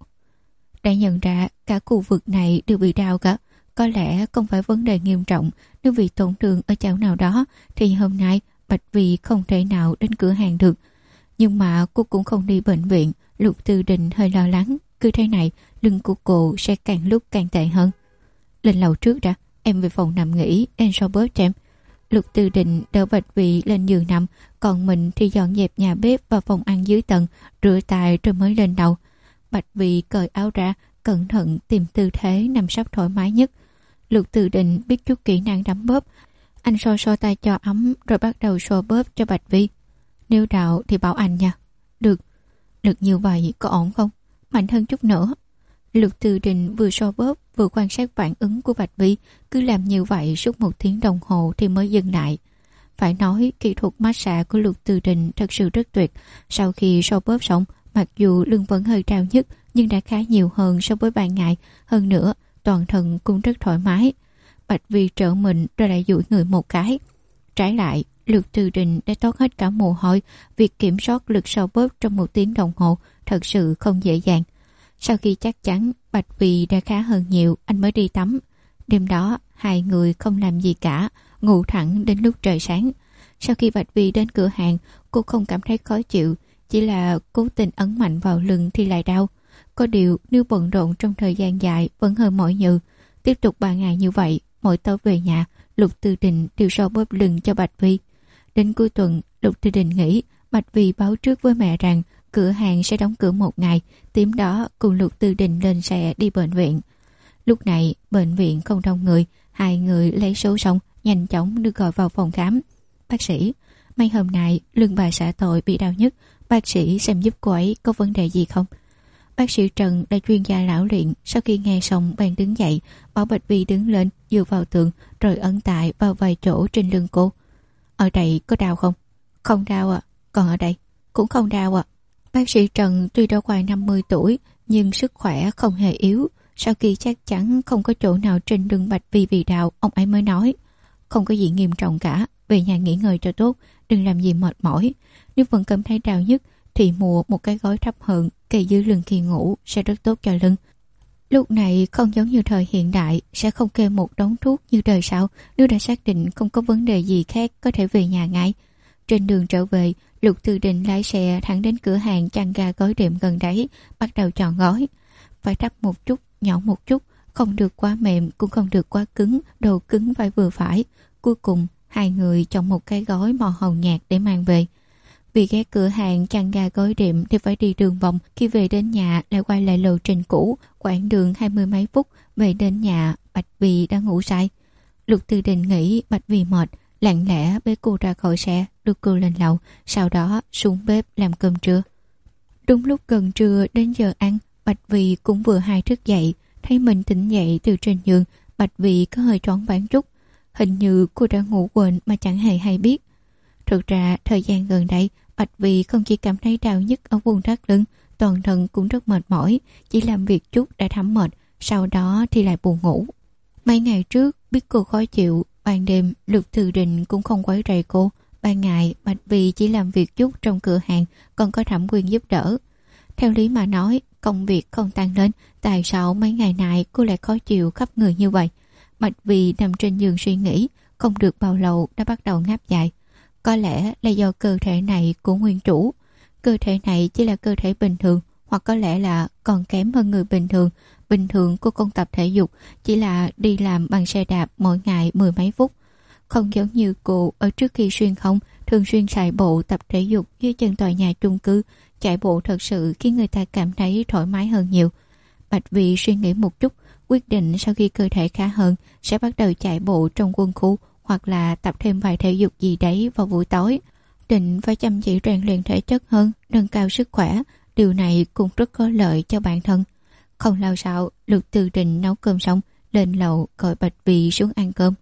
Đã nhận ra cả khu vực này đều bị đau cả. Có lẽ không phải vấn đề nghiêm trọng, nếu vì tổn thương ở chỗ nào đó thì hôm nay Bạch Vi không thể nào đến cửa hàng được. Nhưng mà cô cũng không đi bệnh viện. Lục Tư Đình hơi lo lắng, cứ thế này lưng của cô sẽ càng lúc càng tệ hơn. Lên lầu trước đã, em về phòng nằm nghỉ, em so bớt cho em. Lục Tư Đình đỡ Bạch Vi lên giường nằm, còn mình thì dọn dẹp nhà bếp và phòng ăn dưới tầng, rửa tay rồi mới lên đầu. Bạch Vi cởi áo ra, cẩn thận tìm tư thế nằm sấp thoải mái nhất. Lục Tư Đình biết chút kỹ năng đấm bóp. Anh so tay cho ấm rồi bắt đầu so bóp cho Bạch Vi. Nếu đau thì bảo anh nha. Được. Lực như vậy có ổn không? Mạnh hơn chút nữa. Lục Tư Đình vừa so bóp vừa quan sát phản ứng của Bạch Vi. Cứ làm như vậy suốt 1 tiếng đồng hồ thì mới dừng lại. Phải nói kỹ thuật massage của Lục Tư Đình thật sự rất tuyệt. Sau khi so bóp xong, mặc dù lưng vẫn hơi trao nhức nhưng đã khá nhiều hơn so với ban ngày. Hơn nữa toàn thân cũng rất thoải mái. Bạch Vi trở mình rồi lại duỗi người một cái. Trái lại, Lục Tư Đình đã toát hết cả mồ hôi. Việc kiểm soát lực so bóp trong 1 tiếng đồng hồ thật sự không dễ dàng. Sau khi chắc chắn Bạch Vi đã khá hơn nhiều, anh mới đi tắm. Đêm đó hai người không làm gì cả, ngủ thẳng đến lúc trời sáng. Sau khi Bạch Vi đến cửa hàng, cô không cảm thấy khó chịu, chỉ là cố tình ấn mạnh vào lưng thì lại đau. Có điều nếu bận rộn trong thời gian dài vẫn hơi mỏi nhừ. Tiếp tục 3 ngày như vậy, mỗi tối về nhà, Lục Tư Đình đều so bóp lưng cho Bạch Vi. Đến cuối tuần, Lục Tư Đình nghĩ Bạch Vi báo trước với mẹ rằng cửa hàng sẽ đóng cửa 1 ngày, tiếp đó cùng Lục Tư Đình lên xe đi bệnh viện. Lúc này bệnh viện không đông người, hai người lấy số xong nhanh chóng được gọi vào phòng khám. Bác sĩ, mấy hôm nay lưng bà xã tội bị đau nhức, bác sĩ xem giúp cô ấy có vấn đề gì không? Bác sĩ Trần là chuyên gia lão luyện, sau khi nghe xong bèn đứng dậy, bảo Bạch Vi đứng lên, dựa vào tường, rồi ấn tại vào vài chỗ trên lưng cô. Ở đây có đau không? Không đau ạ. Còn ở đây? Cũng không đau ạ. Bác sĩ Trần tuy đã ngoài 50 tuổi, nhưng sức khỏe không hề yếu. Sau khi chắc chắn không có chỗ nào trên lưng Bạch Vi bị đau, ông ấy mới nói: không có gì nghiêm trọng cả, về nhà nghỉ ngơi cho tốt, đừng làm gì mệt mỏi. Nếu vẫn cảm thấy đau nhức thì mua một cái gối thấp hơn kề dưới lưng khi ngủ sẽ rất tốt cho lưng. Lúc này không giống như thời hiện đại, sẽ không kê một đống thuốc như đời sau. Nếu đã xác định không có vấn đề gì khác có thể về nhà ngay. Trên đường trở về, Lục Tư Đình lái xe thẳng đến cửa hàng chăn ga gối đệm gần đấy, bắt đầu chọn gói. Phải thấp một chút, nhỏ một chút, không được quá mềm cũng không được quá cứng, độ cứng phải vừa phải. Cuối cùng hai người chọn một cái gói màu hồng nhạt để mang về. Vì ghé cửa hàng chăn ga gối đệm thì phải đi đường vòng, khi về đến nhà lại quay lại lộ trình cũ, quãng đường 20 mấy phút. Về đến nhà, Bạch Vi đã ngủ say. Lục Tư Đình nghĩ Bạch Vi mệt, lặng lẽ bế cô ra khỏi xe, đưa cô lên lầu, sau đó xuống bếp làm cơm trưa. Đúng lúc gần trưa đến giờ ăn, Bạch Vi cũng vừa hay thức dậy, thấy mình tỉnh dậy từ trên giường. Bạch Vi có hơi choáng váng chút, hình như cô đã ngủ quên mà chẳng hề hay biết. Thực ra thời gian gần đây Bạch Vi không chỉ cảm thấy đau nhức ở vùng thắt lưng, toàn thân cũng rất mệt mỏi, chỉ làm việc chút đã thấm mệt, sau đó thì lại buồn ngủ. Mấy ngày trước biết cô khó chịu, ban đêm Lục Tư Đình cũng không quấy rầy cô. Ban ngày Bạch Vi chỉ làm việc chút trong cửa hàng, còn có thẩm quyền giúp đỡ. Theo lý mà nói, công việc không tăng lên, tại sao mấy ngày nay cô lại khó chịu khắp người như vậy? Bạch Vi nằm trên giường suy nghĩ, không được bao lâu đã bắt đầu ngáp dài. Có lẽ là do cơ thể này của nguyên chủ. Cơ thể này chỉ là cơ thể bình thường, hoặc có lẽ là còn kém hơn người bình thường. Bình thường cô không tập thể dục, chỉ là đi làm bằng xe đạp mỗi ngày 10 mấy phút. Không giống như cô ở trước khi xuyên không, thường xuyên chạy bộ tập thể dục dưới chân tòa nhà chung cư. Chạy bộ thật sự khiến người ta cảm thấy thoải mái hơn nhiều. Bạch Vi suy nghĩ một chút, quyết định sau khi cơ thể khá hơn sẽ bắt đầu chạy bộ trong quân khu, hoặc là tập thêm vài thể dục gì đấy vào buổi tối. Định phải chăm chỉ rèn luyện thể chất hơn, nâng cao sức khỏe. Điều này cũng rất có lợi cho bản thân. Không lâu sau, Lục Tư Đình nấu cơm xong, lên lầu gọi Bạch Vi xuống ăn cơm.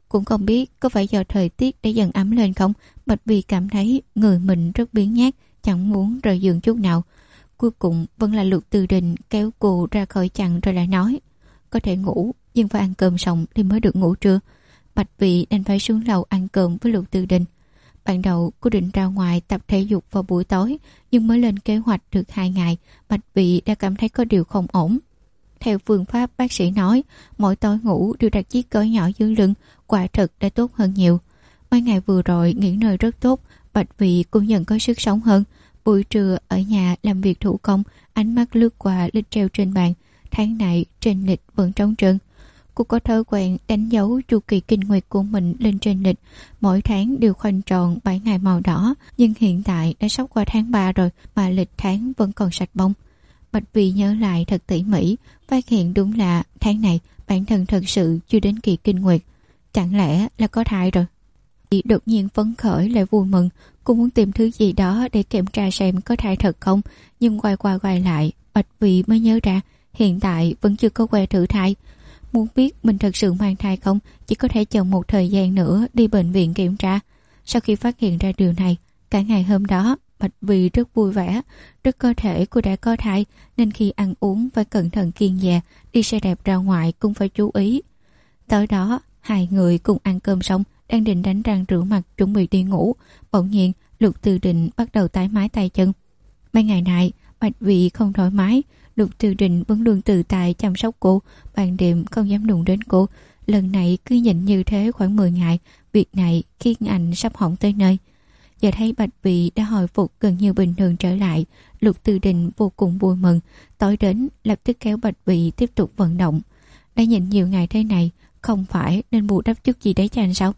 Cũng không biết có phải do thời tiết đã dần ấm lên không, Bạch Vi cảm thấy người mình rất biếng nhác, chẳng muốn rời giường chút nào. Cuối cùng vẫn là Lục Tư Đình kéo cô ra khỏi chăn rồi lại nói: có thể ngủ, nhưng phải ăn cơm xong thì mới được ngủ trưa. Bạch Vi đành phải xuống lầu ăn cơm với Lục Tư Đình. Ban đầu cô định ra ngoài tập thể dục vào buổi tối, nhưng mới lên kế hoạch được 2 ngày, Bạch Vi đã cảm thấy có điều không ổn. Theo phương pháp bác sĩ nói, mỗi tối ngủ đều đặt chiếc cối nhỏ dưới lưng, quả thực đã tốt hơn nhiều. Mấy ngày vừa rồi nghỉ ngơi rất tốt, Bạch Vi cũng dần có sức sống hơn. Buổi trưa ở nhà làm việc thủ công, ánh mắt lướt qua lịch treo trên bàn. Tháng này trên lịch vẫn trống trơn. Cô có thói quen đánh dấu chu kỳ kinh nguyệt của mình lên trên lịch. Mỗi tháng đều khoanh tròn 7 ngày màu đỏ, nhưng hiện tại đã sắp qua tháng 3 rồi mà lịch tháng vẫn còn sạch bông. Bạch Vi nhớ lại thật tỉ mỉ, phát hiện đúng là tháng này bản thân thật sự chưa đến kỳ kinh nguyệt. Chẳng lẽ là có thai rồi? Đột nhiên phấn khởi lại vui mừng. Cô muốn tìm thứ gì đó để kiểm tra xem có thai thật không, nhưng quay qua quay lại Bạch Vi mới nhớ ra hiện tại vẫn chưa có que thử thai. Muốn biết mình thật sự mang thai không, chỉ có thể chờ một thời gian nữa đi bệnh viện kiểm tra. Sau khi phát hiện ra điều này, cả ngày hôm đó Bạch Vi rất vui vẻ. Rất có thể cô đã có thai, nên khi ăn uống phải cẩn thận kiêng dè, đi xe đạp ra ngoài cũng phải chú ý. Tới đó, hai người cùng ăn cơm xong, đang định đánh răng rửa mặt chuẩn bị đi ngủ, bỗng nhiên Lục Tư Đình bắt đầu tái mái tay chân. Mấy ngày nay Bạch Vi không thoải mái, Lục Tư Đình vẫn luôn từ tài chăm sóc cô, ban đêm không dám đụng đến cô. Lần này cứ nhịn như thế khoảng 10 ngày, việc này khiến anh sắp hỏng tới nơi. Giờ thấy Bạch Vi đã hồi phục gần như bình thường trở lại, Lục Tư Đình vô cùng vui mừng. Tối đến lập tức kéo Bạch Vi tiếp tục vận động. Đã nhịn nhiều ngày thế này, không phải nên bù đắp chút gì đấy cho anh sao?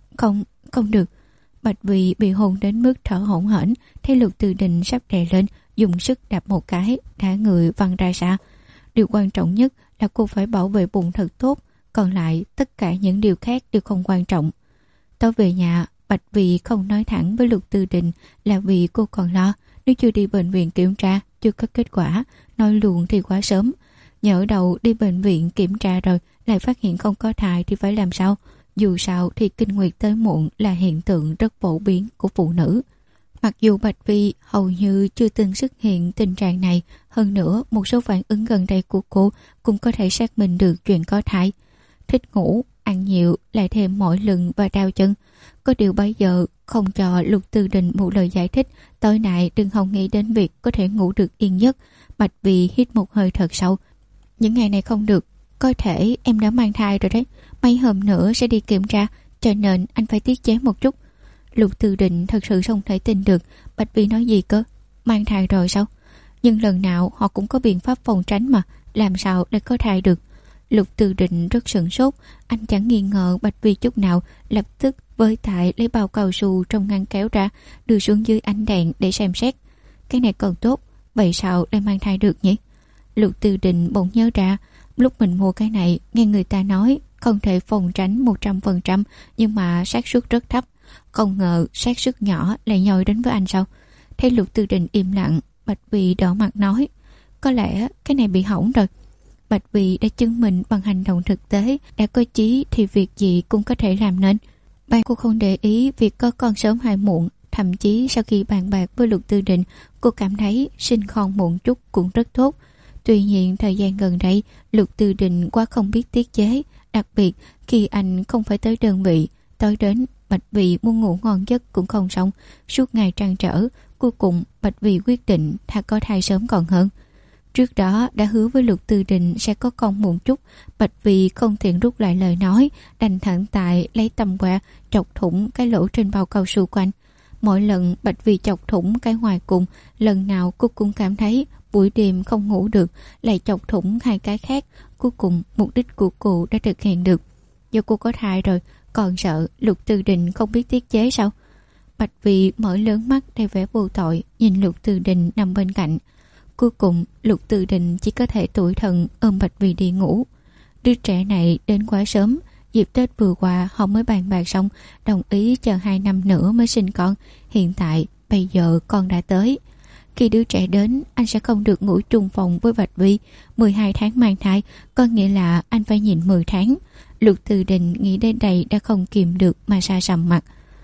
Không được. Bạch Vi bị hôn đến mức thở hổn hển, thấy Lục Tư Đình sắp đè lên, dùng sức đạp một cái, đã người văng ra xa. Điều quan trọng nhất là cô phải bảo vệ bụng thật tốt, còn lại tất cả những điều khác đều không quan trọng. Tối về nhà, Bạch Vi không nói thẳng với Lục Tư Đình là vì cô còn lo, nếu chưa đi bệnh viện kiểm tra, chưa có kết quả, nói luôn thì quá sớm. Nhỡ đầu đi bệnh viện kiểm tra rồi lại phát hiện không có thai thì phải làm sao? Dù sao thì kinh nguyệt tới muộn là hiện tượng rất phổ biến của phụ nữ. Mặc dù Bạch Vi hầu như chưa từng xuất hiện tình trạng này, hơn nữa một số phản ứng gần đây của cô cũng có thể xác minh được chuyện có thai. Thích ngủ, ăn nhiều, lại thêm mỏi lưng và đau chân. Có điều bây giờ không cho Lục Tư Đình một lời giải thích, tối nay đừng hòng nghĩ đến việc có thể ngủ được yên giấc. Bạch Vi hít một hơi thật sâu. Những ngày này không được, có thể em đã mang thai rồi đấy, mấy hôm nữa sẽ đi kiểm tra, cho nên anh phải tiết chế một chút. Lục Tư Đình thật sự không thể tin được. Bạch Vi nói gì cơ? Mang thai rồi sao? Nhưng lần nào họ cũng có biện pháp phòng tránh mà, làm sao để có thai được? Lục Tư Đình rất sửng sốt. Anh chẳng nghi ngờ Bạch Vi chút nào, lập tức với tại lấy bao cao su trong ngăn kéo ra, đưa xuống dưới ánh đèn để xem xét. Cái này còn tốt, vậy sao lại mang thai được nhỉ? Lục Tư Đình bỗng nhớ ra, lúc mình mua cái này nghe người ta nói không thể phòng tránh 100%, nhưng mà xác suất rất thấp. Không ngờ xác suất nhỏ lại nhoi đến với anh sao? Thấy Lục Tư Đình im lặng, Bạch Vi đỏ mặt nói: có lẽ cái này bị hỏng rồi. Bạch Vi đã chứng minh bằng hành động thực tế, đã có chí thì việc gì cũng có thể làm nên. Bạn cô không để ý việc có con sớm hay muộn, thậm chí sau khi bàn bạc với Lục Tư Đình, cô cảm thấy sinh con muộn chút cũng rất tốt. Tuy nhiên thời gian gần đây Lục Tư Đình quá không biết tiết chế, đặc biệt khi anh không phải tới đơn vị. Tối đến Bạch Vi muốn ngủ ngon giấc cũng không xong, suốt ngày trăn trở. Cuối cùng Bạch Vi quyết định thà có thai sớm còn hơn. Trước đó đã hứa với Lục Tư Đình sẽ có con muộn chút, Bạch Vi không tiện rút lại lời nói, đành thẳng tại lấy tăm que chọc thủng cái lỗ trên bao cao su của anh. Mỗi lần Bạch Vi chọc thủng cái ngoài cùng, lần nào cô cũng cảm thấy buổi đêm không ngủ được, lại chọc thủng hai cái khác. Cuối cùng mục đích của cô đã thực hiện được. Do cô có thai rồi, còn sợ Lục Tư Đình không biết tiết chế sao? Bạch Vi mở lớn mắt đầy vẻ vô tội, nhìn Lục Tư Đình nằm bên cạnh. Cuối cùng Lục Tư Đình chỉ có thể tủi thân ôm Bạch Vi đi ngủ. Đứa trẻ này đến quá sớm. Dịp Tết vừa qua họ mới bàn bạc xong, đồng ý chờ 2 năm nữa mới sinh con. Hiện tại bây giờ con đã tới. Khi đứa trẻ đến, anh sẽ không được ngủ chung phòng với Bạch Vi. 12 tháng mang thai, có nghĩa là anh phải nhịn 10 tháng. Lục Từ Đình nghĩ đến đây đã không kìm được mà sa sầm mặt.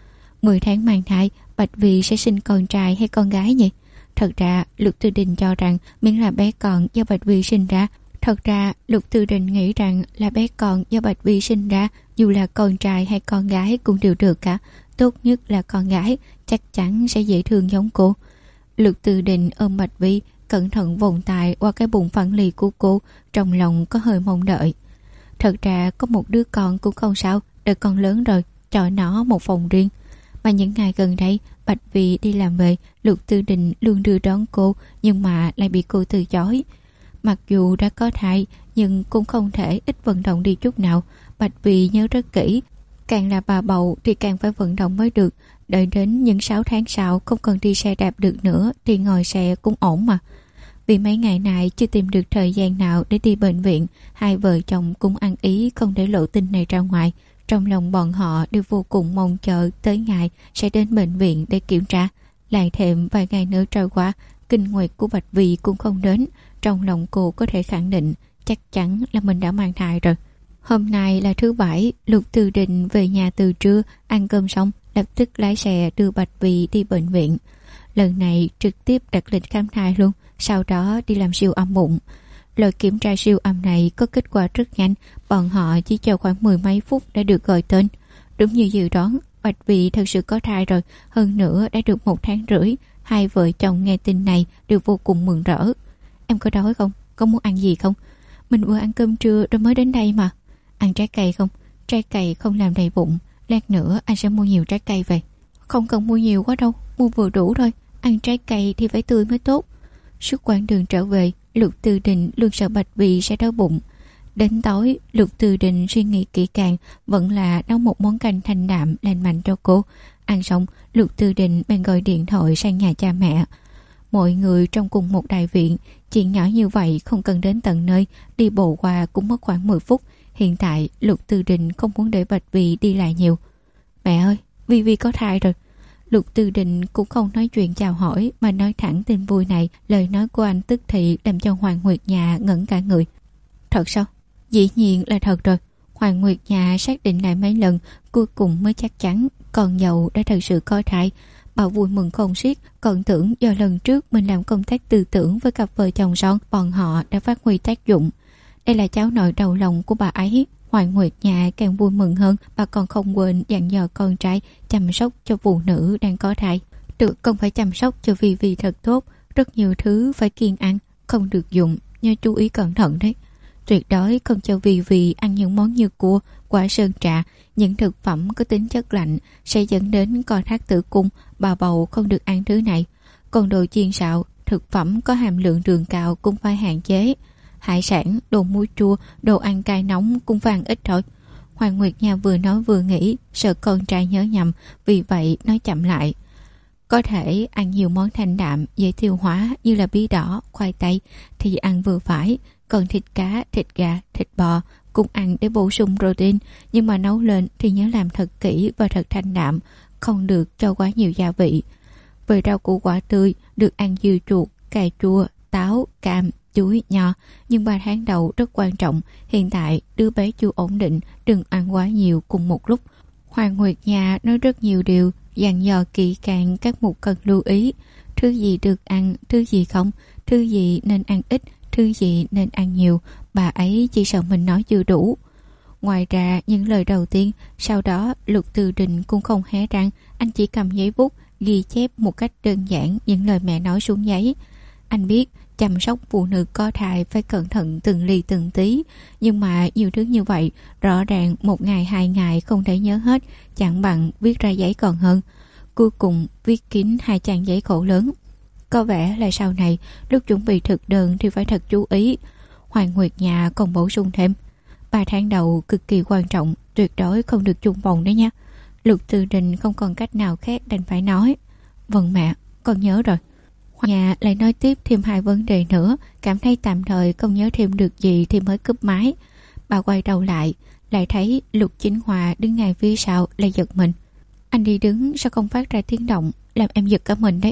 10 tháng mang thai, Bạch Vi sẽ sinh con trai hay con gái nhỉ? Thật ra, Lục Từ Đình cho rằng miễn là bé con do Bạch Vi sinh ra. Thật ra, Lục Từ Đình nghĩ rằng là bé con do Bạch Vi sinh ra, dù là con trai hay con gái cũng đều được cả. Tốt nhất là con gái, chắc chắn sẽ dễ thương giống cô. Lục Từ Đình ôm Bạch Vi, cẩn thận vòng tay qua cái bụng phẳng lì của cô, trong lòng có hơi mong đợi. Thật ra có một đứa con cũng không sao, đợi con lớn rồi, cho nó một phòng riêng. Mà những ngày gần đây, Bạch Vi đi làm về, Lục Từ Đình luôn đưa đón cô, nhưng mà lại bị cô từ chối. Mặc dù đã có thai, nhưng cũng không thể ít vận động đi chút nào. Bạch Vi nhớ rất kỹ, càng là bà bầu thì càng phải vận động mới được. Đợi đến những 6 tháng sau không cần đi xe đạp được nữa thì ngồi xe cũng ổn mà. Vì mấy ngày nay chưa tìm được thời gian nào để đi bệnh viện, hai vợ chồng cũng ăn ý không để lộ tin này ra ngoài. Trong lòng bọn họ đều vô cùng mong chờ tới ngày sẽ đến bệnh viện để kiểm tra. Lại thêm vài ngày nữa trôi qua, kinh nguyệt của Bạch Vi cũng không đến. Trong lòng cô có thể khẳng định chắc chắn là mình đã mang thai rồi. Hôm nay là thứ Bảy, Lục Từ Đình về nhà từ trưa, ăn cơm xong lập tức lái xe đưa Bạch Vi đi bệnh viện. Lần này trực tiếp đặt lịch khám thai luôn, sau đó đi làm siêu âm bụng. Lời kiểm tra siêu âm này có kết quả rất nhanh, bọn họ chỉ chờ khoảng 10 mấy phút đã được gọi tên. Đúng như dự đoán, Bạch Vi thật sự có thai rồi, hơn nữa đã được 1 tháng rưỡi. Hai vợ chồng nghe tin này đều vô cùng mừng rỡ. Em có đói không? Có muốn ăn gì không? Mình vừa ăn cơm trưa rồi mới đến đây mà. Ăn trái cây không? Trái cây không làm đầy bụng. Lát nữa anh sẽ mua nhiều trái cây về. Không cần mua nhiều quá đâu, mua vừa đủ thôi. Ăn trái cây thì phải tươi mới tốt. Suốt quãng đường trở về, Lục Từ Đình luôn sợ Bạch Vi sẽ đói bụng. Đến tối, Lục Từ Đình suy nghĩ kỹ càng, vẫn là nấu một món canh thanh đạm lành mạnh cho cô. Ăn xong, Lục Từ Đình bèn gọi điện thoại sang nhà cha mẹ. Mọi người trong cùng một đại viện, chuyện nhỏ như vậy không cần đến tận nơi, đi bộ qua cũng mất khoảng 10 phút. Hiện tại, Lục Từ Đình không muốn để Bạch Vi đi lại nhiều. Mẹ ơi, Vi có thai rồi. Lục Từ Đình cũng không nói chuyện chào hỏi mà nói thẳng tin vui này. Lời nói của anh tức thì làm cho Hoàng Nguyệt Nhà ngẩn cả người. Thật sao? Dĩ nhiên là thật rồi. Hoàng Nguyệt Nhà xác định lại mấy lần, cuối cùng mới chắc chắn con dâu đã thật sự có thai. Bà vui mừng không xiết, còn tưởng do lần trước mình làm công tác tư tưởng với cặp vợ chồng son, bọn họ đã phát huy tác dụng. Đây là cháu nội đầu lòng của bà ấy. Hoàng Nguyệt Nhà càng vui mừng hơn, bà còn không quên dặn dò con trai chăm sóc cho phụ nữ đang có thai. Được con phải chăm sóc cho Vi thật tốt, rất nhiều thứ phải kiêng ăn, không được dùng, nhớ chú ý cẩn thận đấy. Tuyệt đối không cho Vi ăn những món như cua, quả sơn trà, những thực phẩm có tính chất lạnh sẽ dẫn đến co thắt tử cung, bà bầu không được ăn thứ này. Còn đồ chiên xào, thực phẩm có hàm lượng đường cao cũng phải hạn chế. Hải sản, đồ muối chua, đồ ăn cay nóng cũng phải ăn ít thôi. Hoàng Nguyệt Nha vừa nói vừa nghĩ, sợ con trai nhớ nhầm, vì vậy nói chậm lại. Có thể ăn nhiều món thanh đạm, dễ tiêu hóa như là bí đỏ, khoai tây thì ăn vừa phải. Còn thịt cá, thịt gà, thịt bò cũng ăn để bổ sung protein, nhưng mà nấu lên thì nhớ làm thật kỹ và thật thanh đạm, không được cho quá nhiều gia vị. Về rau củ quả tươi, được ăn dưa chuột, cà chua, táo, cam, chuối, nho, nhưng 3 tháng đầu rất quan trọng. Hiện tại đứa bé chưa ổn định, đừng ăn quá nhiều cùng một lúc. Hoàng Nguyệt Nha nói rất nhiều điều, dặn dò kỹ càng các mục cần lưu ý. Thứ gì được ăn, thứ gì không, thứ gì nên ăn ít, thứ gì nên ăn nhiều. Bà ấy chỉ sợ mình nói chưa đủ. Ngoài ra những lời đầu tiên, sau đó Lục Từ Đình cũng không hé răng. Anh chỉ cầm giấy bút ghi chép một cách đơn giản những lời mẹ nói xuống giấy. Anh biết chăm sóc phụ nữ có thai phải cẩn thận từng ly từng tí, nhưng mà nhiều thứ như vậy rõ ràng 1 ngày 2 ngày không thể nhớ hết, chẳng bằng viết ra giấy còn hơn. Cuối cùng viết kín 2 trang giấy khổ lớn. Có vẻ là sau này lúc chuẩn bị thực đơn thì phải thật chú ý. Hoàng Nguyệt Nhà còn bổ sung thêm, 3 tháng đầu cực kỳ quan trọng, tuyệt đối không được chung phòng đấy nha. Lục Từ Đình không còn cách nào khác đành phải nói, vâng mẹ, con nhớ rồi. Nhà lại nói tiếp thêm 2 vấn đề nữa, cảm thấy tạm thời không nhớ thêm được gì thì mới cúp máy. Bà quay đầu lại thấy Lục Chính Hòa đứng ngay phía sau, lại giật mình. Anh đi đứng sao không phát ra tiếng động, làm em giật cả mình đấy.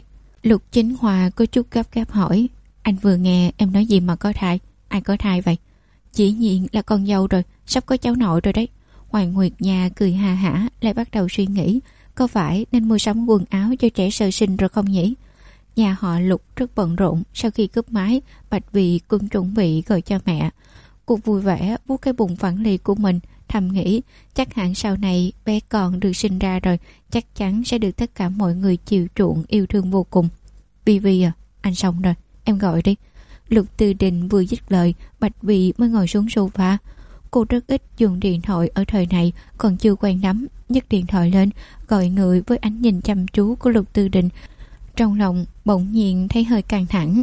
Lục Chính Hòa có chút gấp gáp hỏi: Anh vừa nghe em nói gì mà có thai? Ai có thai vậy? Dĩ nhiên là con dâu rồi, sắp có cháu nội rồi đấy. Hoàng Nguyệt Nha cười ha hả, lại bắt đầu suy nghĩ có phải nên mua sắm quần áo cho trẻ sơ sinh rồi không nhỉ. Nhà họ Lục rất bận rộn. Sau khi cướp máy, Bạch Vì cũng chuẩn bị gọi cho mẹ. Cô vui vẻ vuốt cái bụng phẳng lì của mình, thầm nghĩ chắc hẳn sau này bé con được sinh ra rồi chắc chắn sẽ được tất cả mọi người chiều chuộng yêu thương vô cùng. Vi à, anh xong rồi, em gọi đi. Lục Tư Đình vừa dứt lời, Bạch Vì mới ngồi xuống sofa. Cô rất ít dùng điện thoại ở thời này, còn chưa quen lắm. Nhấc điện thoại lên, gọi người với ánh nhìn chăm chú của Lục Tư Đình. Trong lòng bỗng nhiên thấy hơi căng thẳng.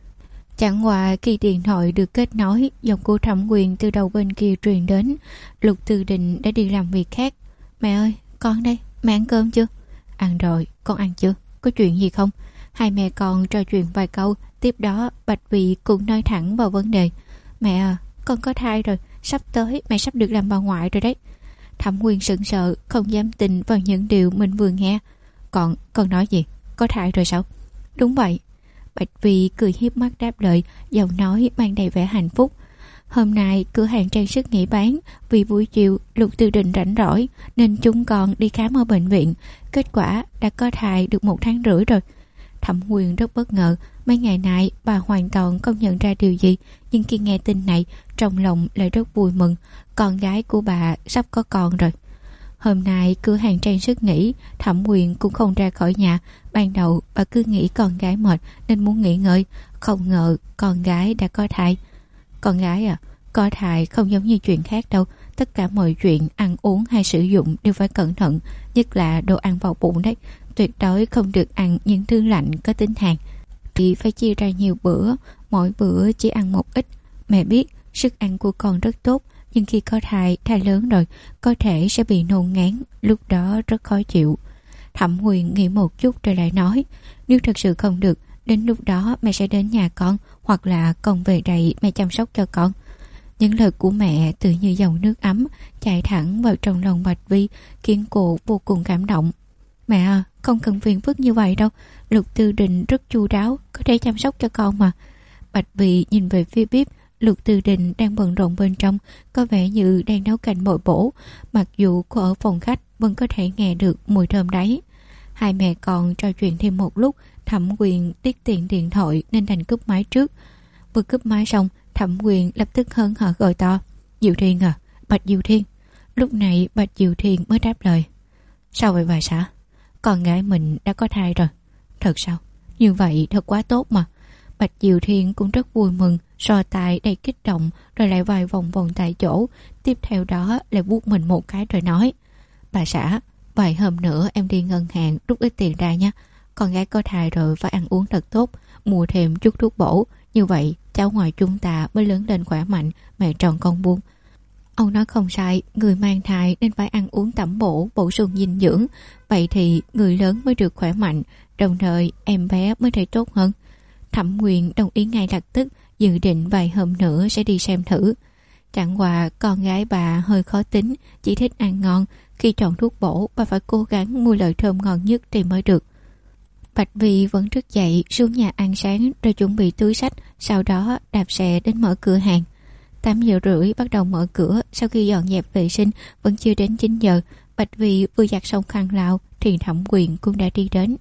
Chẳng qua khi điện thoại được kết nối, giọng của Thẩm Quyền từ đầu bên kia truyền đến. Lục Tư Đình đã đi làm việc khác. Mẹ ơi, con đây, mẹ ăn cơm chưa? Ăn rồi, con ăn chưa? Có chuyện gì không? Hai mẹ con trò chuyện vài câu. Tiếp đó Bạch Vì cũng nói thẳng vào vấn đề. Mẹ à, con có thai rồi, sắp tới mẹ sắp được làm bà ngoại rồi đấy. Thẩm Quyền sững sờ, không dám tin vào những điều mình vừa nghe. Con nói gì? Có thai rồi sao? Đúng vậy. Bạch Vì cười hiếp mắt đáp lời, giọng nói mang đầy vẻ hạnh phúc. Hôm nay cửa hàng trang sức nghỉ bán, vì buổi chiều Lục Tư Đình rảnh rỗi nên chúng con đi khám ở bệnh viện. Kết quả đã có thai được 1 tháng rưỡi rồi. Thẩm Quyền rất bất ngờ. Mấy ngày nay bà hoàn toàn không nhận ra điều gì, nhưng khi nghe tin này trong lòng lại rất vui mừng. Con gái của bà sắp có con rồi. Hôm nay cửa hàng trang sức nghỉ, Thẩm Quyền cũng không ra khỏi nhà. Ban đầu bà cứ nghĩ con gái mệt nên muốn nghỉ ngơi, không ngờ con gái đã có thai. Con gái à, có thai không giống như chuyện khác đâu. Tất cả mọi chuyện ăn uống hay sử dụng đều phải cẩn thận, nhất là đồ ăn vào bụng đấy. Tuyệt đối không được ăn những thứ lạnh có tính hàn. Thì phải chia ra nhiều bữa, mỗi bữa chỉ ăn một ít. Mẹ biết sức ăn của con rất tốt, nhưng khi có thai lớn rồi có thể sẽ bị nôn ngán, lúc đó rất khó chịu. Thẩm Quyền nghĩ một chút rồi lại nói, nếu thật sự không được, đến lúc đó mẹ sẽ đến nhà con, hoặc là con về đây mẹ chăm sóc cho con. Những lời của mẹ tự như dòng nước ấm chảy thẳng vào trong lòng Bạch Vi, khiến cô vô cùng cảm động. Mẹ à, không cần phiền phức như vậy đâu, Lục Tư Đình rất chu đáo, có thể chăm sóc cho con mà. Bạch Vi nhìn về phía bếp. Lục Tư Đình đang bận rộn bên trong, có vẻ như đang nấu canh bội bổ. Mặc dù cô ở phòng khách vẫn có thể nghe được mùi thơm đấy. Hai mẹ con trò chuyện thêm một lúc. Thẩm Quyền tiết tiện điện thoại nên đành cúp máy trước. Vừa cúp máy xong, Thẩm Quyền lập tức hớn hở gọi to, Diệu Thiên à, Bạch Diệu Thiên. Lúc này Bạch Diệu Thiên mới đáp lời, sao vậy bà xã? Con gái mình đã có thai rồi. Thật sao? Như vậy thật quá tốt mà. Bạch Diệu Thiên cũng rất vui mừng, so tài đầy kích động, rồi lại vài vòng vòng tại chỗ. Tiếp theo đó lại vuốt mình một cái rồi nói, bà xã, vài hôm nữa em đi ngân hàng rút ít tiền ra nha. Con gái có thai rồi phải ăn uống thật tốt, mua thêm chút thuốc bổ. Như vậy cháu ngoại chúng ta mới lớn lên khỏe mạnh, mẹ tròn con buông. Ông nói không sai, người mang thai nên phải ăn uống tẩm bổ, bổ sung dinh dưỡng. Vậy thì người lớn mới được khỏe mạnh, đồng thời em bé mới thể tốt hơn. Thẩm Quyền đồng ý ngay lập tức, dự định vài hôm nữa sẽ đi xem thử. Chẳng qua con gái bà hơi khó tính, chỉ thích ăn ngon. Khi chọn thuốc bổ, bà phải cố gắng mua loại thơm ngon nhất thì mới được. Bạch Vi vẫn thức dậy, xuống nhà ăn sáng rồi chuẩn bị túi xách, sau đó đạp xe đến mở cửa hàng. 8 giờ rưỡi bắt đầu mở cửa. Sau khi dọn dẹp vệ sinh vẫn chưa đến 9 giờ. Bạch Vi vừa giặt xong khăn lau thì Thẩm Quyền cũng đã đi đến.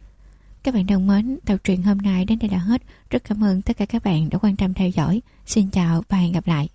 Các bạn thân mến, tập truyện hôm nay đến đây là hết. Rất cảm ơn tất cả các bạn đã quan tâm theo dõi. Xin chào và hẹn gặp lại.